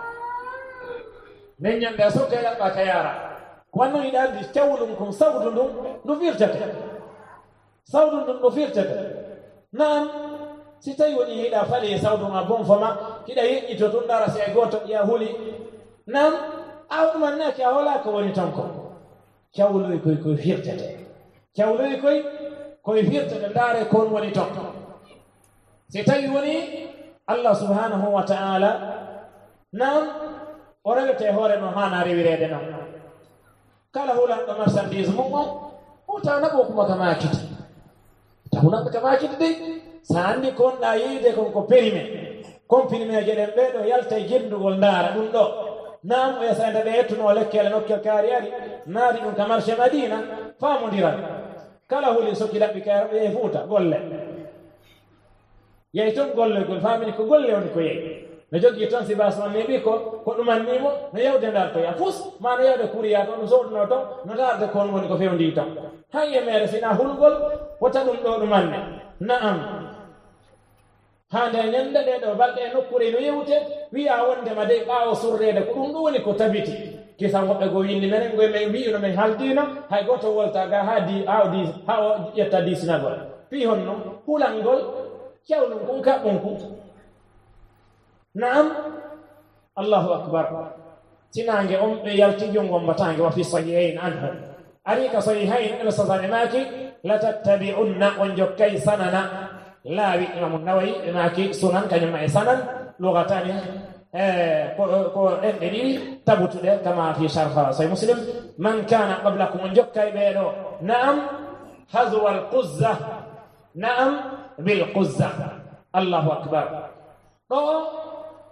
nenya nda so kay ba kayara kwano ida di tawlum kum sawdun dum no firtate sawdun dum no firtate nan si tay woni hida fali sawdun abon fama kida yi to tun dara sai goto ya huli nan aw manna ka wala ko woni tanko tawlu ko ko firtate tawlu ko ko firtate dare ko woni tanko si tay woni Allah subhanahu wa ta'ala nan orete hore no hana riwirede no kala hula do marchandise mo o ta na bo kuma kama kiti ta huna kama kiti de sandi kon da yide kon ko perime kon perime jeden be do yalta jindugol ndara dum do nam o yasanda be etuno lekkele nokkel kariyari naadi dum kamarche madina famondira kala huli so kila bi kay be futa golle yey ton golle gol famini ko golle woni ko yey ne jogi ton si bas man nebi ko ko dum annimo ne yawde ndar to ya fus ma ne yawde kuriya to no sodno to no darde kon woni ko fewndi to hayye mere sina hulgol wota dum do dum anne na'am hande nyande de do balde nokkure no yewte wi'a wonde ma de baawo surrede ko dum do woni ko tabiti kisa wobbe go yindi menen go men wi'u no men haldina hay goto wolta ga hadi awdi hawo yetta di sinagol fi honno hulangol cewlum kun kabon ku na'am Allahu akbar tinange on be yalti jongo mbatange wa fi sahihain anhu arika sahihain ila sazanimaki la tattabi'unna on jokkay sanana la wi imam an-nawawi maki sunan kanyama sanan lugatani eh ko ko endini tabutude kama fi sharh sahih muslim man kana qablakum jokkay beedo na'am hazwa al-quzza na'am bil quzza Allahu akbar do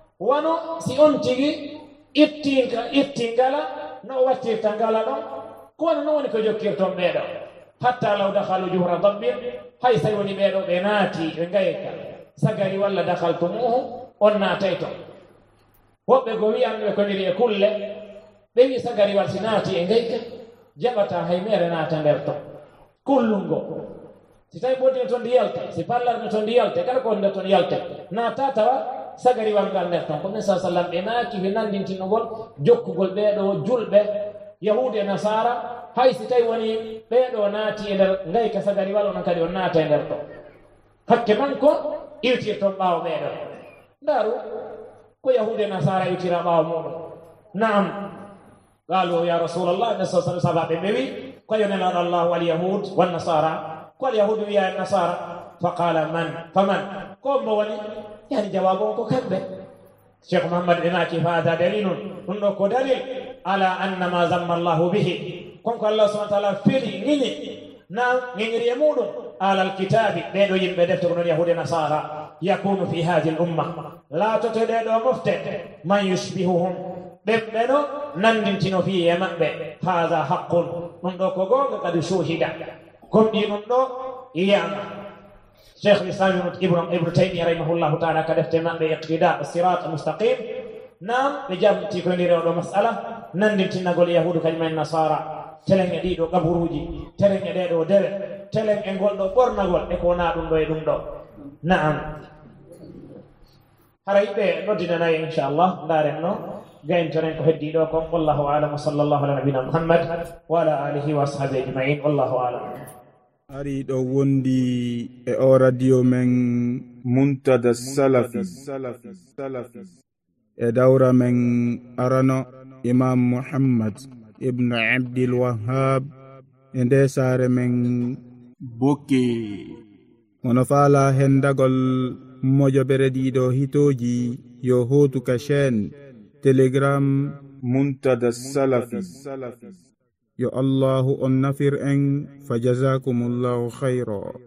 wano si on tigi ittinga ittingala no watti tangala no kono non woni ko jokkirton ɓeeɗo hatta law dakhalu juhra dabbin hay say woni ɓeeɗo ɓe naati ɓe ngayka sagari walla dakhaltumuhu on naatay ton woɓɓe go wiyanɓe koniri e kulle ɓe wi sagari wal si naati e ngayka jaɓata hay mere naata nder ton kullungo si tawi ɓoddino toon ndi yalte si parlarno toon ndi yalte kala ko wonde toon yalte naata tawa sagari wal ngal nder ton ko min sa sallam ɓe naaki ɓe nandintinogol jokkugol ɓeeɗo julɓe yahude e nasara hay si tawi woni ɓeeɗo naati e nder ngayka sagari wal onon kadi on naata e nder ton hakke man ko iwtirton ɓaawo ɓeeɗo ndaaru ko yahude e nasara iwtira ɓaawo muɗum naam qalu ya rasulallah ne sa sallam sabaɓe ɓe wi ko yonelaɗo allahu alyahud wannasara ko alyahudu wiya e nasara fa qala man faman ko mbo woni yani jawabu on ko kamɓe cheikh mouhammad ɓe naaki fa hada dalilun ɗum ɗo ko dalil ala anna ma zamma allahu bihi konko allah subahana taala feli ŋiñi na ŋiñiri e muɗum alal kitabi ɓeɗo yimɓe defte ko noon yahude nasara yakunu fi hadi l umma laatoto ɗeɗo mofte man yushbihuhum ɓeɓɓeno nandintino fi e maɓɓe hada haqqun ɗum ɗo ko gonga kadi suhida gomɗi ɗum ɗo yiyama cheikh lislam ibnu taymia rahimahullahu taala ka defte maɓɓe iqtida sirat almustaqim nam ɓe jamti koyndiri oɗo masala nandintinnagol yahudu kañumen nasara telen e ɗiɗo gaburuji telen e ɗeɗo dewe telen e ngol ɗo ɓornagol e ko wona ɗum ɗo e ɗum ɗo naam hara yiɓɓe noddinanayi inchallah ndaren no gayntoren ko heddiɗo kon wallahu alam wa sallallahu ala nabina muhammad wa ala alihi wa ashabi ajmain wallahu alam. ari ɗo wondi e o radio men muntada salafi e dawra men arano imam muhammad ibnu abdil wahhab e nde saare men bokke wono faala hendagol mojoɓere ɗiɗo hitoji yo hotu ka chaine telegram muntada salafi yo allahu on nafir en fa jazakumullahu khayra.